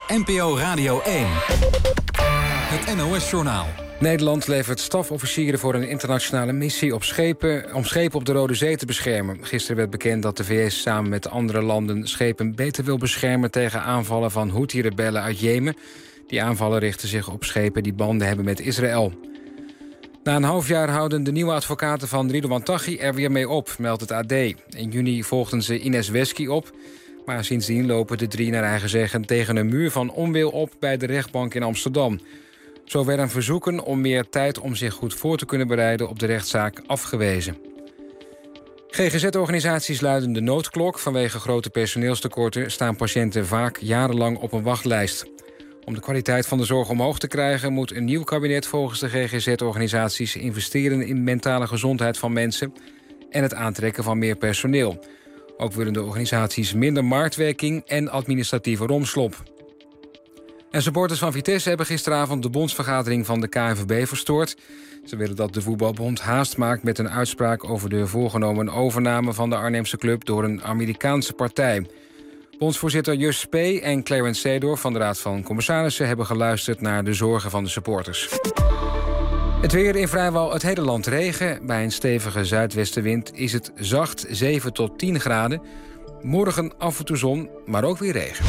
NPO Radio 1. Het NOS-journaal. Nederland levert stafofficieren voor een internationale missie op schepen, om schepen op de Rode Zee te beschermen. Gisteren werd bekend dat de VS samen met andere landen schepen beter wil beschermen tegen aanvallen van Houthi-rebellen uit Jemen. Die aanvallen richten zich op schepen die banden hebben met Israël. Na een half jaar houden de nieuwe advocaten van Ridouan Taghi er weer mee op, meldt het AD. In juni volgden ze Ines Wesky op, maar sindsdien lopen de drie naar eigen zeggen tegen een muur van onwil op bij de rechtbank in Amsterdam. Zo werden verzoeken om meer tijd om zich goed voor te kunnen bereiden op de rechtszaak afgewezen. GGZ-organisaties luiden de noodklok. Vanwege grote personeelstekorten staan patiënten vaak jarenlang op een wachtlijst. Om de kwaliteit van de zorg omhoog te krijgen moet een nieuw kabinet volgens de GGZ-organisaties investeren in mentale gezondheid van mensen en het aantrekken van meer personeel. Ook willen de organisaties minder marktwerking en administratieve romslomp. En supporters van Vitesse hebben gisteravond de bondsvergadering van de KNVB verstoord. Ze willen dat de voetbalbond haast maakt met een uitspraak over de voorgenomen overname van de Arnhemse club door een Amerikaanse partij. Bondsvoorzitter Just Spee en Clarence Seedorf van de Raad van Commissarissen hebben geluisterd naar de zorgen van de supporters. Het weer in vrijwel het hele land regen. Bij een stevige zuidwestenwind is het zacht 7 tot 10 graden. Morgen af en toe zon, maar ook weer regen.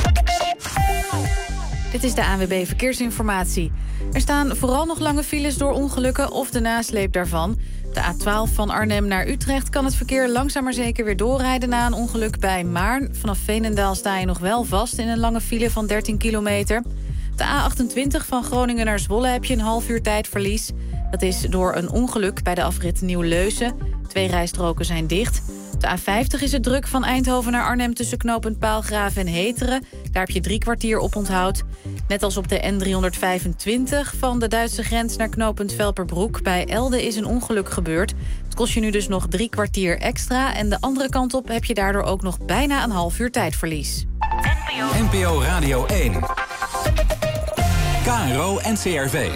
Dit is de ANWB Verkeersinformatie. Er staan vooral nog lange files door ongelukken of de nasleep daarvan. De A12 van Arnhem naar Utrecht kan het verkeer langzaam maar zeker weer doorrijden na een ongeluk bij Maarn. Vanaf Veenendaal sta je nog wel vast in een lange file van 13 kilometer. De A28 van Groningen naar Zwolle heb je een half uur tijdverlies. Dat is door een ongeluk bij de afrit Nieuw-Leusen. 2 rijstroken zijn dicht. De A50 is het druk van Eindhoven naar Arnhem tussen knooppunt Paalgraven en Heteren. Daar heb je 3 kwartier op onthoud. Net als op de N325 van de Duitse grens naar knooppunt Velperbroek. Bij Elde is een ongeluk gebeurd. Het kost je nu dus nog 3 kwartier extra. En de andere kant op heb je daardoor ook nog bijna een half uur tijdverlies. NPO Radio 1. KRO NCRV.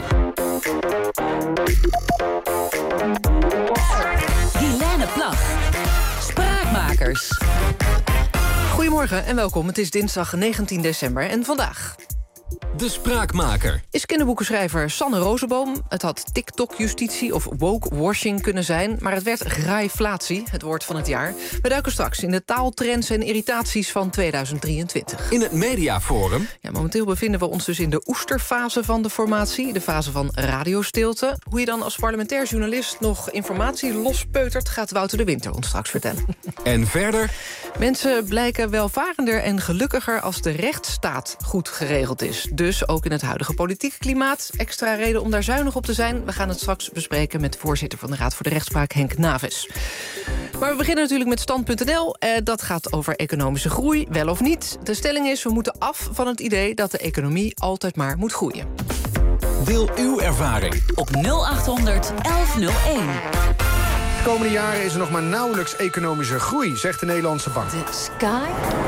Helene Plag. Spraakmakers. Goedemorgen en welkom. Het is dinsdag 19 december en vandaag... De Spraakmaker. Is kinderboekenschrijver Sanne Rosenboom. Het had TikTok-justitie of woke-washing kunnen zijn... maar het werd graaiflatie, het woord van het jaar. We duiken straks in de taaltrends en irritaties van 2023. In het Mediaforum. Ja, momenteel bevinden we ons dus in de oesterfase van de formatie. De fase van radiostilte. Hoe je dan als parlementair journalist nog informatie lospeutert... gaat Wouter de Winter ons straks vertellen. En verder... Mensen blijken welvarender en gelukkiger als de rechtsstaat goed geregeld is. Dus ook in het huidige politieke klimaat. Extra reden om daar zuinig op te zijn. We gaan het straks bespreken met de voorzitter van de Raad voor de Rechtspraak, Henk Naves. Maar we beginnen natuurlijk met Stand.nl. Dat gaat over economische groei, wel of niet. De stelling is, we moeten af van het idee dat de economie altijd maar moet groeien. Deel uw ervaring op 0800 1101. De komende jaren is er nog maar nauwelijks economische groei, zegt de Nederlandse bank. De sky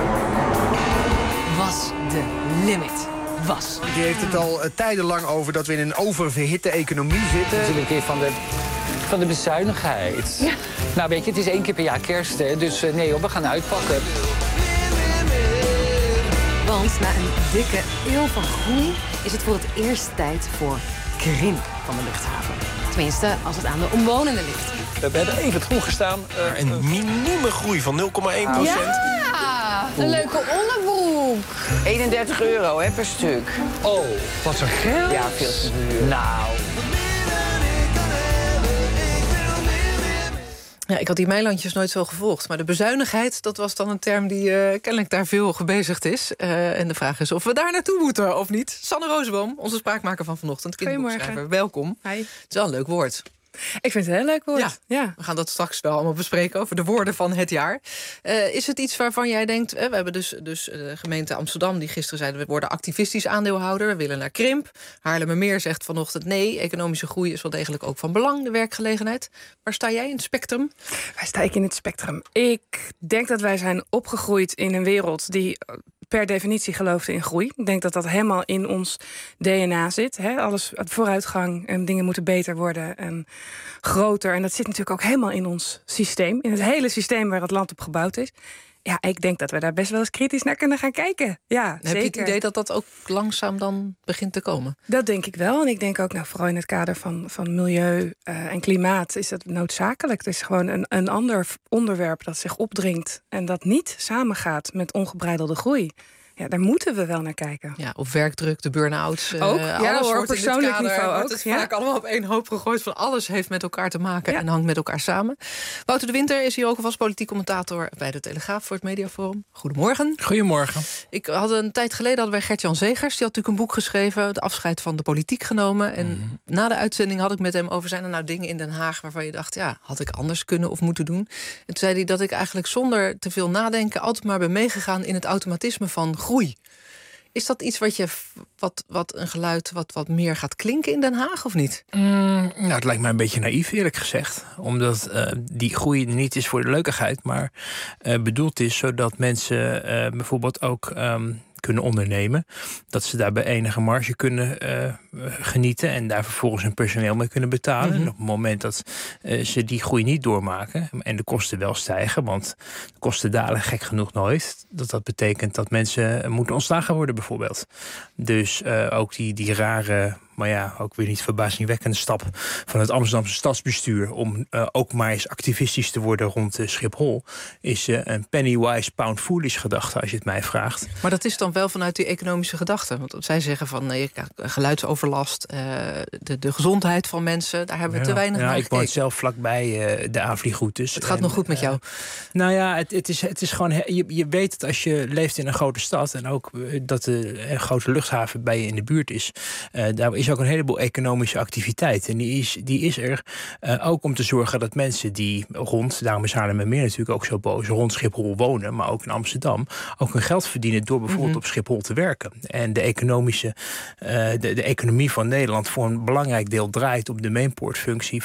was the limit. Die heeft het al tijdenlang over dat we in een oververhitte economie zitten. Natuurlijk weer van de bezuinigheid. Ja. Nou weet je, het is 1 keer per jaar kerst, hè, dus nee hoor, we gaan uitpakken. Want na een dikke eeuw van groei is het voor het eerst tijd voor krimp van de luchthaven. Tenminste, als het aan de omwonenden ligt. We hebben even toegestaan. Een minieme groei van 0,1%. Ja, een leuke onderbroek. €31 hè, per stuk. Oh, wat een geld. Ja, veel te duur. Nou... Ja, ik had die Meilandjes nooit zo gevolgd. Maar de bezuinigheid, dat was dan een term die kennelijk daar veel gebezigd is. En de vraag is of we daar naartoe moeten of niet. Sanne Rosenboom, onze spraakmaker van vanochtend. Kinderboekschrijver, welkom. Hi. Het is wel een leuk woord. Ik vind het een heel leuk woord. Ja. We gaan dat straks wel allemaal bespreken over de woorden van het jaar. Is het iets waarvan jij denkt... we hebben dus de gemeente Amsterdam die gisteren zeiden... we worden activistisch aandeelhouder, we willen naar krimp. Haarlemmermeer zegt vanochtend nee, economische groei is wel degelijk ook van belang, de werkgelegenheid. Waar sta jij in het spectrum? Waar sta ik in het spectrum? Ik denk dat wij zijn opgegroeid in een wereld die... per definitie geloofde in groei. Ik denk dat dat helemaal in ons DNA zit. Hè? Alles, vooruitgang en dingen moeten beter worden en groter. En dat zit natuurlijk ook helemaal in ons systeem. In het hele systeem waar het land op gebouwd is. Ja, ik denk dat we daar best wel eens kritisch naar kunnen gaan kijken. Ja, Heb zeker. je het idee dat dat ook langzaam dan begint te komen? Dat denk ik wel. En ik denk ook, vooral in het kader van milieu en klimaat is dat noodzakelijk. Het is gewoon een ander onderwerp dat zich opdringt en dat niet samengaat met ongebreidelde groei. Ja, daar moeten we wel naar kijken. Ja, of werkdruk, de burn-outs. Ook, alles wordt persoonlijk in dit kader, niveau ook. wordt het vaak allemaal op één hoop gegooid. Van alles heeft met elkaar te maken en hangt met elkaar samen. Wouter de Winter is hier ook alvast politiek commentator bij de Telegraaf voor het Mediaforum. Goedemorgen. Goedemorgen. Ik had een tijd geleden hadden wij Gert-Jan Zegers. Die had natuurlijk een boek geschreven, De afscheid van de politiek genomen. En na de uitzending had ik met hem over, zijn er nou dingen in Den Haag waarvan je dacht, ja, had ik anders kunnen of moeten doen? En toen zei hij dat ik eigenlijk zonder te veel nadenken altijd maar ben meegegaan in het automatisme van groei. Is dat iets wat een geluid wat meer gaat klinken in Den Haag of niet? Nou, het lijkt mij een beetje naïef, eerlijk gezegd. Omdat die groei niet is voor de leukigheid, maar bedoeld is zodat mensen bijvoorbeeld ook kunnen ondernemen. Dat ze daarbij enige marge kunnen genieten en daar vervolgens hun personeel mee kunnen betalen. En op het moment dat ze die groei niet doormaken en de kosten wel stijgen, want de kosten dalen gek genoeg nooit, dat betekent dat mensen moeten ontslagen worden bijvoorbeeld. Dus ook die rare, maar ja, ook weer niet verbazingwekkende stap van het Amsterdamse stadsbestuur om ook maar eens activistisch te worden rond Schiphol, is een penny-wise, pound-foolish gedachte, als je het mij vraagt. Maar dat is dan wel vanuit die economische gedachte. Want zij zeggen van geluidsoverlast, de gezondheid van mensen, daar hebben we te weinig naar gekeken. Ik woon zelf vlakbij de aanvliegroutes. Het gaat nog goed met jou? Nou ja, het is gewoon, je weet het als je leeft in een grote stad en ook dat een grote luchthaven bij je in de buurt is. Daar is ook een heleboel economische activiteit. En die is er ook om te zorgen dat mensen die daarom is Haarlemmermeer natuurlijk ook zo boos, rond Schiphol wonen, maar ook in Amsterdam, ook hun geld verdienen door bijvoorbeeld op Schiphol te werken. En de economie van Nederland voor een belangrijk deel draait op de mainportfunctie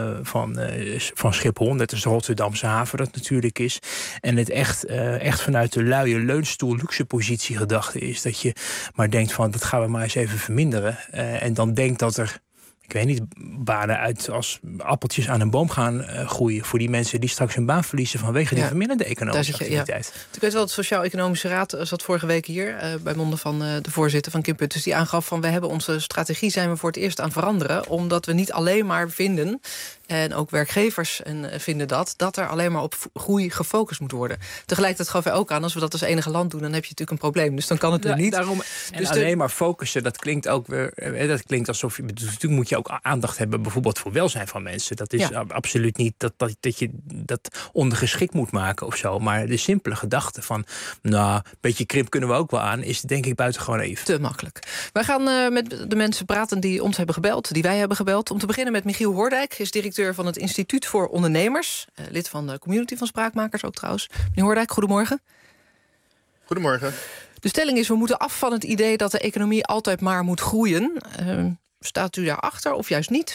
van Schiphol, net als de Rotterdamse haven dat natuurlijk is. En het echt vanuit de luie leunstoel luxe positie gedachte is dat je maar denkt van, dat gaan we maar eens even verminderen. En dan denkt dat er, ik weet niet, banen uit als appeltjes aan een boom gaan groeien voor die mensen die straks hun baan verliezen vanwege die verminderde economische activiteit. Ik weet wel, de Sociaal-Economische Raad zat vorige week hier bij monden van de voorzitter van Kim Putters, die aangaf van, we hebben onze strategie zijn we voor het eerst aan veranderen, omdat we niet alleen maar vinden, en ook werkgevers vinden dat er alleen maar op groei gefocust moet worden. Tegelijkertijd gaf hij ook aan, als we dat als enige land doen, dan heb je natuurlijk een probleem. Dus dan kan het niet. Daarom, dus alleen maar focussen, dat klinkt ook weer, dat klinkt alsof je, natuurlijk moet je ook aandacht hebben bijvoorbeeld voor welzijn van mensen. Dat is absoluut niet dat je dat ondergeschikt moet maken of zo. Maar de simpele gedachte van, een beetje krimp kunnen we ook wel aan, is denk ik buitengewoon naïef. Te makkelijk. Wij gaan met de mensen praten die ons hebben gebeld, die wij hebben gebeld. Om te beginnen met Michiel Hoordijk, is directeur van het Instituut voor Ondernemers. Lid van de community van Spraakmakers ook trouwens. Meneer Hoordijk, goedemorgen. Goedemorgen. De stelling is, we moeten af van het idee dat de economie altijd maar moet groeien. Staat u daarachter of juist niet?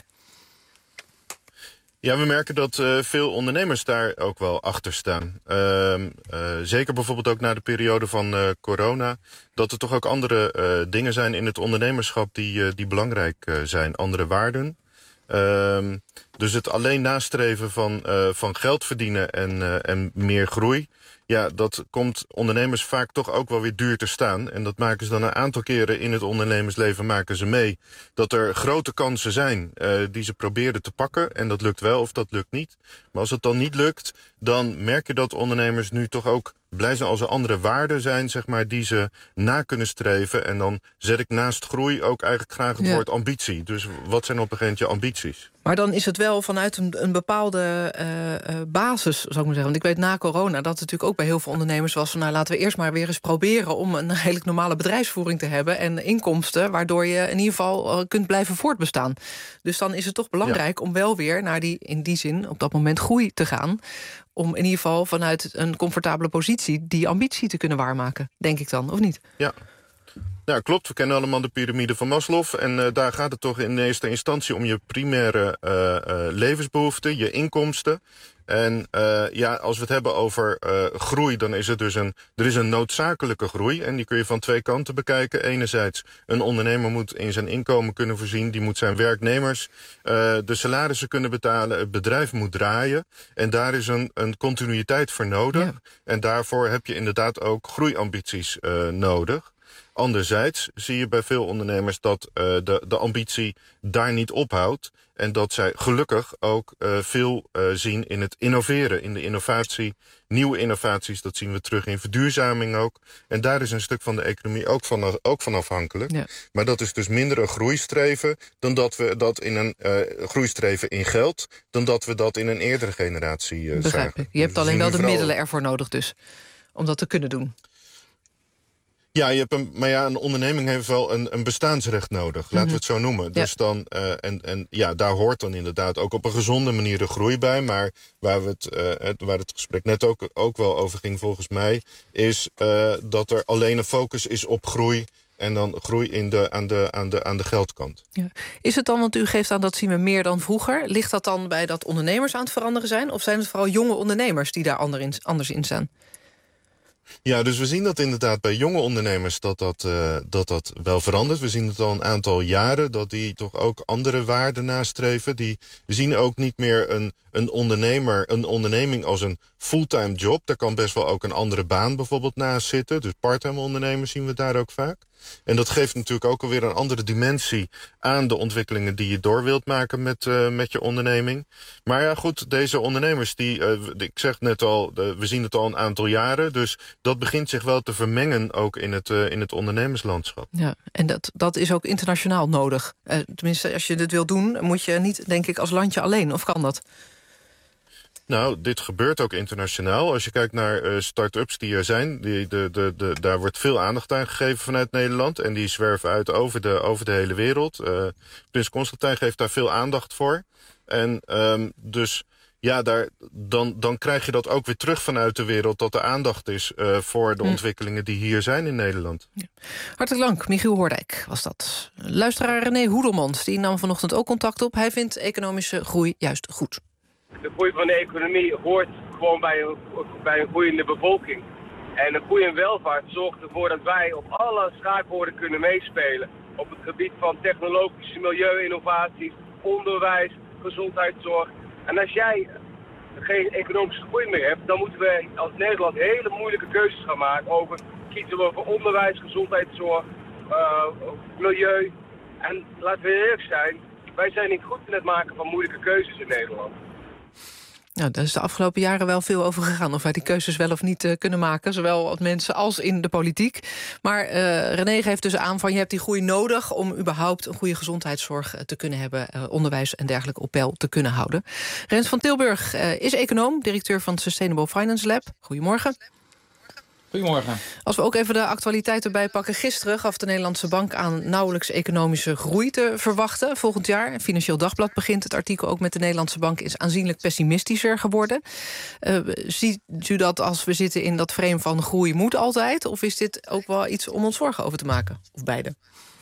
Ja, we merken dat veel ondernemers daar ook wel achter staan. Zeker bijvoorbeeld ook na de periode van corona, dat er toch ook andere dingen zijn in het ondernemerschap die belangrijk zijn. Andere waarden. Dus het alleen nastreven van geld verdienen en meer groei, ja, dat komt ondernemers vaak toch ook wel weer duur te staan. En dat maken ze dan een aantal keren in het ondernemersleven maken ze mee. Dat er grote kansen zijn die ze proberen te pakken. En dat lukt wel of dat lukt niet. Maar als het dan niet lukt, dan merk je dat ondernemers nu toch ook blij zijn als er andere waarden zijn, zeg maar, die ze na kunnen streven. En dan zet ik naast groei ook eigenlijk graag het woord ambitie. Dus wat zijn op een gegeven moment je ambities? Maar dan is het wel vanuit een bepaalde basis, zou ik maar zeggen. Want ik weet na corona dat het natuurlijk ook bij heel veel ondernemers was van, laten we eerst maar weer eens proberen om een redelijk normale bedrijfsvoering te hebben en inkomsten, waardoor je in ieder geval kunt blijven voortbestaan. Dus dan is het toch belangrijk om wel weer naar in die zin op dat moment groei te gaan, om in ieder geval vanuit een comfortabele positie die ambitie te kunnen waarmaken, denk ik dan, of niet? Ja, klopt. We kennen allemaal de piramide van Maslow. En daar gaat het toch in eerste instantie om je primaire levensbehoeften, je inkomsten. En als we het hebben over groei, dan is het dus er is een noodzakelijke groei. En die kun je van twee kanten bekijken. Enerzijds, een ondernemer moet in zijn inkomen kunnen voorzien. Die moet zijn werknemers de salarissen kunnen betalen. Het bedrijf moet draaien. En daar is een continuïteit voor nodig. Ja. En daarvoor heb je inderdaad ook groeiambities nodig. Anderzijds zie je bij veel ondernemers dat de ambitie daar niet ophoudt. En dat zij gelukkig ook veel zien in het innoveren, in de innovatie. Nieuwe innovaties, dat zien we terug in verduurzaming ook. En daar is een stuk van de economie ook van afhankelijk. Ja. Maar dat is dus minder een groeistreven dan dat we dat in een groeistreven in geld, dan dat we dat in een eerdere generatie zagen. Je hebt alleen wel de middelen ervoor nodig dus, om dat te kunnen doen. Ja, een onderneming heeft wel een bestaansrecht nodig, laten we het zo noemen. Ja. Dus dan, daar hoort dan inderdaad ook op een gezonde manier de groei bij. Maar waar het gesprek net ook wel over ging volgens mij, is dat er alleen een focus is op groei. En dan groei aan de geldkant. Ja. Is het dan, want u geeft aan dat zien we meer dan vroeger. Ligt dat dan bij dat ondernemers aan het veranderen zijn? Of zijn het vooral jonge ondernemers die daar anders in staan? Ja, dus we zien dat inderdaad bij jonge ondernemers dat wel verandert. We zien het al een aantal jaren dat die toch ook andere waarden nastreven. We zien ook niet meer een onderneming als een fulltime job. Daar kan best wel ook een andere baan bijvoorbeeld naast zitten. Dus parttime ondernemers zien we daar ook vaak. En dat geeft natuurlijk ook alweer een andere dimensie aan de ontwikkelingen die je door wilt maken met je onderneming. Maar ja goed, deze ondernemers, ik zeg net al, we zien het al een aantal jaren. Dus dat begint zich wel te vermengen ook in het ondernemerslandschap. Ja, en dat is ook internationaal nodig. Tenminste, als je dit wil doen, moet je niet, denk ik, als landje alleen. Of kan dat? Nou, dit gebeurt ook internationaal. Als je kijkt naar start-ups die er zijn, daar wordt veel aandacht aan gegeven vanuit Nederland. En die zwerven uit over de hele wereld. Prins Constantijn geeft daar veel aandacht voor. En dus ja, dan krijg je dat ook weer terug vanuit de wereld, dat er aandacht is voor de ontwikkelingen die hier zijn in Nederland. Ja. Hartelijk dank, Michiel Hoordijk was dat. Luisteraar René Hoedelmans, die nam vanochtend ook contact op. Hij vindt economische groei juist goed. De groei van de economie hoort gewoon bij een groeiende bevolking. En een groei in welvaart zorgt ervoor dat wij op alle schaakborden kunnen meespelen. Op het gebied van technologische milieu-innovaties, onderwijs, gezondheidszorg. En als jij geen economische groei meer hebt, dan moeten we als Nederland hele moeilijke keuzes gaan maken over kiezen we voor onderwijs, gezondheidszorg, milieu. En laten we eerlijk zijn, wij zijn niet goed in het maken van moeilijke keuzes in Nederland. Nou, daar is de afgelopen jaren wel veel over gegaan, of wij die keuzes wel of niet kunnen maken, zowel als mensen als in de politiek. Maar René geeft dus aan van je hebt die groei nodig om überhaupt een goede gezondheidszorg te kunnen hebben, onderwijs en dergelijke op peil te kunnen houden. Rens van Tilburg is econoom, directeur van het Sustainable Finance Lab. Goedemorgen. Goedemorgen. Als we ook even de actualiteit erbij pakken. Gisteren gaf de Nederlandse Bank aan nauwelijks economische groei te verwachten volgend jaar. Het Financieel Dagblad begint het artikel ook met de Nederlandse Bank is aanzienlijk pessimistischer geworden. Ziet u dat als we zitten in dat frame van groei moet altijd? Of is dit ook wel iets om ons zorgen over te maken? Of beide?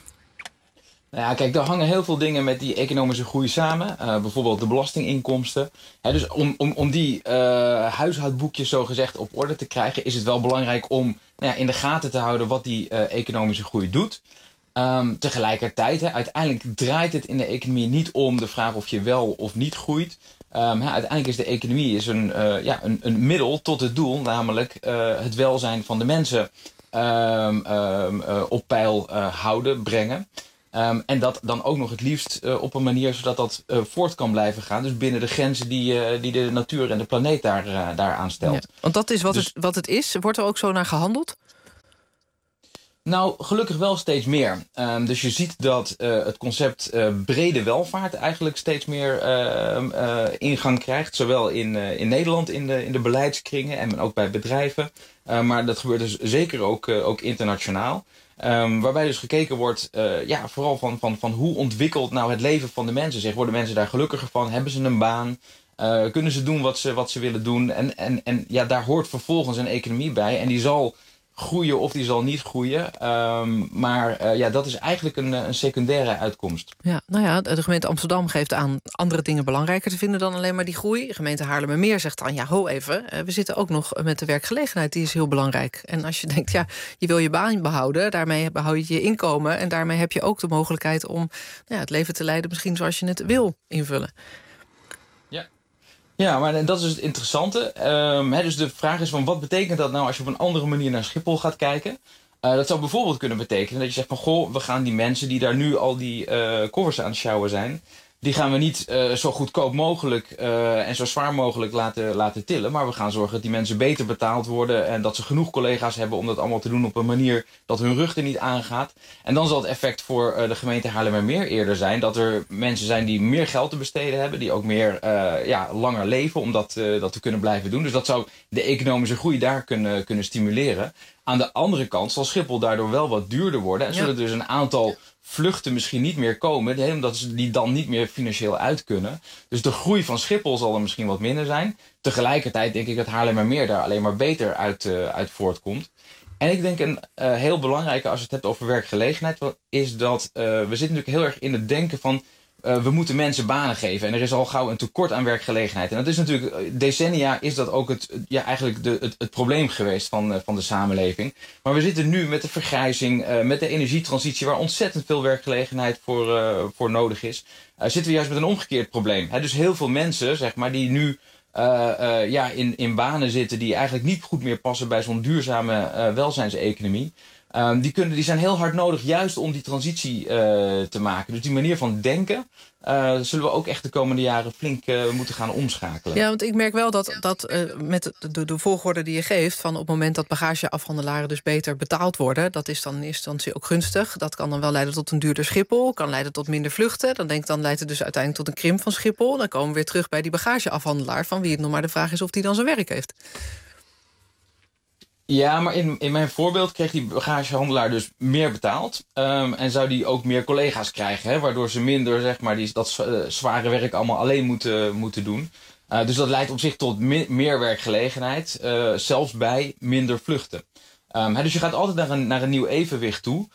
Nou ja, kijk, er hangen heel veel dingen met die economische groei samen. Bijvoorbeeld de belastinginkomsten. Dus om die huishoudboekjes zogezegd op orde te krijgen, is het wel belangrijk om in de gaten te houden wat die economische groei doet. Tegelijkertijd, uiteindelijk draait het in de economie niet om de vraag of je wel of niet groeit. Uiteindelijk is de economie een middel tot het doel, namelijk het welzijn van de mensen op peil houden, brengen. En dat dan ook nog het liefst op een manier zodat dat voort kan blijven gaan. Dus binnen de grenzen die de natuur en de planeet daar aanstelt. Ja, want dat is wat het is. Wordt er ook zo naar gehandeld? Nou, gelukkig wel steeds meer. Dus je ziet dat het concept brede welvaart eigenlijk steeds meer ingang krijgt. Zowel in Nederland in de beleidskringen en ook bij bedrijven. Maar dat gebeurt dus zeker ook internationaal. Waarbij dus gekeken wordt vooral van hoe ontwikkelt nou het leven van de mensen zich. Worden mensen daar gelukkiger van? Hebben ze een baan? Kunnen ze doen wat ze willen doen? En daar hoort vervolgens een economie bij. En die zal groeien of die zal niet groeien. Maar dat is eigenlijk een secundaire uitkomst. Ja, nou ja, de gemeente Amsterdam geeft aan andere dingen belangrijker te vinden dan alleen maar die groei. De gemeente Haarlemmermeer zegt dan, ja, ho even, we zitten ook nog met de werkgelegenheid, die is heel belangrijk. En als je denkt, ja, je wil je baan behouden, daarmee behoud je je inkomen en daarmee heb je ook de mogelijkheid om het leven te leiden misschien zoals je het wil invullen. Ja, maar dat is het interessante. Dus de vraag is van wat betekent dat nou als je op een andere manier naar Schiphol gaat kijken? Dat zou bijvoorbeeld kunnen betekenen dat je zegt van goh, we gaan die mensen die daar nu al die koffers aan het sjouwen zijn, die gaan we niet zo goedkoop mogelijk en zo zwaar mogelijk laten tillen. Maar we gaan zorgen dat die mensen beter betaald worden en dat ze genoeg collega's hebben om dat allemaal te doen op een manier dat hun rug er niet aangaat. En dan zal het effect voor de gemeente Haarlemmermeer eerder zijn dat er mensen zijn die meer geld te besteden hebben, die ook meer langer leven om dat te kunnen blijven doen. Dus dat zou de economische groei daar kunnen stimuleren. Aan de andere kant zal Schiphol daardoor wel wat duurder worden en zullen er dus een aantal vluchten misschien niet meer komen, omdat ze die dan niet meer financieel uit kunnen. Dus de groei van Schiphol zal er misschien wat minder zijn. Tegelijkertijd denk ik dat Haarlemmermeer daar alleen maar beter uit voortkomt. En ik denk een heel belangrijke, als je het hebt over werkgelegenheid, is dat we zitten natuurlijk heel erg in het denken van we moeten mensen banen geven. En er is al gauw een tekort aan werkgelegenheid. En dat is natuurlijk, decennia is dat ook het probleem geweest van de samenleving. Maar we zitten nu met de vergrijzing, met de energietransitie, waar ontzettend veel werkgelegenheid voor nodig is. Zitten we juist met een omgekeerd probleem. Dus heel veel mensen, zeg maar, die nu in banen zitten die eigenlijk niet goed meer passen bij zo'n duurzame welzijnseconomie. Die zijn heel hard nodig juist om die transitie te maken. Dus die manier van denken zullen we ook echt de komende jaren flink moeten gaan omschakelen. Ja, want ik merk wel dat met de volgorde die je geeft, van op het moment dat bagageafhandelaren dus beter betaald worden, dat is dan in eerste instantie ook gunstig. Dat kan dan wel leiden tot een duurder Schiphol, kan leiden tot minder vluchten. Dan leidt het dus uiteindelijk tot een krimp van Schiphol. Dan komen we weer terug bij die bagageafhandelaar, van wie het nog maar de vraag is of die dan zijn werk heeft. Ja, maar in mijn voorbeeld kreeg die bagagehandelaar dus meer betaald. En zou die ook meer collega's krijgen. Hè, waardoor ze minder, zeg maar, dat zware werk allemaal alleen moeten doen. Dus dat leidt op zich tot meer werkgelegenheid. Zelfs bij minder vluchten. Dus je gaat altijd naar een nieuw evenwicht toe.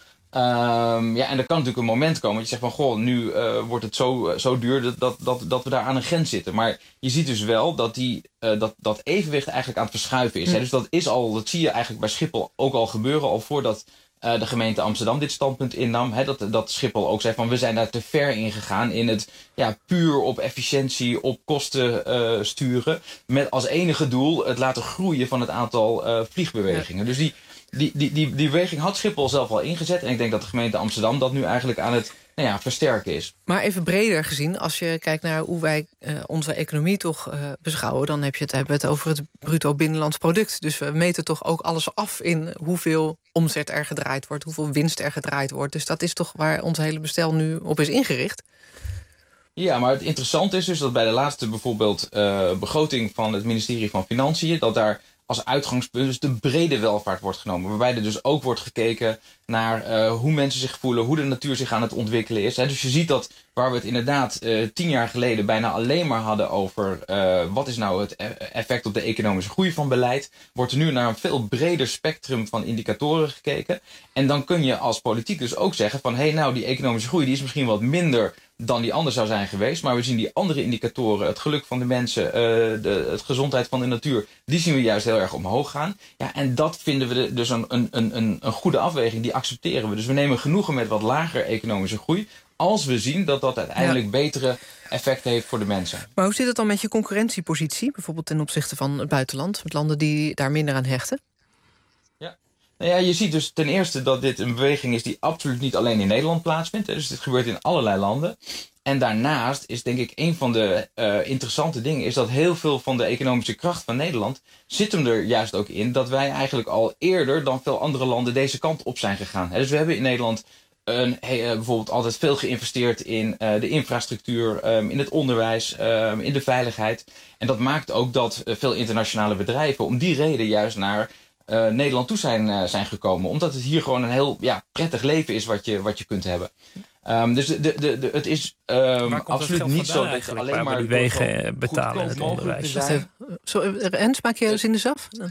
En er kan natuurlijk een moment komen dat je zegt van goh, nu wordt het zo duur dat we daar aan een grens zitten. Maar je ziet dus wel dat dat evenwicht eigenlijk aan het verschuiven is. Hè? Dus dat zie je eigenlijk bij Schiphol ook al gebeuren, al voordat de gemeente Amsterdam dit standpunt innam. Hè? Dat Schiphol ook zei van we zijn daar te ver in gegaan in het puur op efficiëntie, op kosten sturen. Met als enige doel het laten groeien van het aantal vliegbewegingen. Dus die beweging had Schiphol zelf al ingezet. En ik denk dat de gemeente Amsterdam dat nu eigenlijk aan het versterken is. Maar even breder gezien, als je kijkt naar hoe wij onze economie toch beschouwen, dan hebben we het over het bruto binnenlands product. Dus we meten toch ook alles af in hoeveel omzet er gedraaid wordt, hoeveel winst er gedraaid wordt. Dus dat is toch waar ons hele bestel nu op is ingericht. Ja, maar het interessante is dus dat bij de laatste bijvoorbeeld begroting van het ministerie van Financiën, dat daar als uitgangspunt dus de brede welvaart wordt genomen. Waarbij er dus ook wordt gekeken naar hoe mensen zich voelen, hoe de natuur zich aan het ontwikkelen is. Hè. Dus je ziet dat waar we het inderdaad 10 jaar geleden bijna alleen maar hadden over wat is nou het effect op de economische groei van beleid, wordt er nu naar een veel breder spectrum van indicatoren gekeken. En dan kun je als politiek dus ook zeggen van die economische groei die is misschien wat minder dan die anders zou zijn geweest. Maar we zien die andere indicatoren, het geluk van de mensen, het gezondheid van de natuur, die zien we juist heel erg omhoog gaan. Ja, en dat vinden we dus een goede afweging, die accepteren we. Dus we nemen genoegen met wat lagere economische groei, als we zien dat dat uiteindelijk betere effecten heeft voor de mensen. Maar hoe zit het dan met je concurrentiepositie, bijvoorbeeld ten opzichte van het buitenland, met landen die daar minder aan hechten? Nou ja, je ziet dus ten eerste dat dit een beweging is die absoluut niet alleen in Nederland plaatsvindt. Dus dit gebeurt in allerlei landen. En daarnaast is denk ik een van de interessante dingen is dat heel veel van de economische kracht van Nederland zit hem er juist ook in dat wij eigenlijk al eerder dan veel andere landen deze kant op zijn gegaan. Dus we hebben in Nederland bijvoorbeeld altijd veel geïnvesteerd in de infrastructuur, in het onderwijs, in de veiligheid. En dat maakt ook dat veel internationale bedrijven om die reden juist naar Nederland toe zijn gekomen. Omdat het hier gewoon een heel prettig leven is wat je kunt hebben. Dus het is absoluut niet zo dat je alleen maar die wegen betalen in het onderwijs. Ens, maak je zin dus af?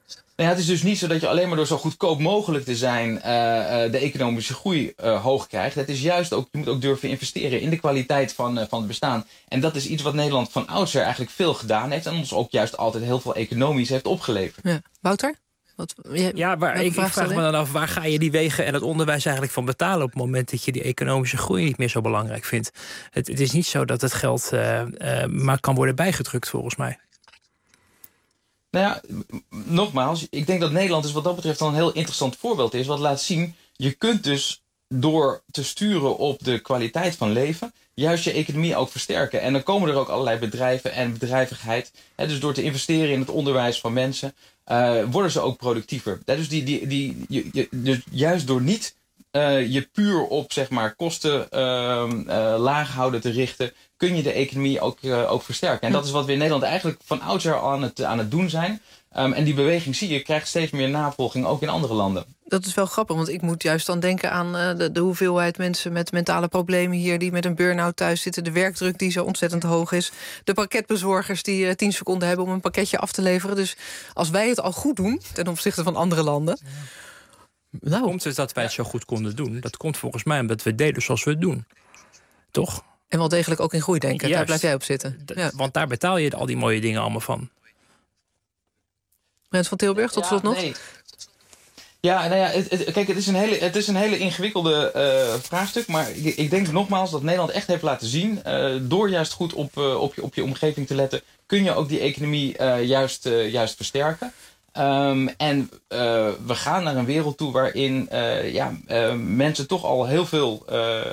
Nou ja, het is dus niet zo dat je alleen maar door zo goedkoop mogelijk te zijn de economische groei hoog krijgt. Het is juist ook, je moet ook durven investeren in de kwaliteit van het bestaan. En dat is iets wat Nederland van oudsher eigenlijk veel gedaan heeft en ons ook juist altijd heel veel economisch heeft opgeleverd. Ja. Wouter? Ik vraag me dan af, waar ga je die wegen en het onderwijs eigenlijk van betalen op het moment dat je die economische groei niet meer zo belangrijk vindt? Het is niet zo dat het geld maar kan worden bijgedrukt, volgens mij. Nou ja, nogmaals, ik denk dat Nederland dus wat dat betreft dan een heel interessant voorbeeld is. Wat laat zien, je kunt dus door te sturen op de kwaliteit van leven juist je economie ook versterken. En dan komen er ook allerlei bedrijven en bedrijvigheid. Dus door te investeren in het onderwijs van mensen worden ze ook productiever. Dus, dus juist door niet je puur op zeg maar, kosten laag houden te richten, kun je de economie ook versterken. En dat is wat we in Nederland eigenlijk van oudsher aan het doen zijn. En die beweging zie je, krijgt steeds meer navolging, ook in andere landen. Dat is wel grappig, want ik moet juist dan denken aan de hoeveelheid mensen met mentale problemen hier die met een burn-out thuis zitten, de werkdruk die zo ontzettend hoog is, de pakketbezorgers die 10 seconden hebben om een pakketje af te leveren. Dus als wij het al goed doen ten opzichte van andere landen. Nou. Komt het dat wij het zo goed konden doen? Dat komt volgens mij omdat we deden zoals we het doen. Toch? En wel degelijk ook in groei denken. Juist. Daar blijf jij op zitten. Ja. Want daar betaal je al die mooie dingen allemaal van. Rens van Tilburg, tot slot nog? Nee. Ja, nou ja, kijk, het is een hele ingewikkelde vraagstuk. Maar ik denk nogmaals dat Nederland echt heeft laten zien, door juist goed op je omgeving te letten, kun je ook die economie juist versterken. En we gaan naar een wereld toe waarin mensen toch al heel veel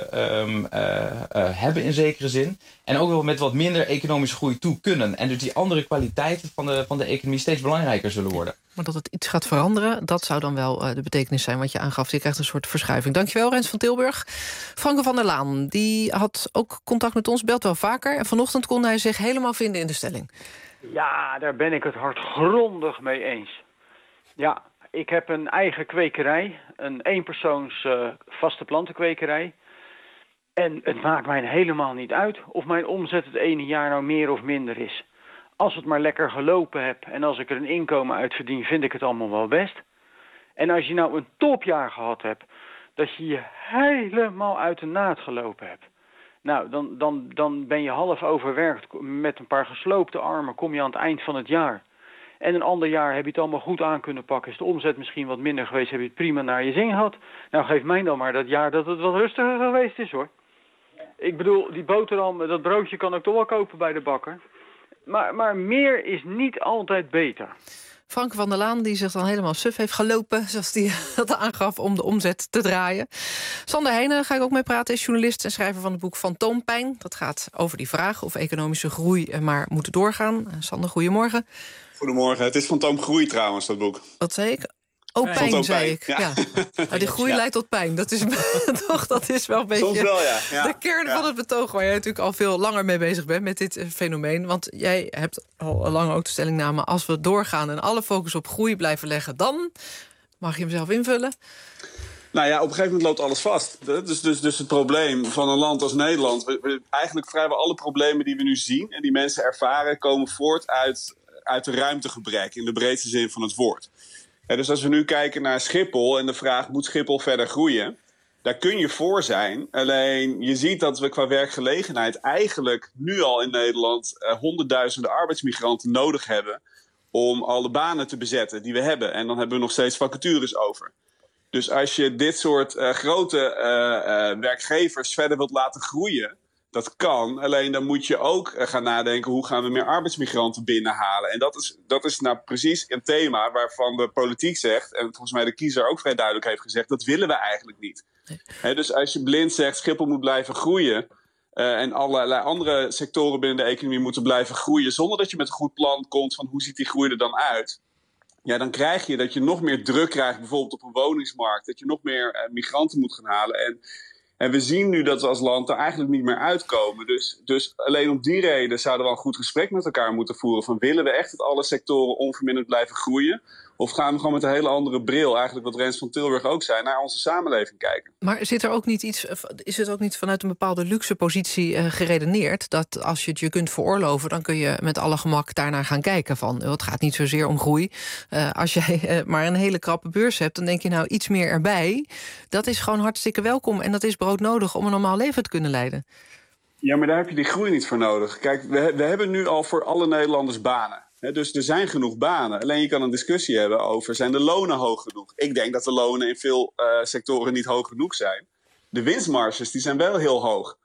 hebben in zekere zin. En ook wel met wat minder economische groei toe kunnen. En dus die andere kwaliteiten van de economie steeds belangrijker zullen worden. Maar dat het iets gaat veranderen, dat zou dan wel de betekenis zijn wat je aangaf. Je krijgt een soort verschuiving. Dankjewel, Rens van Tilburg. Franke van der Laan, die had ook contact met ons, belt wel vaker. En vanochtend kon hij zich helemaal vinden in de stelling. Ja, daar ben ik het hardgrondig mee eens. Ja, ik heb een eigen kwekerij, een eenpersoons vaste plantenkwekerij. En het maakt mij helemaal niet uit of mijn omzet het ene jaar nou meer of minder is. Als het maar lekker gelopen heb en als ik er een inkomen uit verdien, vind ik het allemaal wel best. En als je nou een topjaar gehad hebt, dat je je helemaal uit de naad gelopen hebt. Nou, dan ben je half overwerkt. Met een paar gesloopte armen kom je aan het eind van het jaar. En een ander jaar heb je het allemaal goed aan kunnen pakken. Is de omzet misschien wat minder geweest, heb je het prima naar je zin gehad. Nou, geef mij dan maar dat jaar dat het wat rustiger geweest is, hoor. Ik bedoel, die boterham, dat broodje kan ik toch wel kopen bij de bakker. Maar meer is niet altijd beter. Frank van der Laan, die zich dan helemaal suf heeft gelopen, zoals hij dat aangaf, om de omzet te draaien. Sander Heijnen, ga ik ook mee praten, is journalist en schrijver van het boek Fantoompijn. Dat gaat over die vraag of economische groei maar moet doorgaan. Sander, goedemorgen. Goedemorgen. Het is Fantoomgroei trouwens, dat boek. Wat zei ik? Oh, pijn, zei ik. Ja. Nou, die groei leidt tot pijn. Dat is toch, dat is wel een beetje wel, de kern van het betoog, waar jij natuurlijk al veel langer mee bezig bent met dit fenomeen. Want jij hebt al lang ook de stellingname, als we doorgaan en alle focus op groei blijven leggen, dan mag je hem zelf invullen. Nou ja, op een gegeven moment loopt alles vast. Dus het probleem van een land als Nederland, eigenlijk vrijwel alle problemen die we nu zien en die mensen ervaren, komen voort uit de ruimtegebrek in de breedste zin van het woord. Ja, dus als we nu kijken naar Schiphol en de vraag, moet Schiphol verder groeien? Daar kun je voor zijn. Alleen je ziet dat we qua werkgelegenheid eigenlijk nu al in Nederland honderdduizenden arbeidsmigranten nodig hebben om alle banen te bezetten die we hebben. En dan hebben we nog steeds vacatures over. Dus als je dit soort grote werkgevers verder wilt laten groeien, dat kan, alleen dan moet je ook gaan nadenken, hoe gaan we meer arbeidsmigranten binnenhalen? En dat is nou precies een thema waarvan de politiek zegt, en volgens mij de kiezer ook vrij duidelijk heeft gezegd, dat willen we eigenlijk niet. Dus als je blind zegt, Schiphol moet blijven groeien, en allerlei andere sectoren binnen de economie moeten blijven groeien, zonder dat je met een goed plan komt van hoe ziet die groei er dan uit, ja, dan krijg je dat je nog meer druk krijgt, bijvoorbeeld op een woningsmarkt, dat je nog meer migranten moet gaan halen. En we zien nu dat we als land er eigenlijk niet meer uitkomen. Dus alleen om die reden zouden we een goed gesprek met elkaar moeten voeren. Van willen we echt dat alle sectoren onverminderd blijven groeien? Of gaan we gewoon met een hele andere bril, eigenlijk wat Rens van Tilburg ook zei, naar onze samenleving kijken? Maar is het ook niet vanuit een bepaalde luxe positie geredeneerd dat als je het je kunt veroorloven, dan kun je met alle gemak daarnaar gaan kijken van het gaat niet zozeer om groei. Als jij maar een hele krappe beurs hebt, dan denk je nou iets meer erbij. Dat is gewoon hartstikke welkom en dat is broodnodig om een normaal leven te kunnen leiden. Ja, maar daar heb je die groei niet voor nodig. Kijk, we hebben nu al voor alle Nederlanders banen. Dus er zijn genoeg banen. Alleen je kan een discussie hebben over, zijn de lonen hoog genoeg? Ik denk dat de lonen in veel sectoren niet hoog genoeg zijn. De winstmarges die zijn wel heel hoog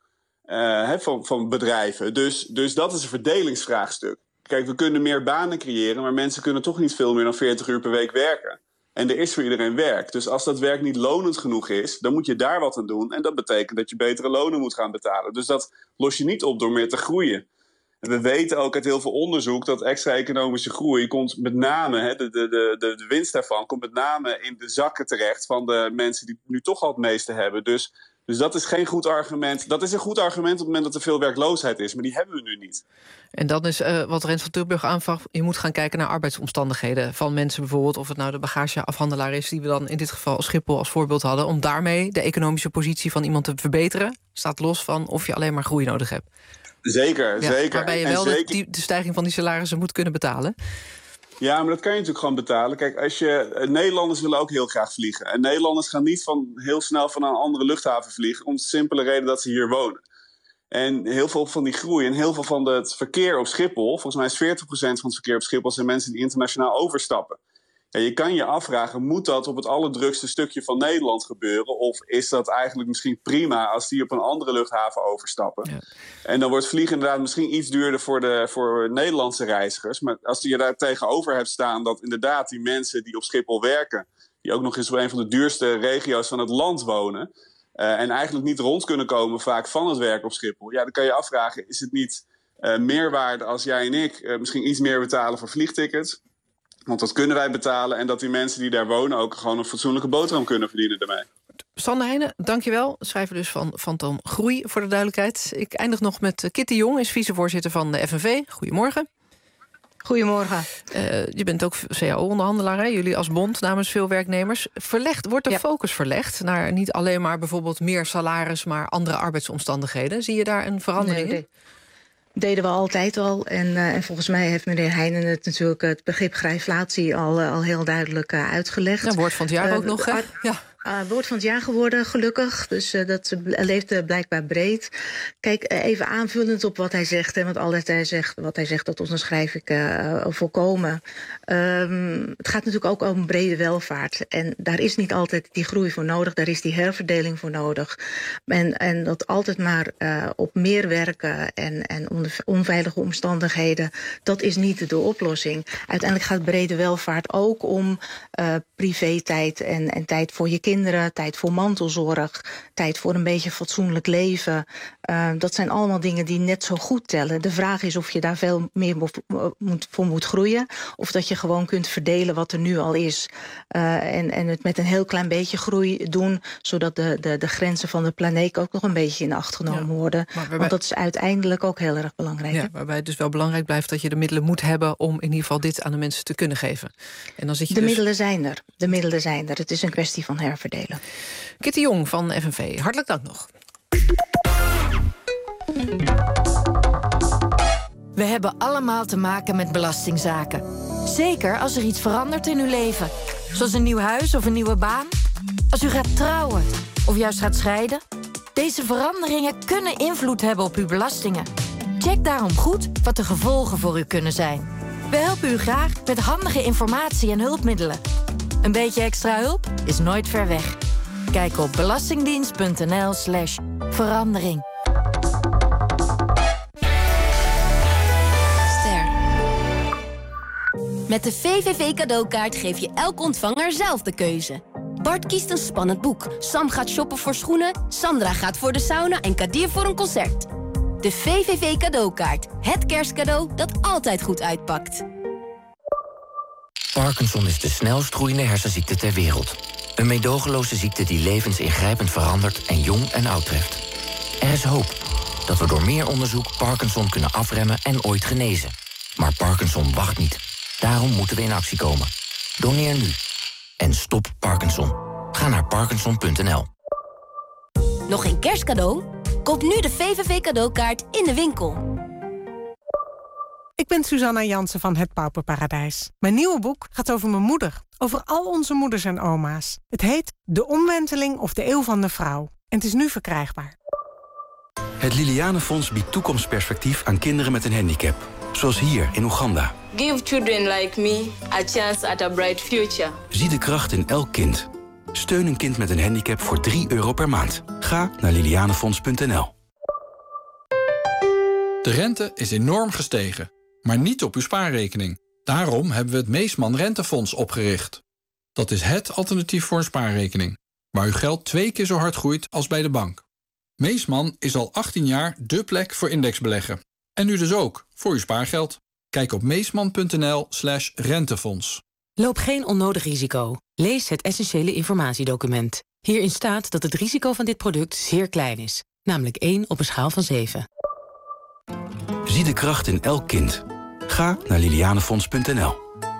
van bedrijven. Dus dat is een verdelingsvraagstuk. Kijk, we kunnen meer banen creëren, maar mensen kunnen toch niet veel meer dan 40 uur per week werken. En er is voor iedereen werk. Dus als dat werk niet lonend genoeg is, dan moet je daar wat aan doen. En dat betekent dat je betere lonen moet gaan betalen. Dus dat los je niet op door meer te groeien. En we weten ook uit heel veel onderzoek dat extra economische groei komt met name, de winst daarvan komt met name in de zakken terecht van de mensen die nu toch al het meeste hebben. Dus dat is geen goed argument. Dat is een goed argument op het moment dat er veel werkloosheid is, maar die hebben we nu niet. En dan is wat Rens van Tilburg aanvraagt, je moet gaan kijken naar arbeidsomstandigheden van mensen bijvoorbeeld, of het nou de bagageafhandelaar is die we dan in dit geval Schiphol als voorbeeld hadden, om daarmee de economische positie van iemand te verbeteren. Staat los van of je alleen maar groei nodig hebt. Zeker. Waarbij je wel de stijging van die salarissen moet kunnen betalen. Ja, maar dat kan je natuurlijk gewoon betalen. Kijk, Nederlanders willen ook heel graag vliegen. En Nederlanders gaan niet heel snel van een andere luchthaven vliegen, om de simpele reden dat ze hier wonen. En heel veel van die groei en heel veel van het verkeer op Schiphol, volgens mij is 40% van het verkeer op Schiphol zijn mensen die internationaal overstappen. Ja, je kan je afvragen, moet dat op het allerdrukste stukje van Nederland gebeuren? Of is dat eigenlijk misschien prima als die op een andere luchthaven overstappen? Ja. En dan wordt vliegen inderdaad misschien iets duurder voor Nederlandse reizigers. Maar als je daar tegenover hebt staan dat inderdaad die mensen die op Schiphol werken, die ook nog eens op een van de duurste regio's van het land wonen, en eigenlijk niet rond kunnen komen vaak van het werk op Schiphol. Ja, dan kan je afvragen, is het niet meerwaarde als jij en ik misschien iets meer betalen voor vliegtickets? Want dat kunnen wij betalen en dat die mensen die daar wonen ook gewoon een fatsoenlijke boterham kunnen verdienen daarmee. Sander Heijnen, dankjewel. Schrijver dus van Fantoom Groei, voor de duidelijkheid. Ik eindig nog met Kitty Jong, is vicevoorzitter van de FNV. Goedemorgen. Goedemorgen. Je bent ook CAO-onderhandelaar, hè? Jullie als bond namens veel werknemers. Wordt de focus verlegd naar niet alleen maar bijvoorbeeld meer salaris, maar andere arbeidsomstandigheden? Zie je daar een verandering in? Deden we altijd al. En volgens mij heeft meneer Heijnen het begrip grijflatie al heel duidelijk uitgelegd. Ja, woord van het jaar ook nog, hè? Ja. Woord van het jaar geworden, gelukkig. Dus dat leeft blijkbaar breed. Kijk, even aanvullend op wat hij zegt. Want wat hij zegt, dat onderschrijf ik volkomen. Het gaat natuurlijk ook om brede welvaart. En daar is niet altijd die groei voor nodig. Daar is die herverdeling voor nodig. En dat altijd maar op meer werken en onder onveilige omstandigheden, dat is niet de oplossing. Uiteindelijk gaat brede welvaart ook om privé-tijd en tijd voor je kinderen, tijd voor mantelzorg, tijd voor een beetje fatsoenlijk leven. Dat zijn allemaal dingen die net zo goed tellen. De vraag is of je daar veel meer voor moet groeien, of dat je gewoon kunt verdelen wat er nu al is. En het met een heel klein beetje groei doen, zodat de grenzen van de planeet ook nog een beetje in acht genomen worden. Want dat is uiteindelijk ook heel erg belangrijk. Ja, waarbij het dus wel belangrijk blijft dat je de middelen moet hebben om in ieder geval dit aan de mensen te kunnen geven. En dan zit je middelen zijn er. De middelen zijn er. Het is een kwestie van herverdelen. Kitty Jong van FNV, hartelijk dank nog. We hebben allemaal te maken met belastingzaken. Zeker als er iets verandert in uw leven. Zoals een nieuw huis of een nieuwe baan. Als u gaat trouwen of juist gaat scheiden. Deze veranderingen kunnen invloed hebben op uw belastingen. Check daarom goed wat de gevolgen voor u kunnen zijn. We helpen u graag met handige informatie en hulpmiddelen. Een beetje extra hulp is nooit ver weg. Kijk op belastingdienst.nl/verandering. Met de VVV cadeaukaart geef je elk ontvanger zelf de keuze. Bart kiest een spannend boek. Sam gaat shoppen voor schoenen. Sandra gaat voor de sauna en Kadir voor een concert. De VVV cadeaukaart. Het kerstcadeau dat altijd goed uitpakt. Parkinson is de snelst groeiende hersenziekte ter wereld. Een meedogenloze ziekte die levens ingrijpend verandert en jong en oud treft. Er is hoop dat we door meer onderzoek Parkinson kunnen afremmen en ooit genezen. Maar Parkinson wacht niet. Daarom moeten we in actie komen. Doneer nu. En stop Parkinson. Ga naar parkinson.nl. Nog geen kerstcadeau? Koop nu de VVV cadeaukaart in de winkel. Ik ben Suzanna Jansen van Het Pauperparadijs. Mijn nieuwe boek gaat over mijn moeder. Over al onze moeders en oma's. Het heet De Omwenteling of de Eeuw van de Vrouw. En het is nu verkrijgbaar. Het Lilianenfonds biedt toekomstperspectief aan kinderen met een handicap. Zoals hier in Oeganda. Give children like me a chance at a bright future. Zie de kracht in elk kind. Steun een kind met een handicap voor €3 per maand. Ga naar lilianenfonds.nl. De rente is enorm gestegen, maar niet op uw spaarrekening. Daarom hebben we het Meesman Rentefonds opgericht. Dat is het alternatief voor een spaarrekening, waar uw geld 2 keer zo hard groeit als bij de bank. Meesman is al 18 jaar dé plek voor indexbeleggen. En u dus ook, voor uw spaargeld. Kijk op meesman.nl/rentefonds. Loop geen onnodig risico. Lees het essentiële informatiedocument. Hierin staat dat het risico van dit product zeer klein is. Namelijk 1 op een schaal van 7. Zie de kracht in elk kind. Ga naar lilianenfonds.nl.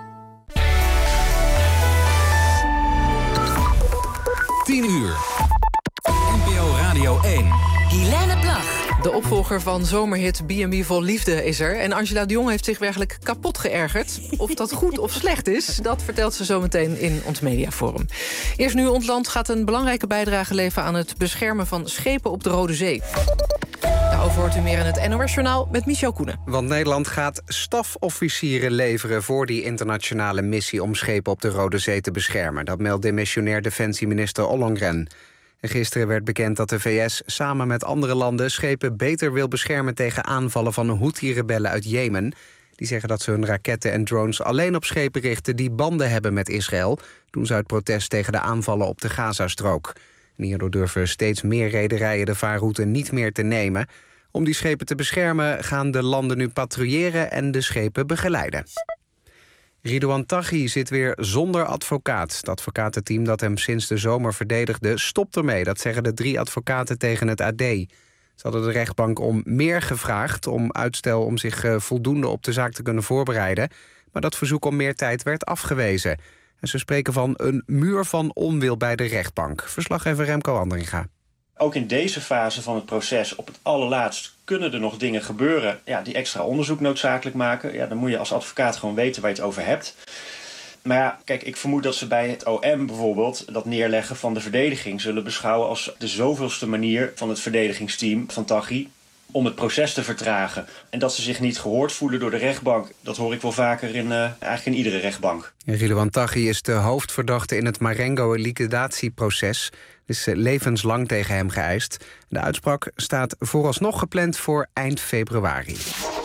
Uur. NPO Radio 1. Helene Plag. De opvolger van zomerhit B&B Vol Liefde is er. En Angela de Jong heeft zich werkelijk kapot geërgerd. Of dat goed of slecht is, dat vertelt ze zometeen in ons mediaforum. Eerst nu, ons land gaat een belangrijke bijdrage leveren aan het beschermen van schepen op de Rode Zee. Daarover hoort u meer in het NOS-journaal met Michel Koenen. Want Nederland gaat stafofficieren leveren voor die internationale missie om schepen op de Rode Zee te beschermen. Dat meldt demissionair defensieminister Ollongren. En gisteren werd bekend dat de VS samen met andere landen schepen beter wil beschermen tegen aanvallen van Houthi-rebellen uit Jemen. Die zeggen dat ze hun raketten en drones alleen op schepen richten die banden hebben met Israël, doen ze uit protest tegen de aanvallen op de Gazastrook. En hierdoor durven steeds meer rederijen de vaarroute niet meer te nemen. Om die schepen te beschermen gaan de landen nu patrouilleren en de schepen begeleiden. Ridouan Taghi zit weer zonder advocaat. Het advocatenteam dat hem sinds de zomer verdedigde stopt ermee. Dat zeggen de 3 advocaten tegen het AD. Ze hadden de rechtbank om meer gevraagd, om uitstel om zich voldoende op de zaak te kunnen voorbereiden. Maar dat verzoek om meer tijd werd afgewezen. En ze spreken van een muur van onwil bij de rechtbank. Verslaggever Remco Andringa. Ook in deze fase van het proces, op het allerlaatst, kunnen er nog dingen gebeuren die extra onderzoek noodzakelijk maken. Ja, dan moet je als advocaat gewoon weten waar je het over hebt. Maar ja, kijk, ik vermoed dat ze bij het OM bijvoorbeeld dat neerleggen van de verdediging zullen beschouwen als de zoveelste manier van het verdedigingsteam van Taghi om het proces te vertragen. En dat ze zich niet gehoord voelen door de rechtbank, dat hoor ik wel vaker eigenlijk in iedere rechtbank. Ridouan Taghi is de hoofdverdachte in het Marengo-liquidatieproces. Er is levenslang tegen hem geëist. De uitspraak staat vooralsnog gepland voor eind februari.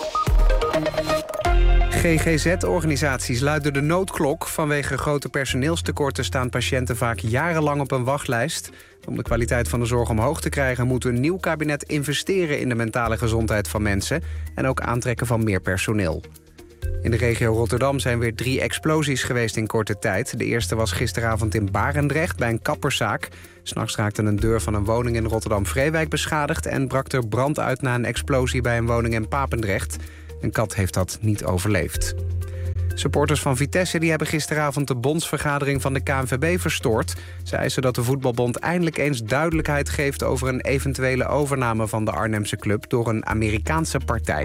GGZ-organisaties luiden de noodklok. Vanwege grote personeelstekorten staan patiënten vaak jarenlang op een wachtlijst. Om de kwaliteit van de zorg omhoog te krijgen moet een nieuw kabinet investeren in de mentale gezondheid van mensen en ook aantrekken van meer personeel. In de regio Rotterdam zijn weer 3 explosies geweest in korte tijd. De eerste was gisteravond in Barendrecht bij een kapperszaak. 'S Nachts raakte een deur van een woning in Rotterdam-Vreewijk beschadigd en brak er brand uit na een explosie bij een woning in Papendrecht. Een kat heeft dat niet overleefd. Supporters van Vitesse die hebben gisteravond de bondsvergadering van de KNVB verstoord. Ze eisen dat de voetbalbond eindelijk eens duidelijkheid geeft over een eventuele overname van de Arnhemse club door een Amerikaanse partij.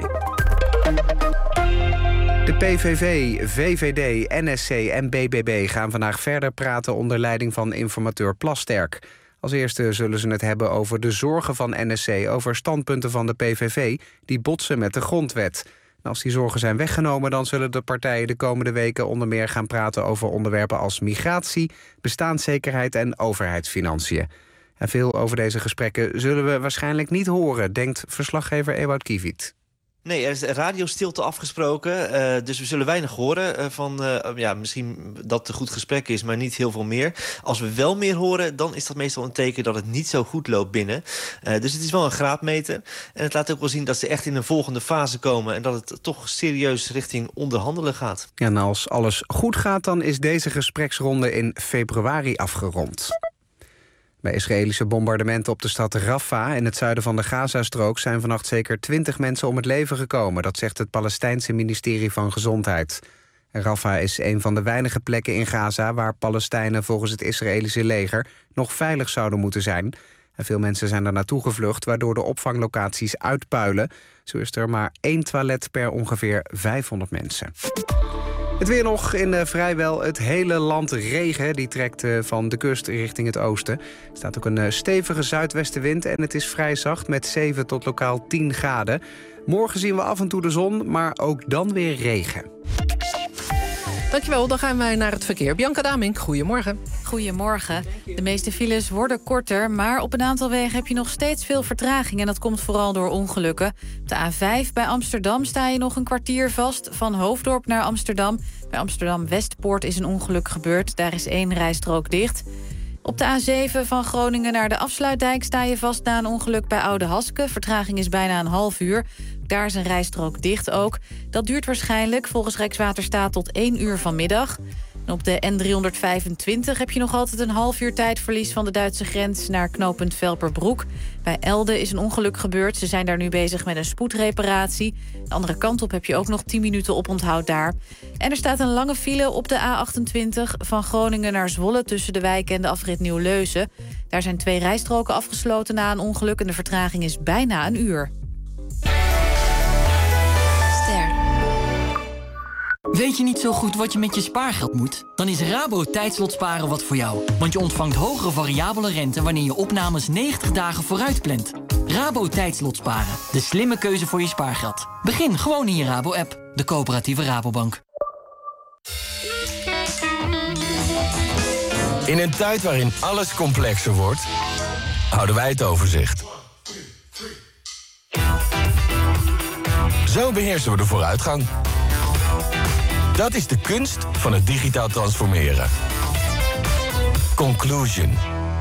De PVV, VVD, NSC en BBB gaan vandaag verder praten onder leiding van informateur Plasterk. Als eerste zullen ze het hebben over de zorgen van NSC over standpunten van de PVV die botsen met de grondwet. En als die zorgen zijn weggenomen, dan zullen de partijen de komende weken onder meer gaan praten over onderwerpen als migratie, bestaanszekerheid en overheidsfinanciën. En veel over deze gesprekken zullen we waarschijnlijk niet horen, denkt verslaggever Ewout Kiewiet. Nee, er is radiostilte afgesproken, dus we zullen weinig horen van misschien dat het een goed gesprek is, maar niet heel veel meer. Als we wel meer horen, dan is dat meestal een teken dat het niet zo goed loopt binnen. Dus het is wel een graadmeter. En het laat ook wel zien dat ze echt in een volgende fase komen en dat het toch serieus richting onderhandelen gaat. Ja, en als alles goed gaat, dan is deze gespreksronde in februari afgerond. Bij Israëlische bombardementen op de stad Rafah in het zuiden van de Gazastrook zijn vannacht zeker 20 mensen om het leven gekomen. Dat zegt het Palestijnse ministerie van Gezondheid. Rafah is een van de weinige plekken in Gaza waar Palestijnen volgens het Israëlische leger nog veilig zouden moeten zijn. En veel mensen zijn er naartoe gevlucht, waardoor de opvanglocaties uitpuilen. Zo is er maar 1 toilet per ongeveer 500 mensen. Het weer nog in vrijwel het hele land regen. Die trekt van de kust richting het oosten. Er staat ook een stevige zuidwestenwind en het is vrij zacht met 7 tot lokaal 10 graden. Morgen zien we af en toe de zon, maar ook dan weer regen. Dankjewel, dan gaan wij naar het verkeer. Bianca Damink, goedemorgen. Goedemorgen. De meeste files worden korter, maar op een aantal wegen heb je nog steeds veel vertraging. En dat komt vooral door ongelukken. Op de A5 bij Amsterdam sta je nog een kwartier vast van Hoofddorp naar Amsterdam. Bij Amsterdam-Westpoort is een ongeluk gebeurd. Daar is 1 rijstrook dicht. Op de A7 van Groningen naar de Afsluitdijk sta je vast na een ongeluk bij Oude Haske. Vertraging is bijna een half uur. Daar is een rijstrook dicht ook. Dat duurt waarschijnlijk volgens Rijkswaterstaat tot 1 uur vanmiddag. En op de N325 heb je nog altijd een half uur tijdverlies van de Duitse grens naar knooppunt Velperbroek. Bij Elde is een ongeluk gebeurd. Ze zijn daar nu bezig met een spoedreparatie. De andere kant op heb je ook nog 10 minuten oponthoud daar. En er staat een lange file op de A28 van Groningen naar Zwolle tussen de wijk en de afrit Nieuw-Leuzen. Daar zijn 2 rijstroken afgesloten na een ongeluk en de vertraging is bijna een uur. Weet je niet zo goed wat je met je spaargeld moet? Dan is Rabo Tijdslotsparen wat voor jou. Want je ontvangt hogere variabele rente wanneer je opnames 90 dagen vooruit plant. Rabo Tijdslotsparen. De slimme keuze voor je spaargeld. Begin gewoon in je Rabo-app. De coöperatieve Rabobank. In een tijd waarin alles complexer wordt, houden wij het overzicht. Zo beheersen we de vooruitgang. Dat is de kunst van het digitaal transformeren. Conclusion.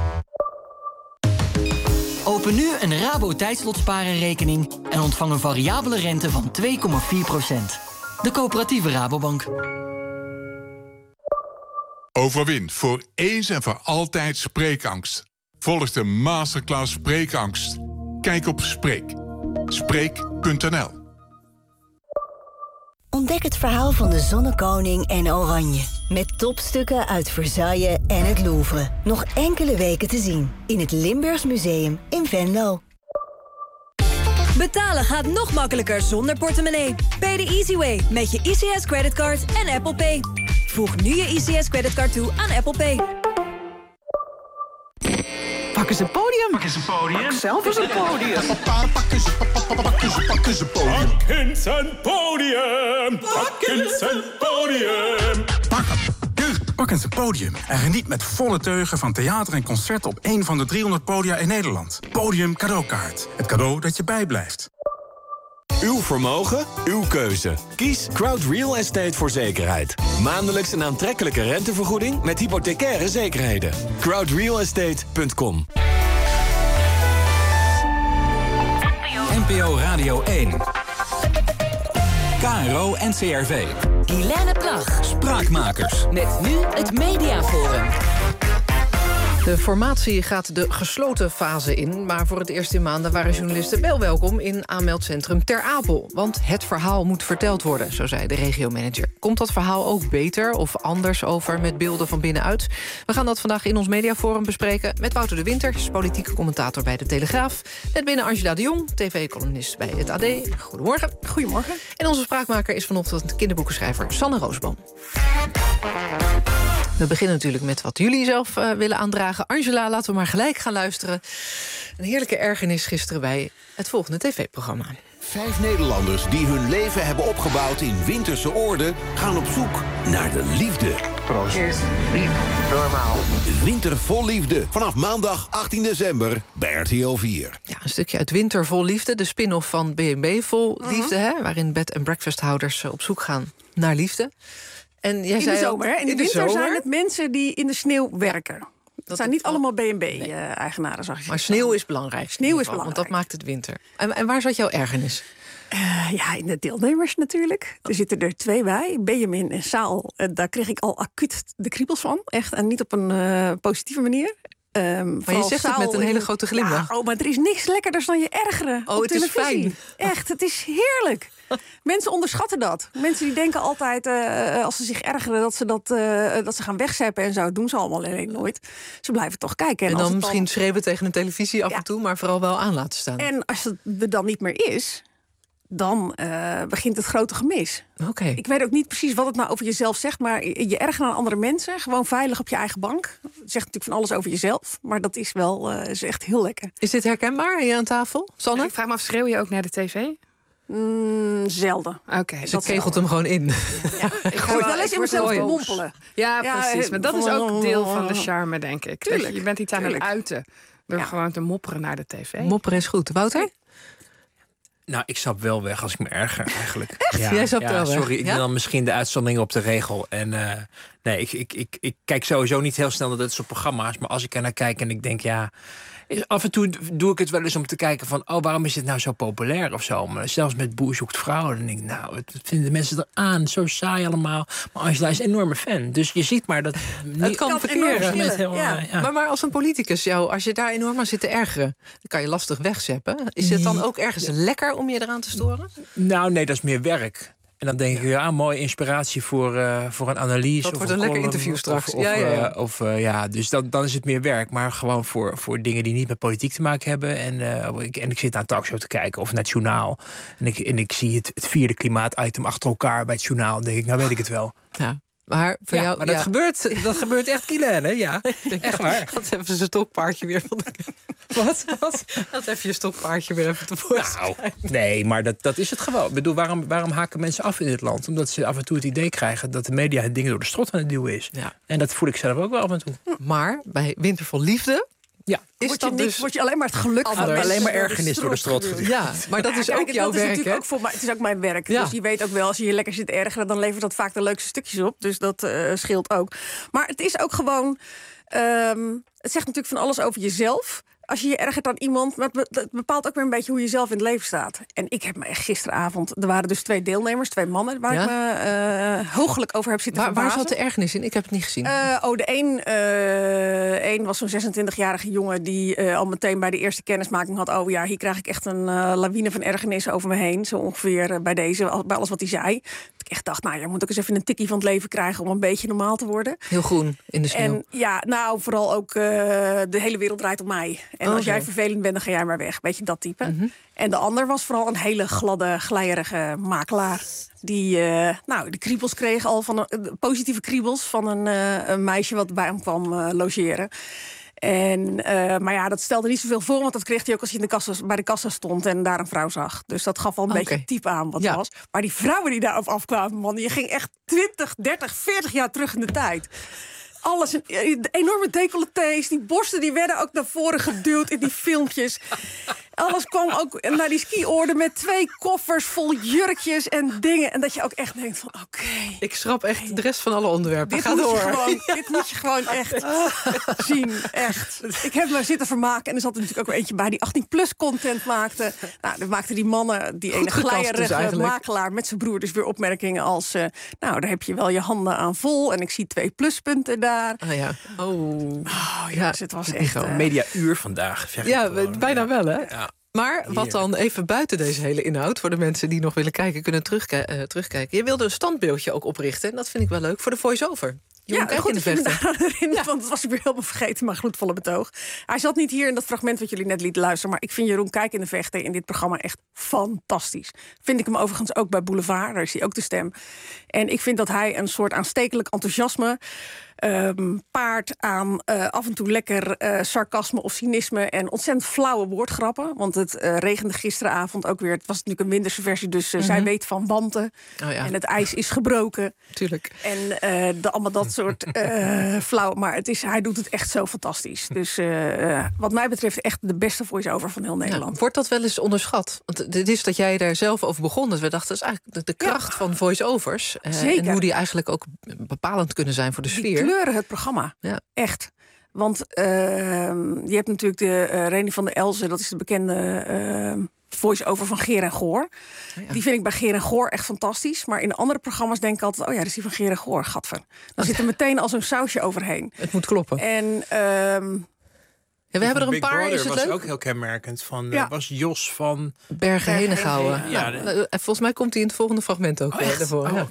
Open nu een Rabo Tijdslotsparen-rekening en ontvang een variabele rente van 2,4%. De coöperatieve Rabobank. Overwin voor eens en voor altijd spreekangst. Volg de masterclass Spreekangst. Kijk op Spreek. Spreek.nl. Ontdek het verhaal van de Zonnekoning en Oranje. Met topstukken uit Versailles en het Louvre. Nog enkele weken te zien in het Limburgs Museum in Venlo. Betalen gaat nog makkelijker zonder portemonnee. Pay the easy way met je ICS creditcard en Apple Pay. Voeg nu je ICS creditcard toe aan Apple Pay. Pak eens een podium. Pak eens een podium. Pak zelf eens een podium. Pak eens een podium. Pak eens een podium. Pak eens een podium. Pak eens een podium en geniet met volle teugen van theater en concerten op een van de 300 podia in Nederland. Podium cadeaukaart. Het cadeau dat je bijblijft. Uw vermogen, uw keuze. Kies Crowd Real Estate voor zekerheid. Maandelijks een aantrekkelijke rentevergoeding met hypothecaire zekerheden. crowdrealestate.com. NPO Radio 1. KRO NCRV. Guilaine Plag. Spraakmakers. Met nu het Mediaforum. De formatie gaat de gesloten fase in. Maar voor het eerst in maanden waren journalisten wel welkom in aanmeldcentrum Ter Apel. Want het verhaal moet verteld worden, zo zei de regiomanager. Komt dat verhaal ook beter of anders over met beelden van binnenuit? We gaan dat vandaag in ons mediaforum bespreken met Wouter de Winter, politieke commentator bij De Telegraaf. Net binnen Angela de Jong, tv-columnist bij het AD. Goedemorgen. Goedemorgen. En onze spraakmaker is vanochtend kinderboekenschrijver Sanne Roosboom. We beginnen natuurlijk met wat jullie zelf willen aandragen. Angela, laten we maar gelijk gaan luisteren. Een heerlijke ergernis gisteren bij het volgende tv-programma. 5 Nederlanders die hun leven hebben opgebouwd in winterse oorden gaan op zoek naar de liefde. Proost. Normaal. Winter vol liefde. Vanaf maandag 18 december bij RTL 4. Ja, een stukje uit Winter vol liefde. De spin-off van B&B vol liefde, hè, waarin bed- en breakfasthouders op zoek gaan naar liefde. En jij In zei de zomer, hè? In de winter zomer zijn het mensen die in de sneeuw werken. Dat zijn niet allemaal B&B-eigenaren, zag je. Maar sneeuw is belangrijk. Sneeuw is belangrijk. Want dat maakt het winter. En waar zat jouw ergernis? Ja, in de deelnemers natuurlijk. Er zitten er 2 bij, Benjamin en Saal. Daar kreeg ik al acuut de kriebels van. Echt, en niet op een positieve manier. Maar je zegt het met een hele grote glimlach. Ja, maar er is niks lekkerder dan je ergeren op het is televisie. fijn. Echt, het is heerlijk. Mensen onderschatten dat. Mensen die denken altijd, als ze zich ergeren... dat ze gaan wegzeppen en zo. Dat doen ze allemaal alleen nooit. Ze blijven toch kijken. En dan misschien schreeuwen tegen een televisie af en toe... maar vooral wel aan laten staan. En als het er dan niet meer is... dan begint het grote gemis. Oké. Ik weet ook niet precies wat het nou over jezelf zegt... maar je ergeren aan andere mensen, gewoon veilig op je eigen bank. Het zegt natuurlijk van alles over jezelf, maar dat is wel is echt heel lekker. Is dit herkenbaar hier aan tafel, Sanne? Ik vraag me af, schreeuw je ook naar de tv? Zelden. Oké. Dus dat kegelt hem gewoon in. Ja, ik ga wel eens in mezelf te mompelen. Ja, precies. Maar dat is ook deel van de charme, denk ik. Tuurlijk, je bent iets aan het uiten door gewoon te mopperen naar de tv. Mopperen is goed. Wouter? Nou, ik stap wel weg als ik me erger, eigenlijk. Echt? Jij stapt wel weg? Sorry, ik ben dan misschien de uitzondering op de regel. En nee, ik kijk sowieso niet heel snel naar dat soort programma's. Maar als ik er naar kijk en ik denk, af en toe doe ik het wel eens om te kijken van... waarom is dit nou zo populair of zo? Maar zelfs met Boer zoekt vrouw, dan denk ik... wat vinden mensen er aan? Zo saai allemaal. Maar Angela is een enorme fan. Dus je ziet maar dat... Het kan verkeren. Maar als een politicus als je daar enorm aan zit te ergeren... dan kan je lastig wegzeppen. Is het dan ook ergens lekker om je eraan te storen? Nou, nee, dat is meer werk. En dan denk ik, mooie inspiratie voor een analyse. Dat wordt een lekker interview straks. Dus dan is het meer werk. Maar gewoon voor dingen die niet met politiek te maken hebben. En ik zit naar een talkshow te kijken of naar het journaal. En ik zie het vierde klimaatitem achter elkaar bij het journaal. Dan denk ik, nou weet ik het wel. Ja. Maar voor jou, maar dat gebeurt echt kielen, hè? Ja, echt waar. Dat even zijn stokpaardje weer van Wat? Dat even je stokpaardje weer even tevoorschijn. Nou, nee, maar dat is het gewoon. Ik bedoel, waarom haken mensen af in dit land? Omdat ze af en toe het idee krijgen dat de media het dingen door de strot aan het duwen is. Ja. En dat voel ik zelf ook wel af en toe. Maar bij Winter vol Liefde... Ja. Word je alleen maar het geluk van alleen maar ergernis door de strot geduwd. Ja, maar dat is ook jouw werk, hè? Het is ook mijn werk. Ja. Dus je weet ook wel, als je je lekker zit ergeren... dan levert dat vaak de leukste stukjes op. Dus dat scheelt ook. Maar het is ook gewoon... het zegt natuurlijk van alles over jezelf... Als je je ergert aan iemand, maar het bepaalt ook weer een beetje hoe je zelf in het leven staat. En ik heb me echt gisteravond, er waren dus 2 deelnemers, 2 mannen, waar ik me hooglijk over heb zitten verbazen. Waar zat de ergernis in? Ik heb het niet gezien. De een was zo'n 26-jarige jongen die al meteen bij de eerste kennismaking had... hier krijg ik echt een lawine van ergernis over me heen. Zo ongeveer bij alles wat hij zei. Dat ik echt dacht, je moet ook eens even een tikkie van het leven krijgen... om een beetje normaal te worden. Heel groen in de sneeuw. En vooral ook de hele wereld draait om mij. En als jij vervelend bent, dan ga jij maar weg. Weet je, dat type. Mm-hmm. En de ander was vooral een hele gladde, glijrige makelaar. Die de kriebels kreeg al van positieve kriebels... van een meisje wat bij hem kwam logeren. Maar dat stelde niet zoveel voor... want dat kreeg hij ook als hij bij de kassa stond... en daar een vrouw zag. Dus dat gaf al een beetje type aan wat het was. Maar die vrouwen die daarop afkwamen, man... die ging echt 20, 30, 40 jaar terug in de tijd... Alles, de enorme decolletés, die borsten die werden ook naar voren geduwd in die filmpjes. Alles kwam ook naar die skioorden met 2 koffers vol jurkjes en dingen. En dat je ook echt denkt van oké. Ik schrap echt de rest van alle onderwerpen. Dit moet je gewoon echt zien, echt. Ik heb me zitten vermaken en er zat er natuurlijk ook eentje bij die 18+ content maakte. Nou, dan maakten die mannen, die ene glijrige makelaar met zijn broer dus weer opmerkingen als... daar heb je wel je handen aan vol en ik zie 2 pluspunten daar. Dus het was echt... Media-uur vandaag. Bijna wel, hè? Ja. Maar wat dan even buiten deze hele inhoud... voor de mensen die nog willen kijken, kunnen terugkijken. Je wilde een standbeeldje ook oprichten. En dat vind ik wel leuk voor de voice-over. Kijk in de vechten. Want dat was ik weer helemaal vergeten, maar gloedvolle betoog. Hij zat niet hier in dat fragment wat jullie net lieten luisteren... maar ik vind Jeroen Kijk in de vechten in dit programma echt fantastisch. Vind ik hem overigens ook bij Boulevard, daar is hij ook de stem. En ik vind dat hij een soort aanstekelijk enthousiasme... paard aan af en toe lekker sarcasme of cynisme... en ontzettend flauwe woordgrappen. Want het regende gisteravond ook weer. Het was natuurlijk een winterse versie, dus zij weet van wanten. En het ijs is gebroken. Tuurlijk. En allemaal dat soort flauw. Maar hij doet het echt zo fantastisch. Dus wat mij betreft echt de beste voice-over van heel Nederland. Wordt dat wel eens onderschat? Want het is dat jij daar zelf over begon. Dat we dachten, dat is eigenlijk de kracht van voice-overs. En hoe die eigenlijk ook bepalend kunnen zijn voor de sfeer. Die kleuren het programma. Ja. Echt. Want je hebt natuurlijk de Reni van der Elzen. Dat is de bekende voice-over van Geer en Goor. Ja. Die vind ik bij Geer en Goor echt fantastisch. Maar in andere programma's denk ik altijd... dat is die van Geer en Goor, gadver. Dan zit er meteen al zo'n sausje overheen. Het moet kloppen. En Ja, we hebben er een Big paar, Brother is het was leuk? ook heel kenmerkend. Was Jos van... Bergen-Henegouwen. Ja, volgens mij komt hij in het volgende fragment ook ervoor. Ja.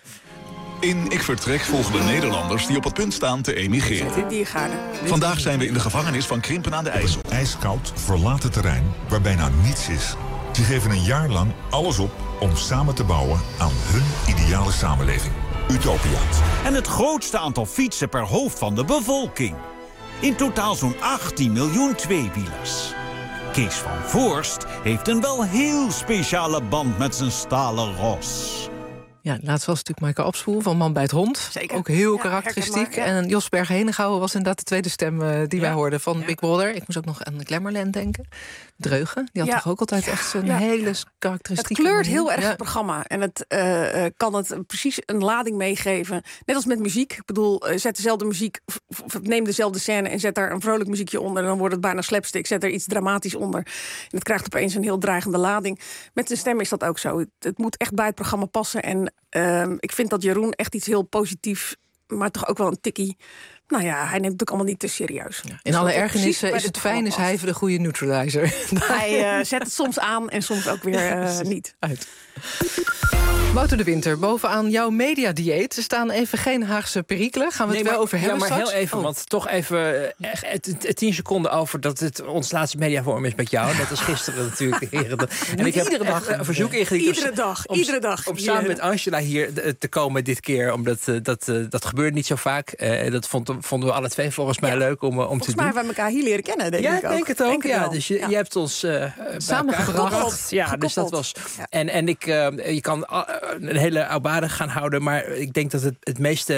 In Ik Vertrek volgen we Nederlanders die op het punt staan te emigreren. Vandaag zijn we in de gevangenis van Krimpen aan de IJssel. IJskoud, verlaten terrein waar bijna niets is. Ze geven een jaar lang alles op om samen te bouwen aan hun ideale samenleving. Utopia. En het grootste aantal fietsen per hoofd van de bevolking. In totaal zo'n 18 miljoen tweewielers. Kees van Voorst heeft een wel heel speciale band met zijn stalen ros. Ja, laatst was natuurlijk Maaike Abspoel van Man bij het Hond. Zeker. Ook heel karakteristiek. Ja. En Jos Bergen-Henegouwen was inderdaad de tweede stem die wij hoorden van Big Brother. Ik moest ook nog aan Glamourland denken. Dreugen, die had toch ook altijd echt zo'n hele karakteristieke... Het kleurt heel erg het programma. En het kan het precies een lading meegeven. Net als met muziek. Ik bedoel, zet dezelfde muziek, neem dezelfde scène en zet daar een vrolijk muziekje onder. En dan wordt het bijna slapstick. Zet er iets dramatisch onder. En het krijgt opeens een heel dreigende lading. Met zijn stem is dat ook zo. Het moet echt bij het programma passen. En ik vind dat Jeroen echt iets heel positiefs, maar toch ook wel een tikkie. Nou ja, hij neemt het ook allemaal niet te serieus. Ja, in alle ergernissen is het fijn, is hij voor de goede neutralizer. Hij zet het soms aan en soms ook weer niet. Uit. Wouter de Winter, bovenaan jouw mediadieet staan even geen Haagse perikelen. Gaan we het wel over hebben maar straks? heel even, want toch even 10 seconden over dat het ons laatste mediaforum is met jou. Dat is gisteren natuurlijk. En ik heb iedere dag een verzoek ingediend. Iedere dag. Om samen met Angela hier te komen dit keer. Omdat dat gebeurt niet zo vaak. Dat vonden we alle twee volgens mij leuk om te doen. Volgens mij hebben we elkaar hier leren kennen, denk ik ook. Ja, denk het ook. Ja. Dus je hebt ons samengebracht. Ja, dus dat was... En je kan een hele aubade gaan houden, maar ik denk dat het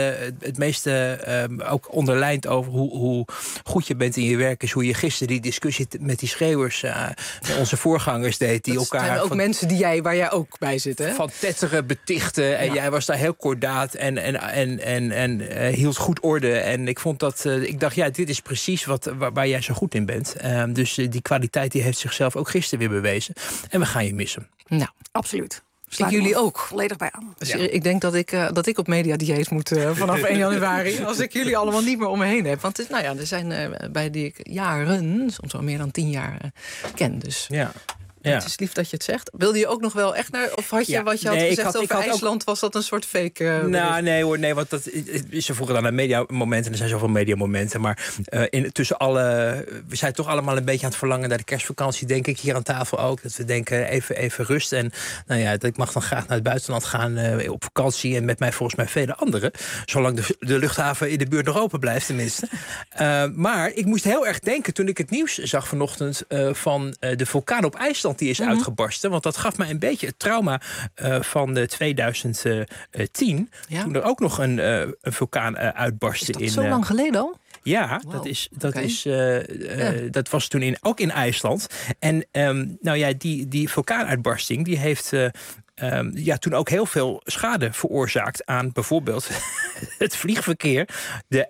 meeste ook onderlijnt over hoe goed je bent in je werk is. Hoe je gisteren die discussie met die schreeuwers, onze voorgangers deed. Die elkaar zijn ook mensen waar jij ook bij zit, hè? Van tetteren betichten. En jij was daar heel kordaat en hield goed orde. En ik vond dat, ik dacht, ja, dit is precies waar jij zo goed in bent. Dus die kwaliteit die heeft zichzelf ook gisteren weer bewezen. En we gaan je missen. Nou, absoluut. Ik jullie ook. Volledig bij aan. Dus ik denk dat ik op mediadieet moet vanaf 1 januari. Als ik jullie allemaal niet meer om me heen heb. Want er zijn bij die ik jaren, soms wel meer dan 10 jaar ken. Dus het is lief dat je het zegt. Wilde je ook nog wel echt naar... Of had je wat je had gezegd over IJsland... was dat een soort fake... Nee, want ze vroegen dan naar mediamomenten. En er zijn zoveel mediamomenten. Maar tussen we zijn toch allemaal een beetje aan het verlangen... naar de kerstvakantie, denk ik, hier aan tafel ook. Dat we denken, even rust. En ik mag dan graag naar het buitenland gaan op vakantie. En met mij volgens mij vele anderen. Zolang de luchthaven in de buurt nog open blijft, tenminste. Maar ik moest heel erg denken toen ik het nieuws zag vanochtend... van de vulkaan op IJsland die is uitgebarsten. Want dat gaf mij een beetje het trauma van 2010. Ja? Toen er ook nog een vulkaan uitbarstte. Is dat zo lang geleden al? Ja, wow. Dat was toen ook in IJsland. En die vulkaanuitbarsting die heeft... toen ook heel veel schade veroorzaakt aan bijvoorbeeld het vliegverkeer. De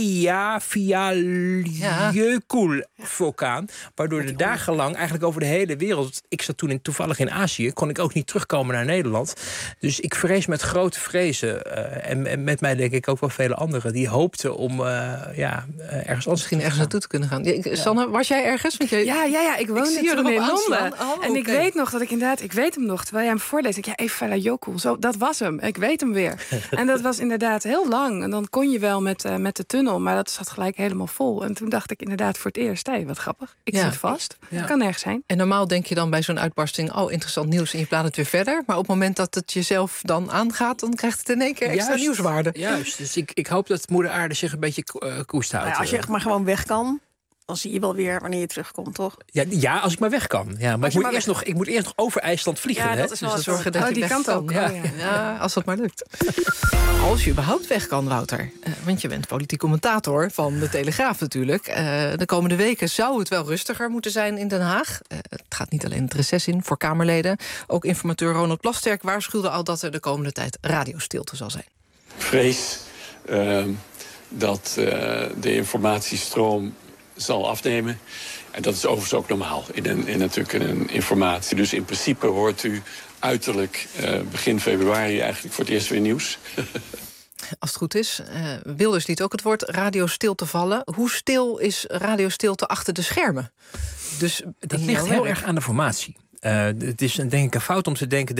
Eyjafjallajökull-vulkaan. Waardoor de dagenlang eigenlijk over de hele wereld... Ik zat toen toevallig in Azië. Kon ik ook niet terugkomen naar Nederland. Dus ik vrees met grote vrezen. En met mij denk ik ook wel vele anderen. Die hoopten om ergens anders naartoe te kunnen gaan. Sanne, was jij ergens? Want Ja, ik woonde toen in Londen. En ik weet nog dat ik inderdaad... Ik weet hem nog, terwijl jij hem voorleest. Eyjafjallajökull, dat was hem. Ik weet hem weer. En dat was inderdaad heel lang. En dan kon je wel met de tunnel, maar dat zat gelijk helemaal vol. En toen dacht ik inderdaad voor het eerst, wat grappig. Ik zit vast. Kan nergens zijn. En normaal denk je dan bij zo'n uitbarsting, interessant nieuws en je plaat het weer verder. Maar op het moment dat het jezelf dan aangaat, dan krijgt het in één keer extra nieuwswaarde. Juist, dus ik hoop dat moeder aarde zich een beetje koest houdt. Als je echt maar gewoon weg kan, dan zie je wel weer wanneer je terugkomt, toch? Ja, als ik maar weg kan. Ja, maar ik moet eerst nog over IJsland vliegen. Ja, dat is wel zorgen dat je die kant ook. Ja, als dat maar lukt. Als je überhaupt weg kan, Wouter. Want je bent politiek commentator van de Telegraaf natuurlijk. De komende weken zou het wel rustiger moeten zijn in Den Haag. Het gaat niet alleen het reces in voor Kamerleden. Ook informateur Ronald Plasterk waarschuwde al dat er de komende tijd radiostilte zal zijn. Vrees dat de informatiestroom zal afnemen. En dat is overigens ook normaal in natuurlijk een informatie. Dus in principe hoort u uiterlijk begin februari eigenlijk voor het eerst weer nieuws. als het goed is. Wilders liet ook het woord radiostilte vallen. Hoe stil is radiostilte achter de schermen? Dus dat ligt heel erg aan de formatie. Het is denk ik een fout om te denken...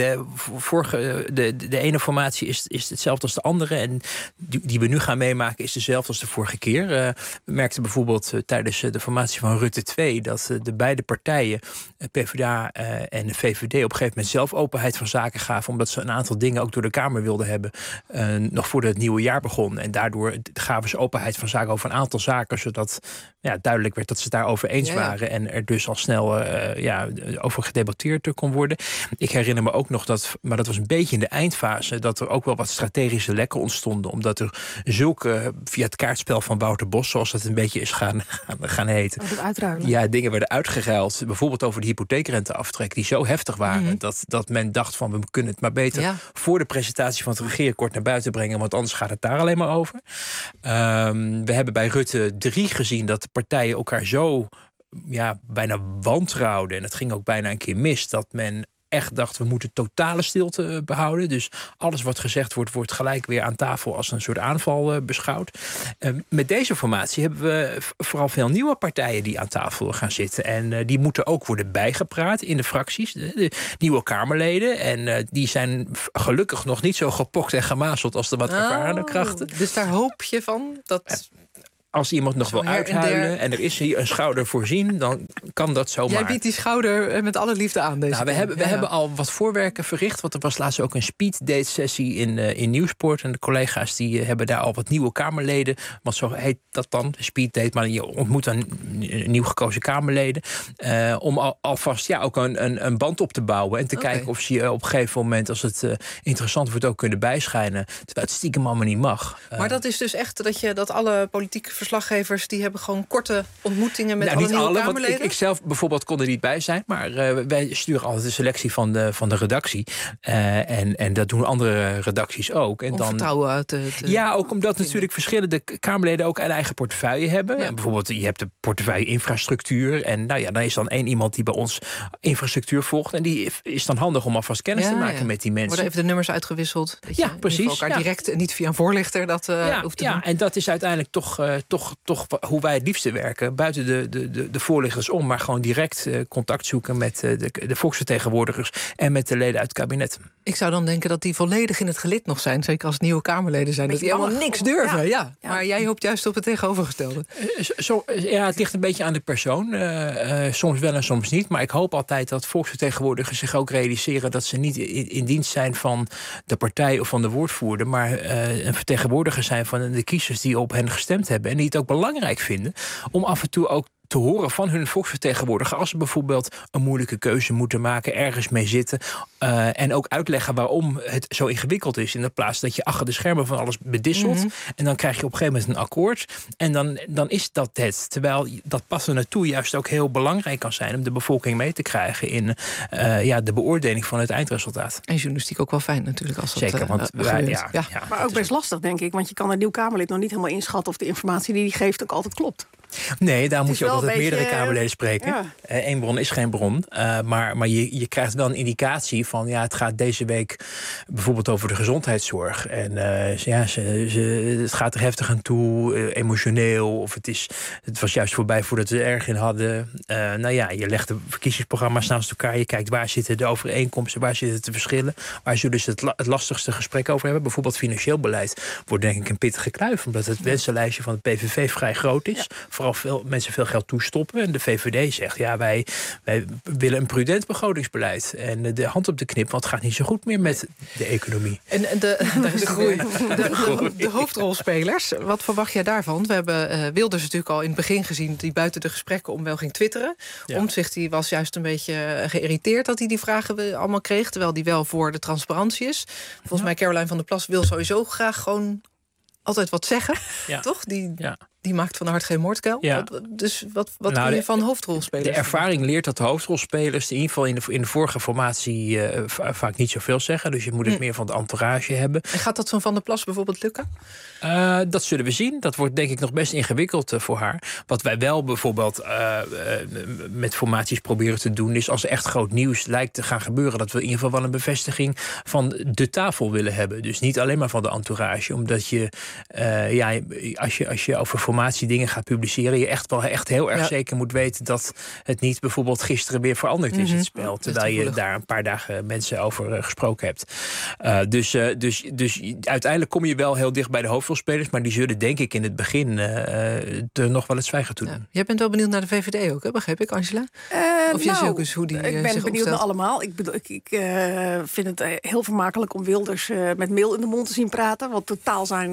de ene formatie is hetzelfde als de andere... en die we nu gaan meemaken is dezelfde als de vorige keer. We merkten bijvoorbeeld tijdens de formatie van Rutte 2... dat de beide partijen, PvdA en de VVD... op een gegeven moment zelf openheid van zaken gaven... omdat ze een aantal dingen ook door de Kamer wilden hebben... nog voordat het nieuwe jaar begon. En daardoor gaven ze openheid van zaken over een aantal zaken... zodat duidelijk werd dat ze het daarover eens waren... en er dus al snel over gedebatteerd kon worden. Ik herinner me ook nog maar dat was een beetje in de eindfase... dat er ook wel wat strategische lekken ontstonden... omdat er zulke, via het kaartspel van Wouter Bos... zoals dat een beetje is gaan heten... Ja, dingen werden uitgeruild. Bijvoorbeeld over de hypotheekrenteaftrek... die zo heftig waren dat men dacht van... we kunnen het maar beter voor de presentatie van het regeerakkoord... naar buiten brengen, want anders gaat het daar alleen maar over. We hebben bij Rutte 3 gezien dat de partijen elkaar zo... bijna wantrouwden. En het ging ook bijna een keer mis dat men echt dacht... we moeten totale stilte behouden. Dus alles wat gezegd wordt gelijk weer aan tafel... als een soort aanval beschouwd. Met deze formatie hebben we vooral veel nieuwe partijen... die aan tafel gaan zitten. En die moeten ook worden bijgepraat in de fracties. De nieuwe Kamerleden. En die zijn gelukkig nog niet zo gepokt en gemazeld... als de wat ervaren krachten. Dus daar hoop je van dat... Als iemand nog wil uithuilen en er is hier een schouder voorzien... dan kan dat zomaar. Jij biedt die schouder met alle liefde aan. Deze we hebben al wat voorwerken verricht. Want er was laatst ook een speeddate-sessie in Nieuwsport. En de collega's die hebben daar al wat nieuwe Kamerleden. Want zo heet dat dan, speeddate. Maar je ontmoet dan nieuw gekozen Kamerleden. Om alvast ook een band op te bouwen. En te kijken of ze je op een gegeven moment... als het interessant wordt ook kunnen bijschijnen. Terwijl het stiekem allemaal niet mag. Maar dat is dus echt dat alle politieke verslaggevers... die hebben gewoon korte ontmoetingen met alle nieuwe Kamerleden? Want ik zelf bijvoorbeeld kon er niet bij zijn... maar wij sturen altijd de selectie van de redactie. En dat doen andere redacties ook. En om vertrouwen uit te... Ja, ook omdat natuurlijk verschillende Kamerleden... ook een eigen portefeuille hebben. Ja. Bijvoorbeeld, je hebt de portefeuille infrastructuur... en dan is dan één iemand die bij ons infrastructuur volgt... en die is dan handig om alvast kennis te maken met die mensen. Worden even de nummers uitgewisseld. Dat precies. Elkaar direct en niet via een voorlichter hoeft te doen. En dat is uiteindelijk toch hoe wij het liefste werken. Buiten de voorlichters om, maar gewoon direct contact zoeken met de volksvertegenwoordigers en met de leden uit het kabinet. Ik zou dan denken dat die volledig in het gelid nog zijn, zeker als het nieuwe Kamerleden zijn. Dat die helemaal niks durven. Ja. Maar jij hoopt juist op het tegenovergestelde. Het ligt een beetje aan de persoon. Soms wel en soms niet. Maar ik hoop altijd dat volksvertegenwoordigers zich ook realiseren dat ze niet in dienst zijn van de partij of van de woordvoerder, maar een vertegenwoordiger zijn van de kiezers die op hen gestemd hebben. En die het ook belangrijk vinden om af en toe ook te horen van hun volksvertegenwoordiger als ze bijvoorbeeld een moeilijke keuze moeten maken, ergens mee zitten en ook uitleggen waarom het zo ingewikkeld is, in de plaats dat je achter de schermen van alles bedisselt en dan krijg je op een gegeven moment een akkoord en dan is dat het. Terwijl dat passen naartoe juist ook heel belangrijk kan zijn om de bevolking mee te krijgen in de beoordeling van het eindresultaat. En journalistiek ook wel fijn natuurlijk als dat zeker, want maar ook best lastig denk ik, want je kan een nieuw Kamerlid nog niet helemaal inschatten of de informatie die hij geeft ook altijd klopt. Nee, daar moet je ook altijd meerdere Kamerleden spreken. Eén bron is geen bron. Maar je krijgt wel een indicatie van het gaat deze week bijvoorbeeld over de gezondheidszorg. En het gaat er heftig aan toe, emotioneel. Of het was juist voorbij voordat we er erg in hadden. Je legt de verkiezingsprogramma's naast elkaar. Je kijkt waar zitten de overeenkomsten, waar zitten de verschillen. Waar zullen ze het lastigste gesprek over hebben. Bijvoorbeeld financieel beleid wordt denk ik een pittige kluif. Omdat het wensenlijstje van de PVV vrij groot is. Vooral mensen veel geld toestoppen. En de VVD zegt, wij willen een prudent begrotingsbeleid. En de hand op de knip, want het gaat niet zo goed meer met de economie. En daar is de groei. De hoofdrolspelers, wat verwacht jij daarvan? We hebben Wilders natuurlijk al in het begin gezien, die buiten de gesprekken om wel ging twitteren. Ja. Omtzigt die was juist een beetje geïrriteerd dat hij die vragen allemaal kreeg, terwijl die wel voor de transparantie is. Volgens mij Caroline van der Plas wil sowieso graag gewoon altijd wat zeggen, toch? Die maakt van de hart geen moordkuil. Ja. Dus wat kun je van hoofdrolspelers? De ervaring leert dat de hoofdrolspelers in ieder geval in de vorige formatie vaak niet zoveel zeggen. Dus je moet het meer van de entourage hebben. En gaat dat zo'n Van der Plas bijvoorbeeld lukken? Dat zullen we zien. Dat wordt denk ik nog best ingewikkeld voor haar. Wat wij wel bijvoorbeeld met formaties proberen te doen, is als er echt groot nieuws lijkt te gaan gebeuren, dat we in ieder geval wel een bevestiging van de tafel willen hebben. Dus niet alleen maar van de entourage. Omdat je, als je over formatie dingen gaat publiceren, je echt heel erg zeker moet weten dat het niet bijvoorbeeld gisteren weer veranderd is, het spel. Terwijl je daar een paar dagen mensen over gesproken hebt. Dus uiteindelijk kom je wel heel dicht bij de hoofdrolspelers, maar die zullen denk ik in het begin er nog wel het zwijgen toe doen. Jij bent wel benieuwd naar de VVD ook, hè? Begrijp ik, Angela? Of je ook eens hoe die ik ben benieuwd naar allemaal. Ik vind het heel vermakelijk om Wilders met meel in de mond te zien praten, wat totaal zijn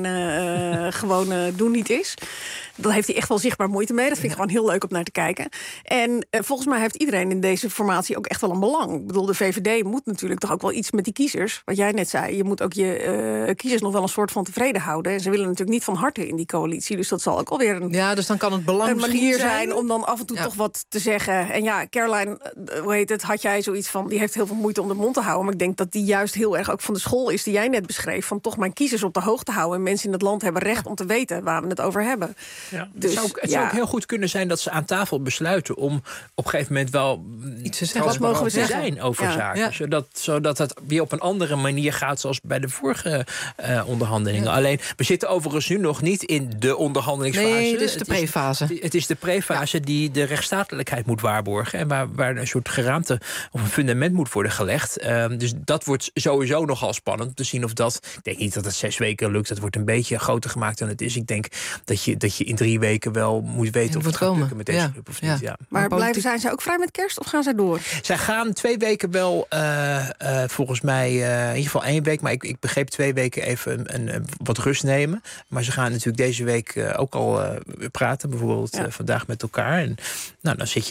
gewone doen niet is. Daar heeft hij echt wel zichtbaar moeite mee. Dat vind ik gewoon heel leuk om naar te kijken. En volgens mij heeft iedereen in deze formatie ook echt wel een belang. Ik bedoel, de VVD moet natuurlijk toch ook wel iets met die kiezers. Wat jij net zei, je moet ook je kiezers nog wel een soort van tevreden houden. En ze willen natuurlijk niet van harte in die coalitie. Dus dat zal ook alweer dus dan kan het belang een manier zijn om dan af en toe toch wat te zeggen. En ja, Caroline, had jij zoiets van, die heeft heel veel moeite om de mond te houden. Maar ik denk dat die juist heel erg ook van de school is die jij net beschreef. Van toch mijn kiezers op de hoogte houden. En mensen in het land hebben recht om te weten waar we het over hebben. Ja. Dus, het zou ook heel goed kunnen zijn dat ze aan tafel besluiten om op een gegeven moment wel iets te zeggen. Wat mogen we zeggen over zaken. Zodat het weer op een andere manier gaat zoals bij de vorige onderhandelingen. Ja. Alleen, we zitten overigens nu nog niet in de onderhandelingsfase. Nee, het is de pre-fase. Het is de pre-fase die de rechtsstatelijkheid moet waarborgen. En waar een soort geraamte of een fundament moet worden gelegd. Dus dat wordt sowieso nogal spannend te zien of dat. Ik denk niet dat het 6 weken lukt. Dat wordt een beetje groter gemaakt dan het is. Ik denk dat je in 3 weken wel moet weten of het gaat lukken met deze club of niet. Ja. Maar zijn zij ook vrij met kerst of gaan zij door? Zij gaan 2 weken wel, volgens mij in ieder geval 1 week. Maar ik begreep 2 weken even wat rust nemen. Maar ze gaan natuurlijk deze week ook al praten. Bijvoorbeeld vandaag met elkaar. En dan zit je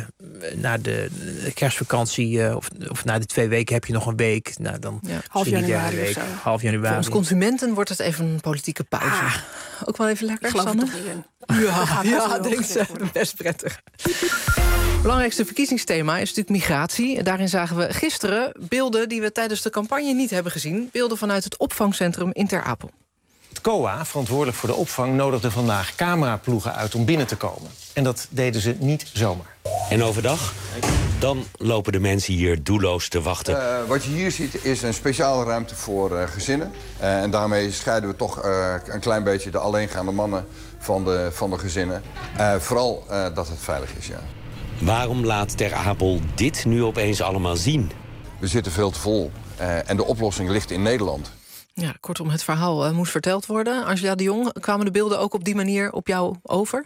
na de kerstvakantie of na de 2 weken heb je nog een week. Dan half januari week, half januari. Voor ons consumenten wordt het even een politieke pauze. Ook wel even lekker, geloof Sanne? Ik toch niet in. Ja, denk ze. Best prettig. Belangrijkste verkiezingsthema is natuurlijk migratie. Daarin zagen we gisteren beelden die we tijdens de campagne niet hebben gezien. Beelden vanuit het opvangcentrum in Ter Apel. Het COA, verantwoordelijk voor de opvang, nodigde vandaag cameraploegen uit om binnen te komen. En dat deden ze niet zomaar. En overdag? Dan lopen de mensen hier doelloos te wachten. Wat je hier ziet is een speciale ruimte voor gezinnen. En daarmee scheiden we toch een klein beetje de alleengaande mannen van de gezinnen. Vooral dat het veilig is, ja. Waarom laat Ter Apel dit nu opeens allemaal zien? We zitten veel te vol. En de oplossing ligt in Nederland. Ja, kortom, het verhaal moest verteld worden. Angela de Jong, kwamen de beelden ook op die manier op jou over?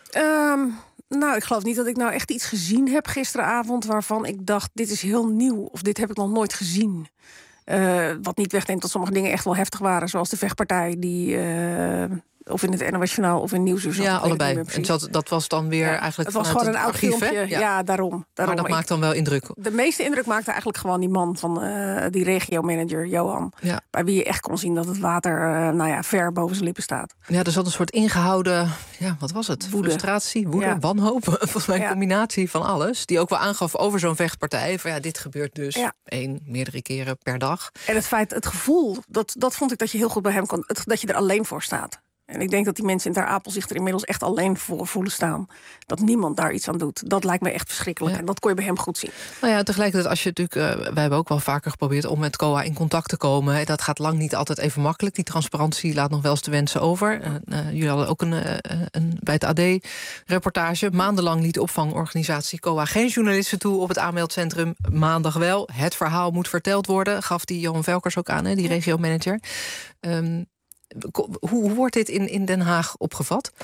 Ik geloof niet dat ik nou echt iets gezien heb gisteravond waarvan ik dacht, dit is heel nieuw of dit heb ik nog nooit gezien. Wat niet wegneemt dat sommige dingen echt wel heftig waren, zoals de vechtpartij die of in het NOS Journaal of in Nieuwsuur. Ja, allebei. En dat was dan weer eigenlijk het was gewoon een oud filmpje. Ja, daarom. Maar dat maakt dan wel indruk. De meeste indruk maakte eigenlijk gewoon die man van die regiomanager, Johan. Ja. Bij wie je echt kon zien dat het water ver boven zijn lippen staat. Ja, er zat een soort ingehouden, wat was het? Frustratie, woede, wanhoop. Volgens mij een combinatie van alles. Die ook wel aangaf over zo'n vechtpartij. Van dit gebeurt dus meerdere keren per dag. En het gevoel, dat vond ik dat je heel goed bij hem kon. Dat je er alleen voor staat. En ik denk dat die mensen in Ter Apel zich er inmiddels echt alleen voor voelen staan. Dat niemand daar iets aan doet. Dat lijkt me echt verschrikkelijk. En dat kon je bij hem goed zien. Nou ja, tegelijkertijd, als je natuurlijk, wij hebben ook wel vaker geprobeerd om met COA in contact te komen. Dat gaat lang niet altijd even makkelijk. Die transparantie laat nog wel eens te wensen over. Jullie hadden ook bij het AD-reportage. Maandenlang liet de opvangorganisatie COA geen journalisten toe op het aanmeldcentrum. Maandag wel. Het verhaal moet verteld worden. Gaf die Johan Velkers ook aan, die regiomanager. Hoe wordt dit in Den Haag opgevat?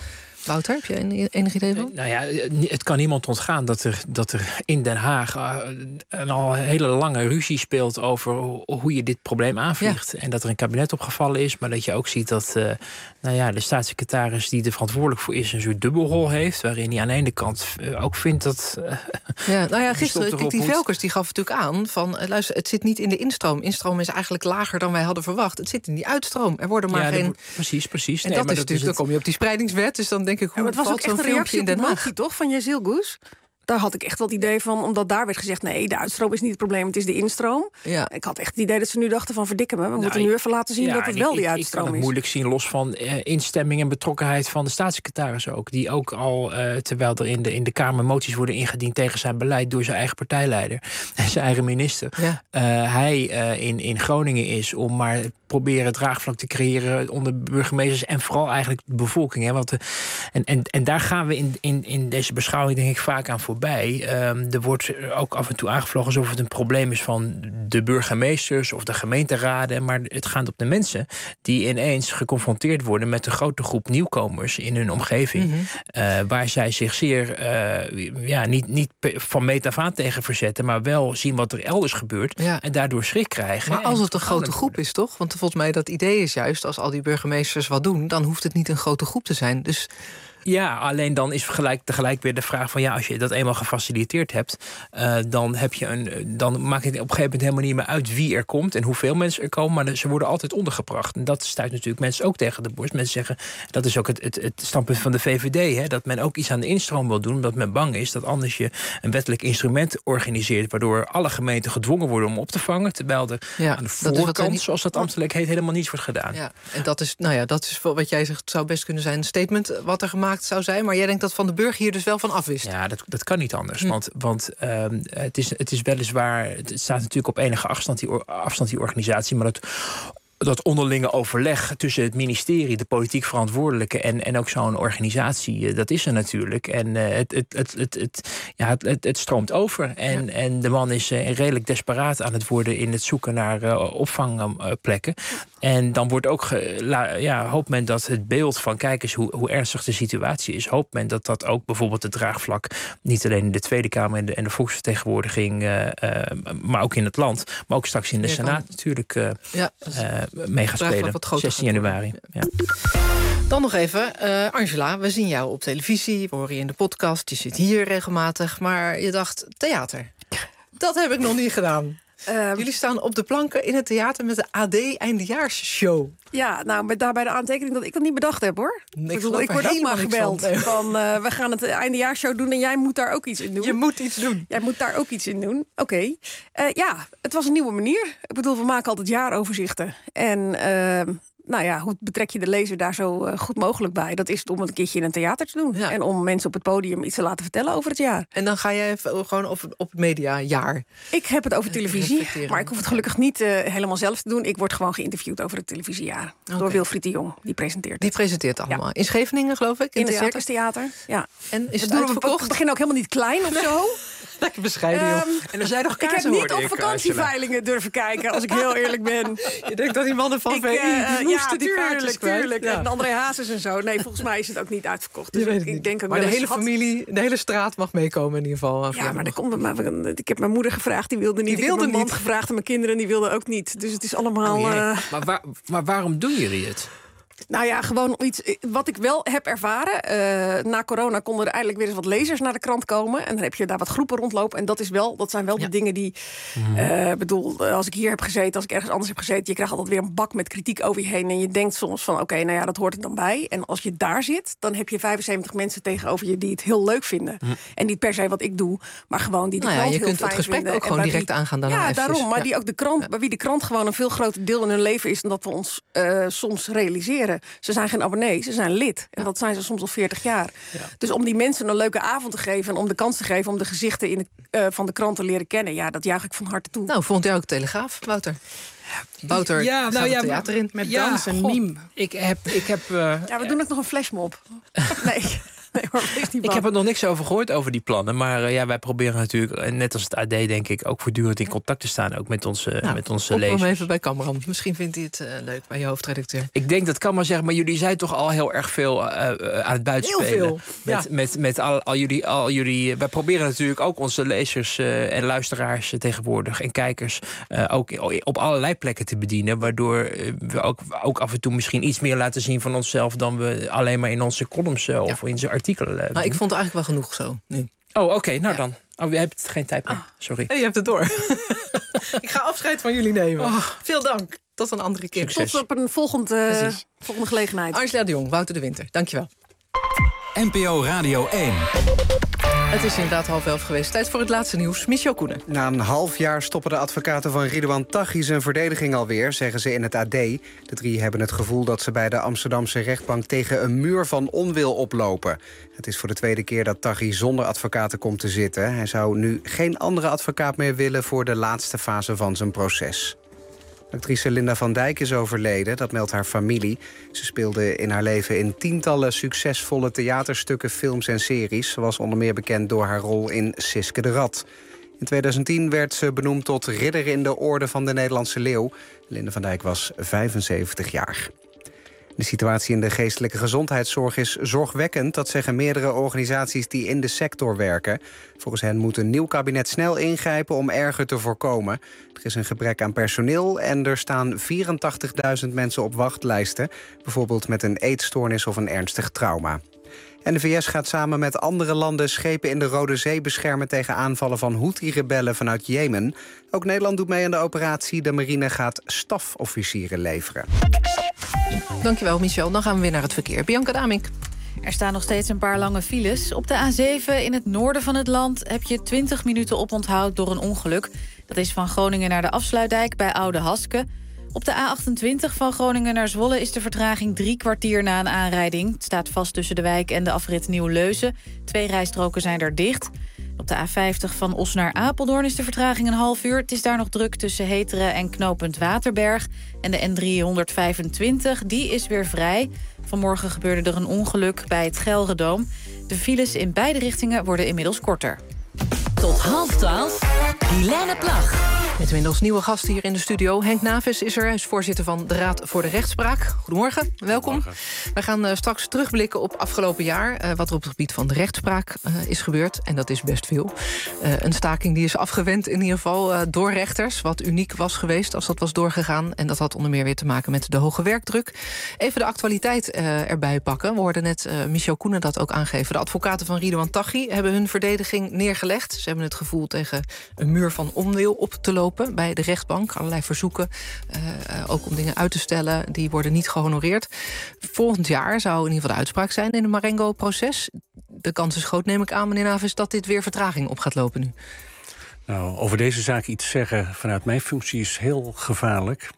Wouter, heb je enig idee van? Nou ja, het kan niemand ontgaan dat er in Den Haag een al hele lange ruzie speelt over hoe je dit probleem aanvliegt. Ja. En dat er een kabinet opgevallen is, maar dat je ook ziet dat de staatssecretaris die er verantwoordelijk voor is een soort dubbelrol heeft, waarin hij aan de ene kant ook vindt dat... gisteren, die Velkers die gaf natuurlijk aan van, luister, het zit niet in de instroom. Instroom is eigenlijk lager dan wij hadden verwacht. Het zit in die uitstroom. Er worden maar geen... Precies. En dat is natuurlijk, dan kom je op die spreidingswet, dus dan denk ik, hoe valt zo'n filmpje in Den Haag? Toch, van Jezil Goes? Daar had ik echt wel het idee van, omdat daar werd gezegd, nee, de uitstroom is niet het probleem, het is de instroom. Ja. Ik had echt het idee dat ze nu dachten van, verdikken me, we moeten nu even laten zien dat het wel die uitstroom is. Ik kan het moeilijk zien, los van instemming en betrokkenheid van de staatssecretaris ook. Die ook al, terwijl er in de Kamer moties worden ingediend tegen zijn beleid door zijn eigen partijleider en zijn eigen minister. Ja. Hij in Groningen is om maar proberen draagvlak te creëren onder burgemeesters en vooral eigenlijk de bevolking. Hè? Want, en daar gaan we in deze beschouwing denk ik vaak aan voorbij. Er wordt ook af en toe aangevlogen alsof het een probleem is van de burgemeesters of de gemeenteraden, maar het gaat op de mensen die ineens geconfronteerd worden met een grote groep nieuwkomers in hun omgeving, waar zij zich zeer niet van meet af aan tegen verzetten, maar wel zien wat er elders gebeurt en daardoor schrik krijgen. Maar als het een grote groep is, toch? Want volgens mij dat idee is juist, als al die burgemeesters wat doen, dan hoeft het niet een grote groep te zijn. Dus ja, alleen dan is tegelijk weer de vraag van, als je dat eenmaal gefaciliteerd hebt, dan maakt het op een gegeven moment helemaal niet meer uit wie er komt en hoeveel mensen er komen, maar ze worden altijd ondergebracht. En dat stuit natuurlijk mensen ook tegen de borst. Mensen zeggen, dat is ook het standpunt van de VVD, hè, dat men ook iets aan de instroom wil doen, omdat men bang is dat anders je een wettelijk instrument organiseert, waardoor alle gemeenten gedwongen worden om op te vangen, terwijl er aan de voorkant, zoals dat ambtelijk heet, helemaal niets wordt gedaan. Ja, en dat is wat jij zegt, zou best kunnen zijn een statement wat er gemaakt zou zijn, maar jij denkt dat Van den Burg hier dus wel van afwist. Ja, dat kan niet anders. Want het is weliswaar, het staat natuurlijk op enige afstand die organisatie, maar dat onderlinge overleg tussen het ministerie, de politiek verantwoordelijke en ook zo'n organisatie, dat is er natuurlijk. En het stroomt over. En de man is redelijk desperaat aan het worden in het zoeken naar opvangplekken. En dan wordt ook hoopt men dat het beeld van, kijk eens hoe ernstig de situatie is, hoopt men dat ook bijvoorbeeld het draagvlak niet alleen in de Tweede Kamer en de volksvertegenwoordiging, maar ook in het land, maar ook straks in de Senaat natuurlijk mee gaat spelen. 16 januari. Ja. Dan nog even, Angela, we zien jou op televisie, we horen je in de podcast, je zit hier regelmatig, maar je dacht, theater. Dat heb ik nog niet gedaan. Jullie staan op de planken in het theater met de AD Eindejaarsshow. Ja, nou, daarbij de aantekening dat ik dat niet bedacht heb, hoor. Ik word ook maar gebeld van, we gaan het Eindejaarsshow doen en jij moet daar ook iets in doen. Je moet iets doen. Jij moet daar ook iets in doen. Oké. Het was een nieuwe manier. Ik bedoel, we maken altijd jaaroverzichten. En hoe betrek je de lezer daar zo goed mogelijk bij? Dat is het om het een keertje in een theater te doen. Ja. En om mensen op het podium iets te laten vertellen over het jaar. En dan ga jij gewoon op het mediajaar. Ik heb het over televisie, maar ik hoef het gelukkig niet helemaal zelf te doen. Ik word gewoon geïnterviewd over het televisiejaar. Door Wilfried de Jong, die presenteert. Die presenteert allemaal. Ja. In Scheveningen, geloof ik? In het Circus Theater, ja. En is het uitverkocht? We beginnen ook helemaal niet klein of zo. Lekker bescheiden, joh. En er zijn nog kaarten. Ik heb niet op vakantieveilingen durven kijken, als ik heel eerlijk ben. Je denkt dat die mannen van VI moesten die kaartjes kwijt. Tuurlijk. Ja. En André Hazes en zo. Nee, volgens mij is het ook niet uitverkocht. Dus ik denk ook maar de hele familie, de hele straat mag meekomen in ieder geval. Ja, maar ik heb mijn moeder gevraagd, die wilde niet. Ik heb mijn man gevraagd en mijn kinderen, die wilden ook niet. Dus het is allemaal... Maar waarom doen jullie het? Nou ja, gewoon iets wat ik wel heb ervaren. Na corona konden er eindelijk weer eens wat lezers naar de krant komen. En dan heb je daar wat groepen rondlopen. En dat zijn wel de dingen die... als ik hier heb gezeten, als ik ergens anders heb gezeten... je krijgt altijd weer een bak met kritiek over je heen. En je denkt soms van, oké, dat hoort er dan bij. En als je daar zit, dan heb je 75 mensen tegenover je... die het heel leuk vinden. En niet per se wat ik doe, maar gewoon die de krant heel fijn vinden. Je kunt het gesprek ook gewoon direct aangaan daarna. Ja, daarom. Maar die ook de krant, bij wie de krant gewoon een veel groter deel in hun leven is... dan dat we ons soms realiseren. Ze zijn geen abonnee, ze zijn lid. En dat zijn ze soms al 40 jaar. Ja. Dus om die mensen een leuke avond te geven... en om de kans te geven om de gezichten van de krant te leren kennen... dat juich ik van harte toe. Nou, vond jij ook Telegraaf, Wouter? Wouter gaat het theater in. Met dans en meme. Ik heb we doen ook nog een flashmob. Nee. Ik heb er nog niks over gehoord, over die plannen. Maar wij proberen natuurlijk, net als het AD, denk ik, ook voortdurend in contact te staan. Ook met onze lezers. Hem even bij Kamran. Misschien vindt hij het leuk bij je hoofdredacteur. Ik denk dat Kamran zegt, maar jullie zijn toch al heel erg veel aan het buitenspelen. Heel veel. Met al jullie... Wij proberen natuurlijk ook onze lezers en luisteraars tegenwoordig en kijkers ook op allerlei plekken te bedienen. Waardoor we ook af en toe misschien iets meer laten zien van onszelf dan we alleen maar in onze columns of in zijn artikelen. Maar ik vond het eigenlijk wel genoeg zo nu. Oh, oké, nou dan. Oh, je hebt geen tijd meer. Sorry. Hey, je hebt het door. Ik ga afscheid van jullie nemen. Veel dank. Tot een andere keer. Succes. Tot op een volgende gelegenheid. Angela de Jong, Wouter de Winter. Dankjewel. NPO Radio 1. Het is inderdaad 10:30 geweest. Tijd voor het laatste nieuws. Michel Koenen. Na een half jaar stoppen de advocaten van Ridouan Taghi zijn verdediging alweer, zeggen ze in het AD. De 3 hebben het gevoel dat ze bij de Amsterdamse rechtbank tegen een muur van onwil oplopen. Het is voor de 2e keer dat Taghi zonder advocaten komt te zitten. Hij zou nu geen andere advocaat meer willen voor de laatste fase van zijn proces. Actrice Linda van Dijk is overleden, dat meldt haar familie. Ze speelde in haar leven in tientallen succesvolle theaterstukken, films en series. Ze was onder meer bekend door haar rol in Siske de Rat. In 2010 werd ze benoemd tot ridder in de Orde van de Nederlandse Leeuw. Linda van Dijk was 75 jaar. De situatie in de geestelijke gezondheidszorg is zorgwekkend. Dat zeggen meerdere organisaties die in de sector werken. Volgens hen moet een nieuw kabinet snel ingrijpen om erger te voorkomen. Er is een gebrek aan personeel en er staan 84.000 mensen op wachtlijsten. Bijvoorbeeld met een eetstoornis of een ernstig trauma. En de VS gaat samen met andere landen schepen in de Rode Zee beschermen tegen aanvallen van Houthi-rebellen vanuit Jemen. Ook Nederland doet mee aan de operatie. De marine gaat stafofficieren leveren. Dankjewel, Michel. Dan gaan we weer naar het verkeer. Bianca Damink. Er staan nog steeds een paar lange files. Op de A7 in het noorden van het land heb je 20 minuten oponthoud door een ongeluk. Dat is van Groningen naar de Afsluitdijk bij Oude Haske. Op de A28 van Groningen naar Zwolle is de vertraging 3 kwartier na een aanrijding. Het staat vast tussen de wijk en de afrit Nieuw-Leuzen. 2 rijstroken zijn er dicht. Op de A50 van Os naar Apeldoorn is de vertraging een half uur. Het is daar nog druk tussen Heteren en knooppunt Waterberg. En de N325, die is weer vrij. Vanmorgen gebeurde er een ongeluk bij het Gelredoom. De files in beide richtingen worden inmiddels korter. Tot 11:30, Guilaine Plag. Met inmiddels nieuwe gast hier in de studio. Henk Navis is er, hij is voorzitter van de Raad voor de Rechtspraak. Goedemorgen, welkom. Wij gaan straks terugblikken op afgelopen jaar. Wat er op het gebied van de rechtspraak is gebeurd. En dat is best veel. Een staking die is afgewend in ieder geval door rechters. Wat uniek was geweest als dat was doorgegaan. En dat had onder meer weer te maken met de hoge werkdruk. Even de actualiteit erbij pakken. We hoorden net Michel Koenen dat ook aangeven. De advocaten van Ridouan Taghi hebben hun verdediging neergelegd. Ze hebben het gevoel tegen een muur van onwil op te lopen bij de rechtbank. Allerlei verzoeken, ook om dingen uit te stellen, die worden niet gehonoreerd. Volgend jaar zou in ieder geval de uitspraak zijn in het Marengo-proces. De kans is groot, neem ik aan, meneer Navis, dat dit weer vertraging op gaat lopen nu. Nou, over deze zaak iets zeggen vanuit mijn functie is heel gevaarlijk.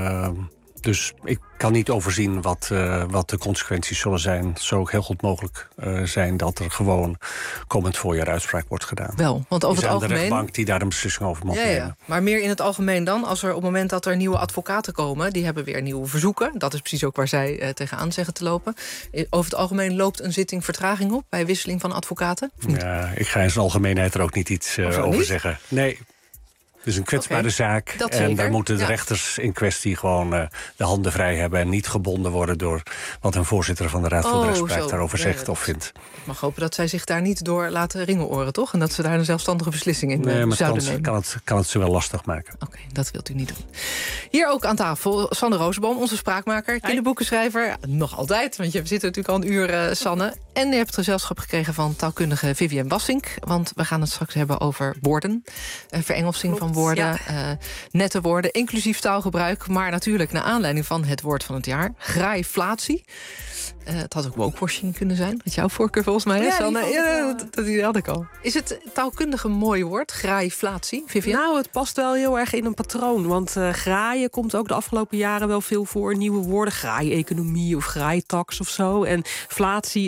Dus ik kan niet overzien wat de consequenties zullen zijn. Het zou ook heel goed mogelijk zijn dat er gewoon komend voorjaar uitspraak wordt gedaan. Wel, want over het algemeen... de rechtbank die daar een beslissing over mag nemen. Ja. Maar meer in het algemeen dan, als er op het moment dat er nieuwe advocaten komen, die hebben weer nieuwe verzoeken. Dat is precies ook waar zij tegenaan zeggen te lopen. Over het algemeen loopt een zitting vertraging op bij wisseling van advocaten? Ja, ik ga in zijn algemeenheid er ook niet iets over zeggen. Nee. Het is een kwetsbare zaak en daar moeten de rechters in kwestie gewoon de handen vrij hebben en niet gebonden worden door wat een voorzitter van de Raad voor de Rechtspraak daarover zegt of vindt. Ik mag hopen dat zij zich daar niet door laten ringenoren, toch? En dat ze daar een zelfstandige beslissing in zouden nemen. Kan het ze wel lastig maken. Oké, dat wilt u niet doen. Hier ook aan tafel Sanne Rozenboom, onze spraakmaker, kinderboekenschrijver. Nog altijd, want je zit natuurlijk al een uur, Sanne. En je hebt gezelschap gekregen van taalkundige Vivienne Wassink. Want we gaan het straks hebben over woorden. Verengelsing van woorden, nette woorden, inclusief taalgebruik. Maar natuurlijk naar aanleiding van het woord van het jaar, graaiflatie. Het had ook wokewashing kunnen zijn. Met jouw voorkeur volgens mij, hè, Sanne? Ja, dat had ik al. Is het taalkundig een mooi woord, graaiflatie, Vivienne? Nou, het past wel heel erg in een patroon. Want graaien komt ook de afgelopen jaren wel veel voor. Nieuwe woorden, graai-economie of graaitax of zo. En flatie is ook een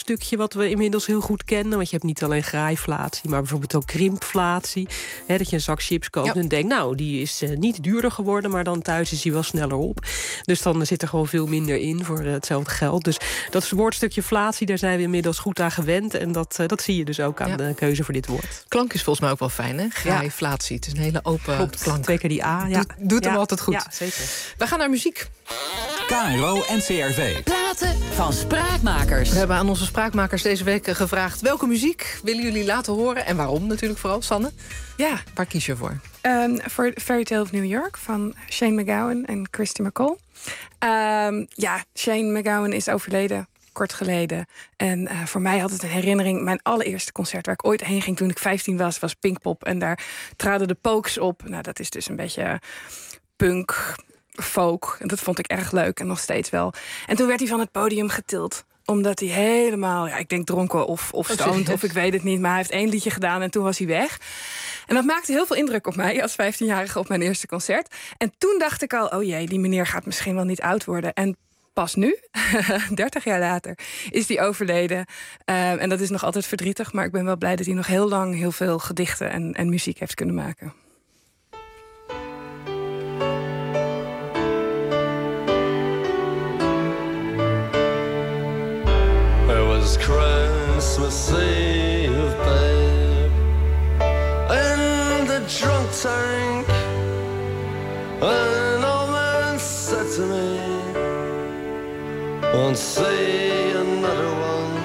stukje wat we inmiddels heel goed kennen. Want je hebt niet alleen graaiflatie, maar bijvoorbeeld ook krimpflatie. Dat je een zak chips koopt en denkt, nou, die is niet duurder geworden, maar dan thuis is die wel sneller op. Dus dan zit er gewoon veel minder in voor hetzelfde geld. Dus dat woordstukje inflatie, daar zijn we inmiddels goed aan gewend. En dat zie je dus ook aan de keuze voor dit woord. Klank is volgens mij ook wel fijn, hè? Graaiflatie. Het is een hele open klank. 2 keer die A. Doet hem altijd goed. Ja, zeker. We gaan naar muziek. KRO NCRV. Platen van spraakmakers. We hebben aan onze spraakmakers deze week gevraagd... welke muziek willen jullie laten horen? En waarom natuurlijk vooral, Sanne? Ja. Waar kies je voor? Voor Fairy Tale of New York van Shane MacGowan en Kirsty MacColl. Shane MacGowan is overleden kort geleden. En voor mij had het een herinnering. Mijn allereerste concert waar ik ooit heen ging toen ik 15 was Pinkpop. En daar traden de Pokes op. Nou, dat is dus een beetje punk, folk. En dat vond ik erg leuk en nog steeds wel. En toen werd hij van het podium getild. Omdat hij helemaal, ik denk dronken of stoned, of ik weet het niet. Maar hij heeft 1 liedje gedaan en toen was hij weg. En dat maakte heel veel indruk op mij als 15-jarige op mijn eerste concert. En toen dacht ik al, oh jee, die meneer gaat misschien wel niet oud worden. En pas nu, 30 jaar later, is hij overleden. En dat is nog altijd verdrietig, maar ik ben wel blij dat hij nog heel lang heel veel gedichten en muziek heeft kunnen maken. Christmas Eve, babe, in the drunk tank, an old man said to me, won't see another one.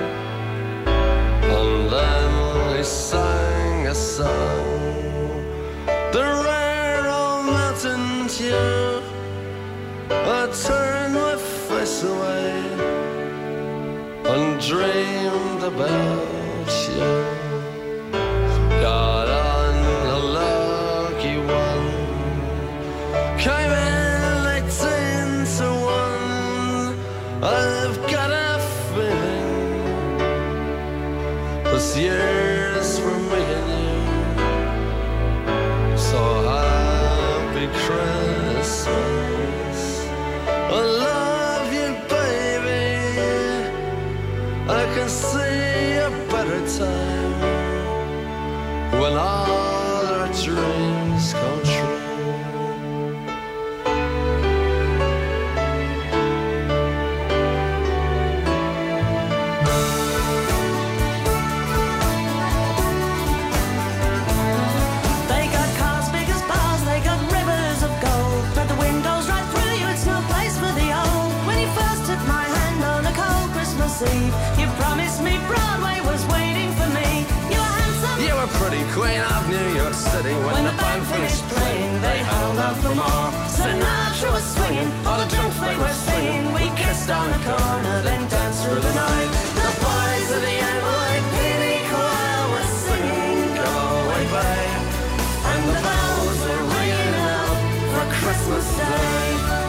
And then he sang a song, the rare old mountain dew. I turned my face away and dreamed about you. Got on a lucky one, came in 18 to 1. I've got a feeling this year's for me and you. So happy Christmas, I love you, baby. I can see a better time when all our dreams come true. They got cars big as bars, they got rivers of gold, but the windows right through you, it's no place for the old. When you first took my hand on a cold Christmas Eve, you promised me Broadway was waiting for me. You were handsome, You were pretty queen of New York City. When the band finished playing, they held out for more. Sinatra was swinging, all the drunk they were singing. We kissed on the corner, then danced through the night. The boys of the NYPD choir were singing Go Away Babe, And the bells were ringing out for Christmas Day.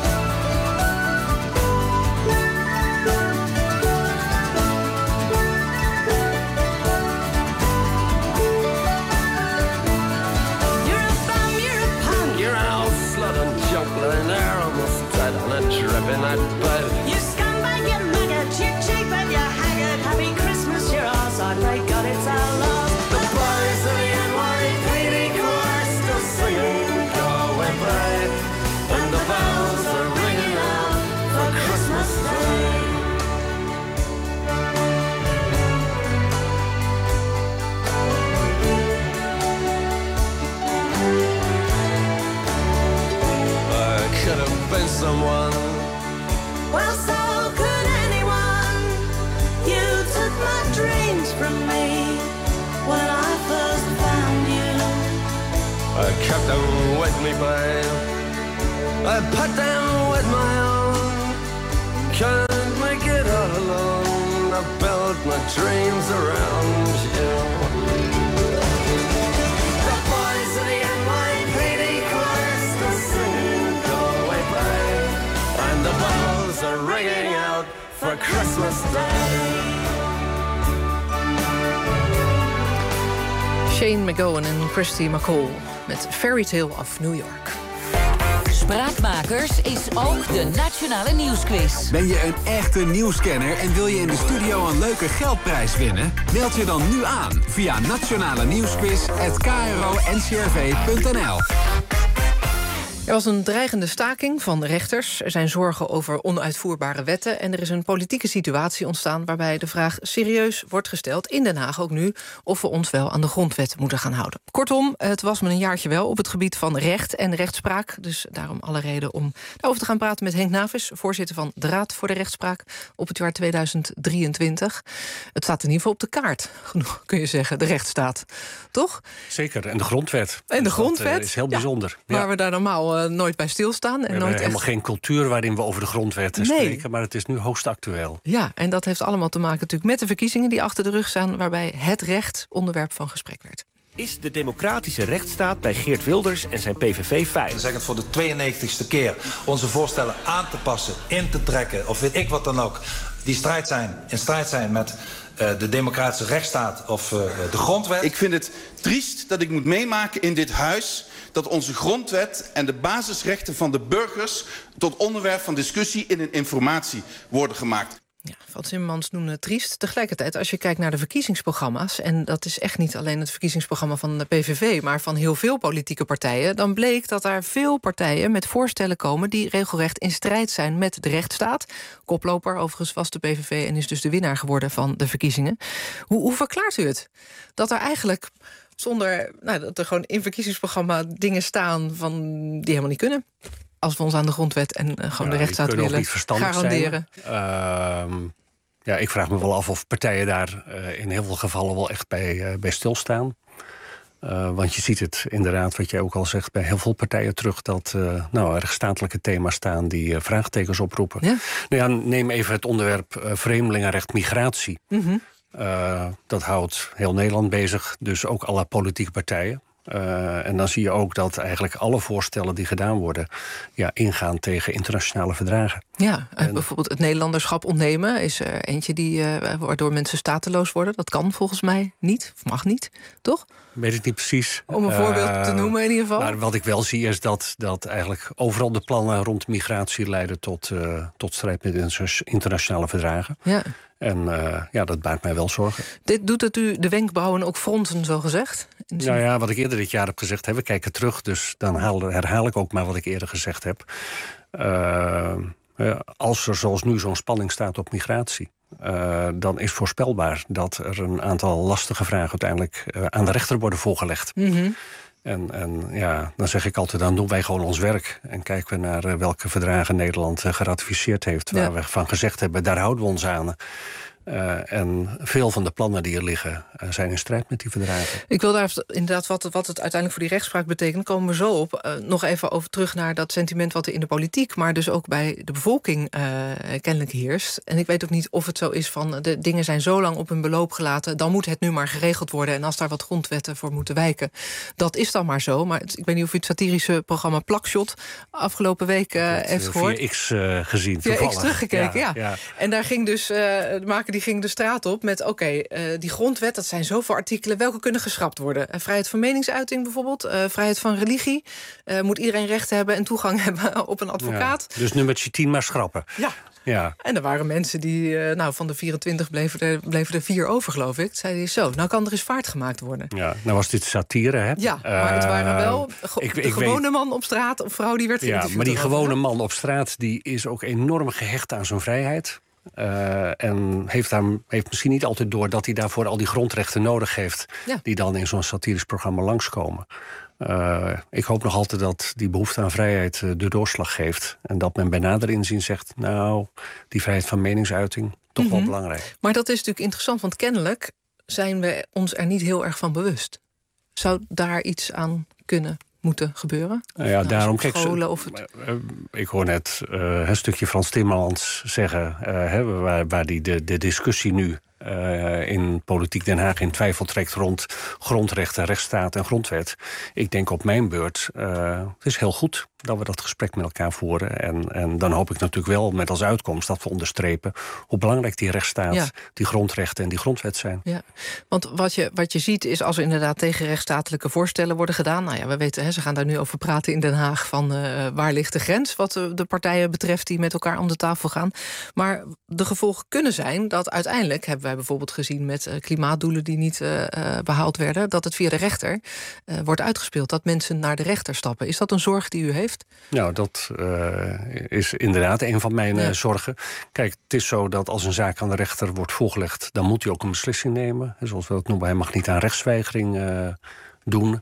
You're a bum, you're a punk, You're an old slut and junk lying there almost dead on a drip in that bed. you scumbag, you maggot, you cheap and you haggard. Happy Christmas, your arse, I pray God it's our love. The boys of the NYPD choir still singing Go Away Babe, and the bells are ringing out for Christmas Day. I could have been someone. Well, so could anyone. You took my dreams from me when I first found you. I kept them with me, babe. I put them with my own. Can't make it all alone. I built my dreams around you. The boys of the NYPD choir still singing Go Away Babe, and the bells are ringing out for Christmas Day. Shane MacGowan en Kirsty MacColl met Fairy Tale of New York. Spraakmakers is ook de Nationale Nieuwsquiz. Ben je een echte nieuwscanner en wil je in de studio een leuke geldprijs winnen? Meld je dan nu aan via nationalenieuwsquiz@kro-ncrv.nl. Er was een dreigende staking van rechters. Er zijn zorgen over onuitvoerbare wetten. En er is een politieke situatie ontstaan waarbij de vraag serieus wordt gesteld, in Den Haag ook nu, of we ons wel aan de grondwet moeten gaan houden. Kortom, het was me een jaartje wel op het gebied van recht en rechtspraak. Dus daarom alle reden om daarover te gaan praten met Henk Navis, voorzitter van de Raad voor de Rechtspraak op het jaar 2023. Het staat in ieder geval op de kaart, genoeg kun je zeggen, de rechtsstaat. Toch? Zeker, en de grondwet. En de grondwet. Dat is heel bijzonder. Ja, waar we daar normaal nooit bij stilstaan. We hebben helemaal geen cultuur waarin we over de grondwet spreken, maar het is nu hoogst actueel. Ja, en dat heeft allemaal te maken natuurlijk met de verkiezingen die achter de rug staan, waarbij het recht onderwerp van gesprek werd. Is de democratische rechtsstaat bij Geert Wilders en zijn PVV veilig? We zeggen het voor de 92e keer. Onze voorstellen aan te passen, in te trekken, of weet ik wat dan ook, die in strijd zijn met de democratische rechtsstaat of de grondwet. Ik vind het triest dat ik moet meemaken in dit huis dat onze grondwet en de basisrechten van de burgers tot onderwerp van discussie in een informatie worden gemaakt. Ja, Van Timmermans noemde het triest. Tegelijkertijd, als je kijkt naar de verkiezingsprogramma's, en dat is echt niet alleen het verkiezingsprogramma van de PVV, maar van heel veel politieke partijen, dan bleek dat er veel partijen met voorstellen komen die regelrecht in strijd zijn met de rechtsstaat. Koploper overigens was de PVV en is dus de winnaar geworden van de verkiezingen. Hoe verklaart u het? Dat er eigenlijk zonder dat er gewoon in verkiezingsprogramma dingen staan van die helemaal niet kunnen, als we ons aan de grondwet en gewoon de rechtsstaat willen garanderen. Ik vraag me wel af of partijen daar in heel veel gevallen wel echt bij stilstaan. Want je ziet het inderdaad, wat jij ook al zegt, bij heel veel partijen terug dat er rechtsstatelijke thema's staan die vraagtekens oproepen. Ja? Neem even het onderwerp vreemdelingenrecht, migratie. Mm-hmm. Dat houdt heel Nederland bezig, dus ook alle politieke partijen. En dan zie je ook dat eigenlijk alle voorstellen die gedaan worden ingaan tegen internationale verdragen. Ja, bijvoorbeeld het Nederlanderschap ontnemen is er eentje waardoor mensen stateloos worden. Dat kan volgens mij niet, of mag niet, toch? Weet ik niet precies. Om een voorbeeld te noemen in ieder geval. Maar wat ik wel zie is dat eigenlijk overal de plannen rond migratie leiden tot strijd met internationale verdragen. Ja. En dat baart mij wel zorgen. Dit doet het u de wenkbrauwen ook fronsen, zo gezegd? Wat ik eerder dit jaar heb gezegd, we kijken terug, dus dan herhaal ik ook maar wat ik eerder gezegd heb. Als er zoals nu zo'n spanning staat op migratie, dan is voorspelbaar dat er een aantal lastige vragen uiteindelijk aan de rechter worden voorgelegd. Mm-hmm. En dan zeg ik altijd, dan doen wij gewoon ons werk en kijken we naar welke verdragen Nederland geratificeerd heeft, waar we van gezegd hebben, daar houden we ons aan. En veel van de plannen die er liggen zijn in strijd met die verdragen. Ik wil daar inderdaad wat het uiteindelijk voor die rechtspraak betekent, komen we zo op. Nog even over terug naar dat sentiment wat er in de politiek, maar dus ook bij de bevolking kennelijk heerst. En ik weet ook niet of het zo is van de dingen zijn zo lang op hun beloop gelaten, dan moet het nu maar geregeld worden. En als daar wat grondwetten voor moeten wijken, dat is dan maar zo. Maar ik weet niet of u het satirische programma Plakshot afgelopen week heeft gehoord. Via X gezien, via X teruggekeken, ja. En daar ging dus de maker die ging de straat op met die grondwet, dat zijn zoveel artikelen, welke kunnen geschrapt worden? Vrijheid van meningsuiting bijvoorbeeld, vrijheid van religie, moet iedereen recht hebben en toegang hebben op een advocaat. Ja, dus nummertje 10 maar schrappen. Ja. En er waren mensen die, van de 24 bleven er 4 over, geloof ik. Zeiden die zo, nou kan er eens vaart gemaakt worden. Ja, nou was dit satire, hè? Ja, maar het waren wel de gewone man op straat of vrouw die werd geïnterviewd. Ja, maar die gewone man op straat die is ook enorm gehecht aan zijn vrijheid. En heeft misschien niet altijd door dat hij daarvoor al die grondrechten nodig heeft, die dan in zo'n satirisch programma langskomen. Ik hoop nog altijd dat die behoefte aan vrijheid de doorslag geeft. En dat men bij nader inzien zegt, die vrijheid van meningsuiting, toch wel belangrijk. Maar dat is natuurlijk interessant, want kennelijk zijn we ons er niet heel erg van bewust. Zou daar iets aan kunnen moeten gebeuren? Daarom scholen ik hoor net een stukje Frans Timmermans zeggen, waar die de discussie nu in politiek Den Haag in twijfel trekt rond grondrechten, rechtsstaat en grondwet. Ik denk op mijn beurt, het is heel goed dat we dat gesprek met elkaar voeren. En dan hoop ik natuurlijk wel met als uitkomst dat we onderstrepen hoe belangrijk die rechtsstaat, die grondrechten en die grondwet zijn. Ja, want wat je ziet is als er inderdaad tegen rechtsstatelijke voorstellen worden gedaan. Nou ja, we weten, ze gaan daar nu over praten in Den Haag van waar ligt de grens wat de partijen betreft die met elkaar om de tafel gaan. Maar de gevolgen kunnen zijn dat uiteindelijk, hebben wij bijvoorbeeld gezien met klimaatdoelen die niet behaald werden, dat het via de rechter wordt uitgespeeld, dat mensen naar de rechter stappen. Is dat een zorg die u heeft? Nou, dat is inderdaad een van mijn zorgen. Kijk, het is zo dat als een zaak aan de rechter wordt voorgelegd, dan moet hij ook een beslissing nemen. Zoals we dat noemen, hij mag niet aan rechtsweigering doen.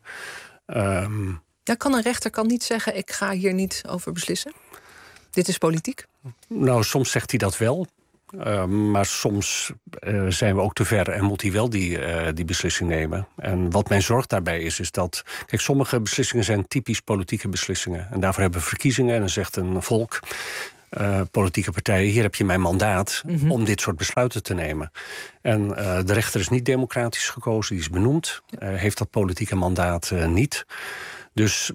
Kan een rechter niet zeggen, ik ga hier niet over beslissen? Dit is politiek? Nou, soms zegt hij dat wel. Maar soms zijn we ook te ver en moet hij wel die beslissing nemen. En wat mijn zorg daarbij is dat... Kijk, sommige beslissingen zijn typisch politieke beslissingen. En daarvoor hebben we verkiezingen en dan zegt een volk, politieke partijen, hier heb je mijn mandaat om dit soort besluiten te nemen. En de rechter is niet democratisch gekozen, die is benoemd. Heeft dat politieke mandaat niet. Dus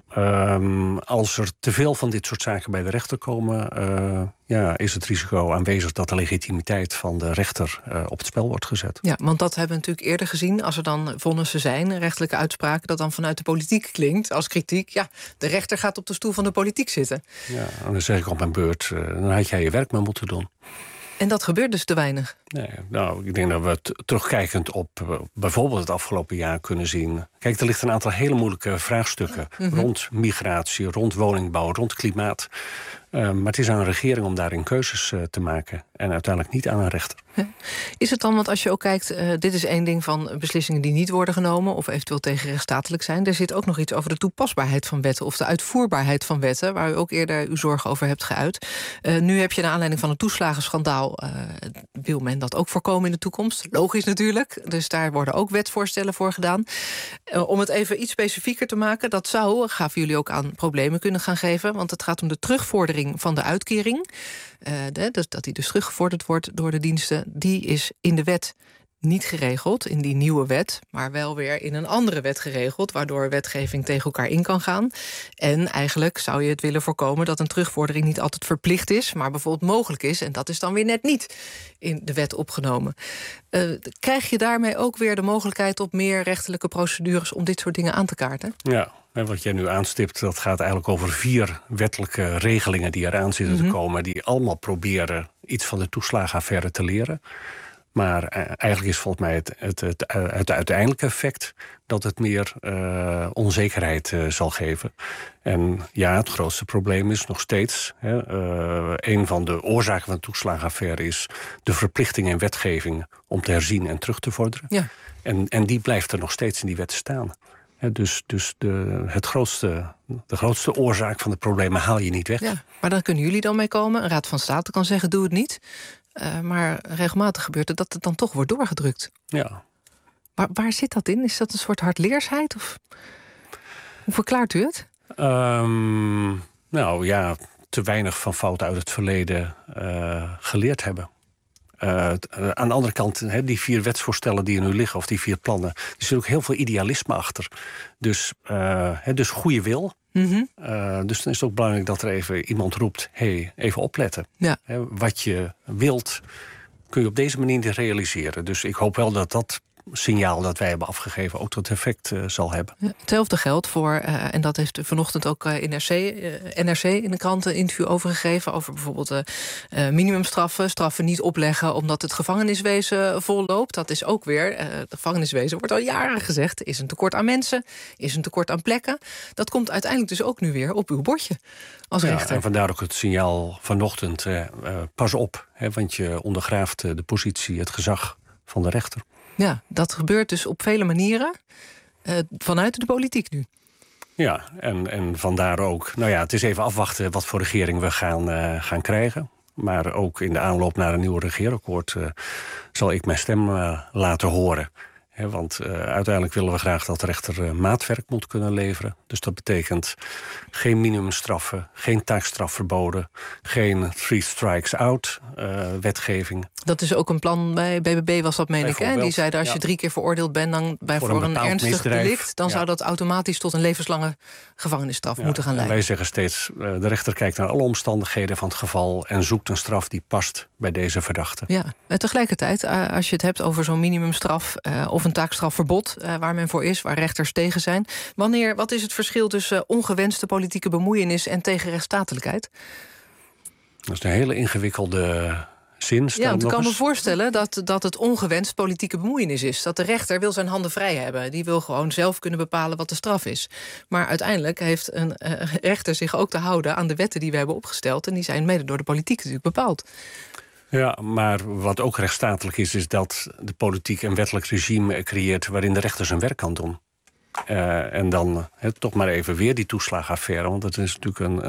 als er te veel van dit soort zaken bij de rechter komen, is het risico aanwezig dat de legitimiteit van de rechter op het spel wordt gezet. Ja, want dat hebben we natuurlijk eerder gezien. Als er dan vonnissen zijn, rechtelijke uitspraken, dat dan vanuit de politiek klinkt als kritiek. Ja, de rechter gaat op de stoel van de politiek zitten. Ja, en dan zeg ik op mijn beurt, dan had jij je werk maar moeten doen. En dat gebeurt dus te weinig? Nee, nou, ik denk dat we terugkijkend op bijvoorbeeld het afgelopen jaar kunnen zien. Kijk, er ligt een aantal hele moeilijke vraagstukken rond migratie, rond woningbouw, rond klimaat. Maar het is aan een regering om daarin keuzes te maken. En uiteindelijk niet aan een rechter. Ja. Is het dan, want als je ook kijkt, dit is één ding van beslissingen die niet worden genomen of eventueel tegen rechtsstatelijk zijn. Er zit ook nog iets over de toepasbaarheid van wetten of de uitvoerbaarheid van wetten, waar u ook eerder uw zorg over hebt geuit. Nu heb je naar aanleiding van het toeslagenschandaal, wil men dat ook voorkomen in de toekomst? Logisch natuurlijk, dus daar worden ook wetsvoorstellen voor gedaan. Om het even iets specifieker te maken, dat zou, gaven jullie ook aan, problemen kunnen gaan geven, want het gaat om de terugvordering van de uitkering. Dat die dus teruggevorderd wordt door de diensten, die is in de wet niet geregeld, in die nieuwe wet, maar wel weer in een andere wet geregeld, waardoor wetgeving tegen elkaar in kan gaan. En eigenlijk zou je het willen voorkomen dat een terugvordering niet altijd verplicht is, maar bijvoorbeeld mogelijk is, en dat is dan weer net niet in de wet opgenomen. Krijg je daarmee ook weer de mogelijkheid op meer rechterlijke procedures om dit soort dingen aan te kaarten? Ja. En wat jij nu aanstipt, dat gaat eigenlijk over 4 wettelijke regelingen die eraan zitten te komen, die allemaal proberen iets van de toeslagenaffaire te leren. Maar eigenlijk is volgens mij het uiteindelijke effect dat het meer onzekerheid zal geven. En ja, het grootste probleem is nog steeds, een van de oorzaken van de toeslagenaffaire is de verplichting in wetgeving om te herzien en terug te vorderen. Ja. En die blijft er nog steeds in die wet staan. Dus de grootste oorzaak van de problemen haal je niet weg. Ja, maar daar kunnen jullie dan mee komen. Een Raad van State kan zeggen, doe het niet. Maar regelmatig gebeurt het dat het dan toch wordt doorgedrukt. Ja. Waar zit dat in? Is dat een soort hardleersheid? Of hoe verklaart u het? Nou ja, te weinig van fouten uit het verleden geleerd hebben. Aan de andere kant, die 4 wetsvoorstellen die er nu liggen, of die 4 plannen, er zit ook heel veel idealisme achter. Dus goede wil. Dus dan is het ook belangrijk dat er even iemand roept, even opletten. Ja. Wat je wilt, kun je op deze manier niet realiseren. Dus ik hoop wel dat dat signaal dat wij hebben afgegeven ook dat effect zal hebben. Ja, hetzelfde geldt voor, en dat heeft vanochtend ook NRC in de krant een interview over gegeven, over bijvoorbeeld minimumstraffen, straffen niet opleggen omdat het gevangeniswezen volloopt. Dat is ook weer, het gevangeniswezen wordt al jaren gezegd, is een tekort aan mensen, is een tekort aan plekken. Dat komt uiteindelijk dus ook nu weer op uw bordje als rechter. En vandaar ook het signaal vanochtend, pas op, want je ondergraaft de positie, het gezag van de rechter. Ja, dat gebeurt dus op vele manieren vanuit de politiek nu. Ja, en vandaar ook. Nou ja, het is even afwachten wat voor regering we gaan krijgen. Maar ook in de aanloop naar een nieuw regeerakkoord zal ik mijn stem laten horen. Want uiteindelijk willen we graag dat de rechter maatwerk moet kunnen leveren. Dus dat betekent geen minimumstraffen, geen taakstrafverboden, geen 3 strikes out wetgeving. Dat is ook een plan bij BBB, was dat, meen ik. Hè? Die zeiden als je 3 keer veroordeeld bent dan voor een ernstig delict, dan zou dat automatisch tot een levenslange gevangenisstraf moeten gaan leiden. Wij zeggen steeds, de rechter kijkt naar alle omstandigheden van het geval en zoekt een straf die past bij deze verdachte. Ja, tegelijkertijd, als je het hebt over zo'n minimumstraf of een taakstrafverbod, waar men voor is, waar rechters tegen zijn. Wat is het verschil tussen ongewenste politieke bemoeienis en tegenrechtsstatelijkheid? Dat is een hele ingewikkelde zin. Ja, want ik kan me voorstellen dat het ongewenst politieke bemoeienis is. Dat de rechter wil zijn handen vrij hebben. Die wil gewoon zelf kunnen bepalen wat de straf is. Maar uiteindelijk heeft een rechter zich ook te houden aan de wetten die we hebben opgesteld. En die zijn mede door de politiek natuurlijk bepaald. Ja, maar wat ook rechtsstatelijk is dat de politiek een wettelijk regime creëert waarin de rechter zijn werk kan doen. En dan toch maar even weer die toeslagenaffaire. Want dat is natuurlijk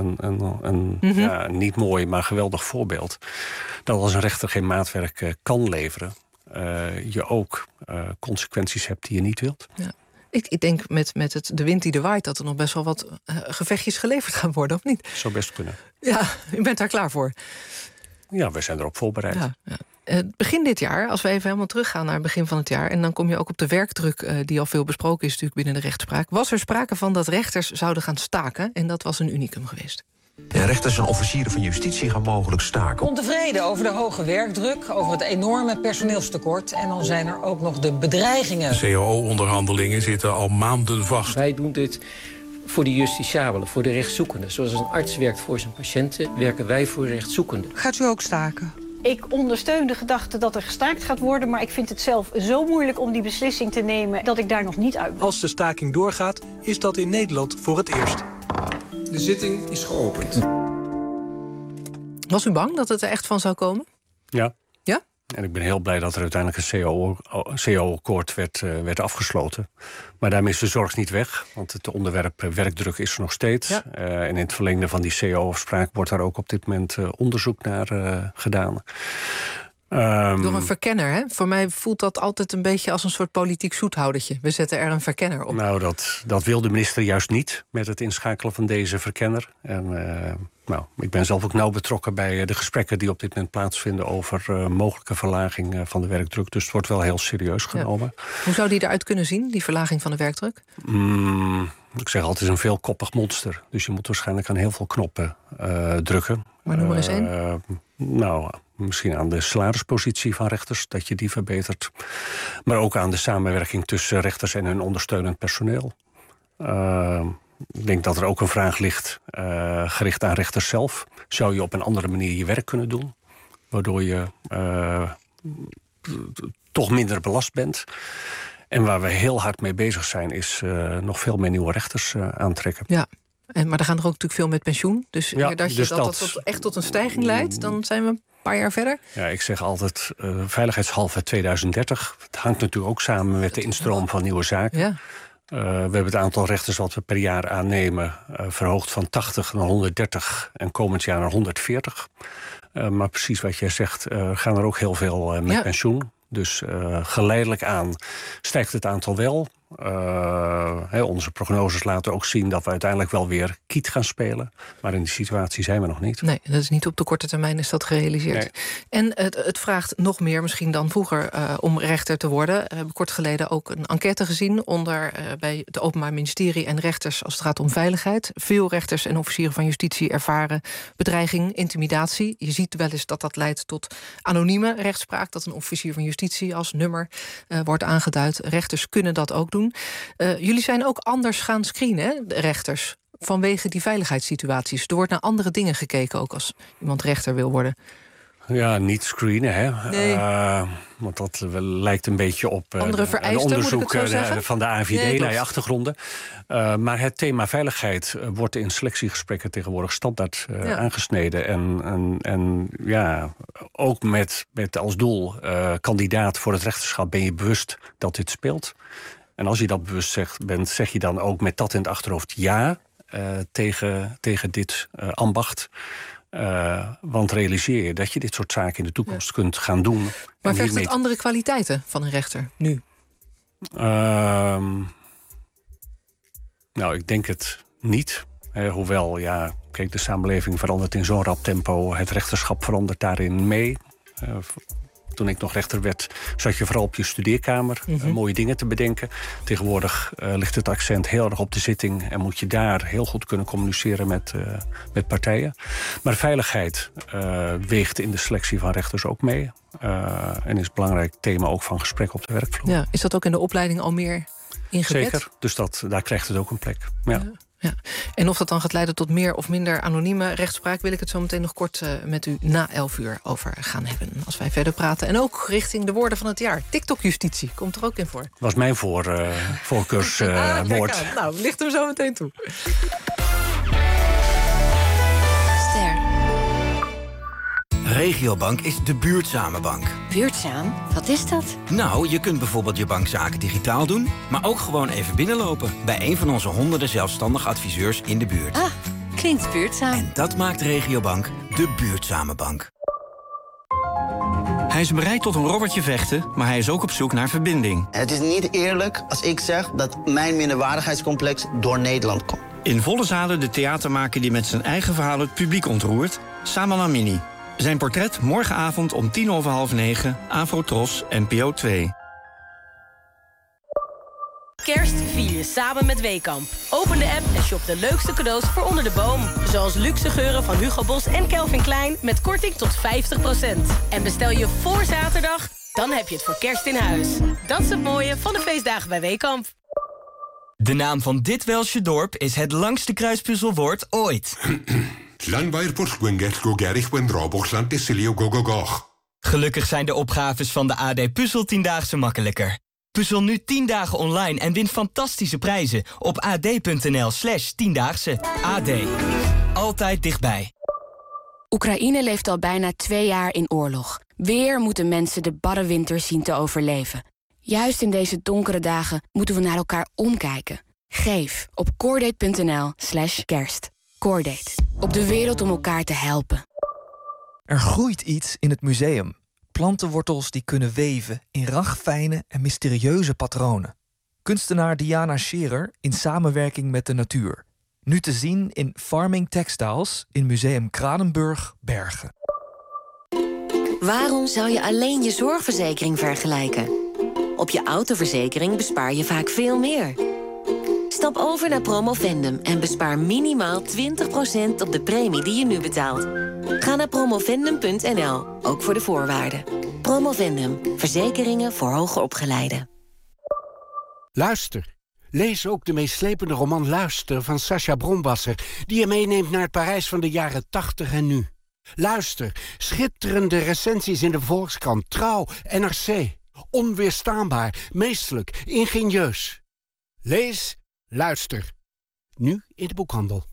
een niet mooi, maar geweldig voorbeeld. Dat als een rechter geen maatwerk kan leveren, je ook consequenties hebt die je niet wilt. Ja. Ik denk met de wind die er waait, dat er nog best wel wat gevechtjes geleverd gaan worden, of niet? Zou best kunnen. Ja, u bent daar klaar voor. Ja, we zijn erop voorbereid. Ja. Begin dit jaar, als we even helemaal teruggaan naar het begin van het jaar, en dan kom je ook op de werkdruk die al veel besproken is natuurlijk binnen de rechtspraak, was er sprake van dat rechters zouden gaan staken. En dat was een unicum geweest. Ja, rechters en officieren van justitie gaan mogelijk staken. Ontevreden over de hoge werkdruk, over het enorme personeelstekort. En dan zijn er ook nog de bedreigingen. CAO-onderhandelingen zitten al maanden vast. Wij doen dit voor de justitiabelen, voor de rechtszoekenden. Zoals een arts werkt voor zijn patiënten, werken wij voor rechtszoekenden. Gaat u ook staken? Ik ondersteun de gedachte dat er gestaakt gaat worden, maar ik vind het zelf zo moeilijk om die beslissing te nemen dat ik daar nog niet uit ben. Als de staking doorgaat, is dat in Nederland voor het eerst. De zitting is geopend. Was u bang dat het er echt van zou komen? Ja. Ja? En ik ben heel blij dat er uiteindelijk een CAO-akkoord werd afgesloten. Maar daarmee is de zorg niet weg, want het onderwerp werkdruk is er nog steeds. Ja. En in het verlengde van die CAO-afspraak wordt daar ook op dit moment onderzoek naar gedaan. Door een verkenner, hè? Voor mij voelt dat altijd een beetje als een soort politiek zoethoudertje. We zetten er een verkenner op. Nou, dat wil de minister juist niet met het inschakelen van deze verkenner. En ik ben zelf ook nauw betrokken bij de gesprekken die op dit moment plaatsvinden over mogelijke verlaging van de werkdruk. Dus het wordt wel heel serieus genomen. Ja. Hoe zou die eruit kunnen zien, die verlaging van de werkdruk? Ik zeg altijd, het is een veelkoppig monster. Dus je moet waarschijnlijk aan heel veel knoppen drukken. Maar noem maar eens één. Misschien aan de salarispositie van rechters, dat je die verbetert. Maar ook aan de samenwerking tussen rechters en hun ondersteunend personeel. Ik denk dat er ook een vraag ligt gericht aan rechters zelf. Zou je op een andere manier je werk kunnen doen? Waardoor je toch minder belast bent. En waar we heel hard mee bezig zijn, is nog veel meer nieuwe rechters aantrekken. Ja. Maar er gaan er ook natuurlijk veel met pensioen. Dus dat echt tot een stijging leidt, dan zijn we een paar jaar verder. Ja, ik zeg altijd veiligheidshalve 2030. Het hangt natuurlijk ook samen met de instroom van nieuwe zaken. Ja. We hebben het aantal rechters wat we per jaar aannemen verhoogd van 80 naar 130 en komend jaar naar 140. Maar precies wat jij zegt, gaan er ook heel veel met pensioen. Dus geleidelijk aan stijgt het aantal wel. Onze prognoses laten ook zien dat we uiteindelijk wel weer kiet gaan spelen. Maar in die situatie zijn we nog niet. Nee, dat is niet op de korte termijn is dat gerealiseerd. Nee. En het vraagt nog meer misschien dan vroeger om rechter te worden. We hebben kort geleden ook een enquête gezien bij het Openbaar Ministerie en rechters als het gaat om veiligheid. Veel rechters en officieren van justitie ervaren bedreiging, intimidatie. Je ziet wel eens dat leidt tot anonieme rechtspraak, dat een officier van justitie als nummer wordt aangeduid. Rechters kunnen dat ook doen. Jullie zijn ook anders gaan screenen, hè, de rechters, vanwege die veiligheidssituaties. Er wordt naar andere dingen gekeken, ook als iemand rechter wil worden. Ja, niet screenen, hè. Nee. Want dat lijkt een beetje op een onderzoek van de AVD naar je achtergronden. Maar het thema veiligheid wordt in selectiegesprekken tegenwoordig standaard aangesneden. En ook met als doel kandidaat voor het rechterschap ben je bewust dat dit speelt. En als je dat bewust bent, zeg je dan ook met dat in het achterhoofd ja tegen dit ambacht. Want realiseer je dat je dit soort zaken in de toekomst kunt gaan doen. Maar vergt het andere kwaliteiten van een rechter nu? Nou, ik denk het niet. Hoewel, ja, kijk, de samenleving verandert in zo'n rap tempo. Het rechterschap verandert daarin mee. Toen ik nog rechter werd, zat je vooral op je studeerkamer mooie dingen te bedenken. Tegenwoordig ligt het accent heel erg op de zitting en moet je daar heel goed kunnen communiceren met partijen. Maar veiligheid weegt in de selectie van rechters ook mee. En is een belangrijk thema ook van gesprek op de werkvloer. Ja, is dat ook in de opleiding al meer ingebed? Zeker, dus daar krijgt het ook een plek. Ja. Ja. En of dat dan gaat leiden tot meer of minder anonieme rechtspraak, wil ik het zo meteen nog kort met u na 11 uur over gaan hebben. Als wij verder praten. En ook richting de woorden van het jaar. TikTok-justitie komt er ook in voor. Was mijn voorkeurswoord. Nou, ligt hem zo meteen toe. Regiobank is de buurtzame bank. Buurtzaam? Wat is dat? Nou, je kunt bijvoorbeeld je bankzaken digitaal doen, maar ook gewoon even binnenlopen bij een van onze honderden zelfstandig adviseurs in de buurt. Ah, klinkt buurtzaam. En dat maakt Regiobank de buurtzame bank. Hij is bereid tot een robbertje vechten, maar hij is ook op zoek naar verbinding. Het is niet eerlijk als ik zeg dat mijn minderwaardigheidscomplex door Nederland komt. In volle zalen de theatermaker die met zijn eigen verhaal het publiek ontroert, Saman Amini. Zijn portret morgenavond om 9:10, Afro-Tros, NPO 2. Kerst vier je samen met Weekamp. Open de app en shop de leukste cadeaus voor onder de boom. Zoals luxe geuren van Hugo Boss en Calvin Klein met korting tot 50%. En bestel je voor zaterdag, dan heb je het voor kerst in huis. Dat is het mooie van de feestdagen bij Weekamp. De naam van dit Welsche dorp is het langste kruispuzzelwoord ooit. Gelukkig zijn de opgaves van de AD Puzzel 10-daagse makkelijker. Puzzel nu 10 dagen online en win fantastische prijzen op ad.nl/10daagse. AD. Altijd dichtbij. Oekraïne leeft al bijna 2 jaar in oorlog. Weer moeten mensen de barre winter zien te overleven. Juist in deze donkere dagen moeten we naar elkaar omkijken. Geef op coordate.nl/kerst. Coordate. Op de wereld om elkaar te helpen. Er groeit iets in het museum. Plantenwortels die kunnen weven in ragfijne en mysterieuze patronen. Kunstenaar Diana Scherer in samenwerking met de natuur. Nu te zien in Farming Textiles in Museum Kranenburg, Bergen. Waarom zou je alleen je zorgverzekering vergelijken? Op je autoverzekering bespaar je vaak veel meer. Stap over naar Promovendum en bespaar minimaal 20% op de premie die je nu betaalt. Ga naar promovendum.nl, ook voor de voorwaarden. Promovendum, verzekeringen voor hoger opgeleiden. Luister. Lees ook de meeslepende roman Luister van Sacha Bronwasser, die je meeneemt naar het Parijs van de jaren 80 en nu. Luister. Schitterende recensies in de Volkskrant, Trouw, NRC. Onweerstaanbaar, meestelijk, ingenieus. Lees, luister. Nu in de boekhandel.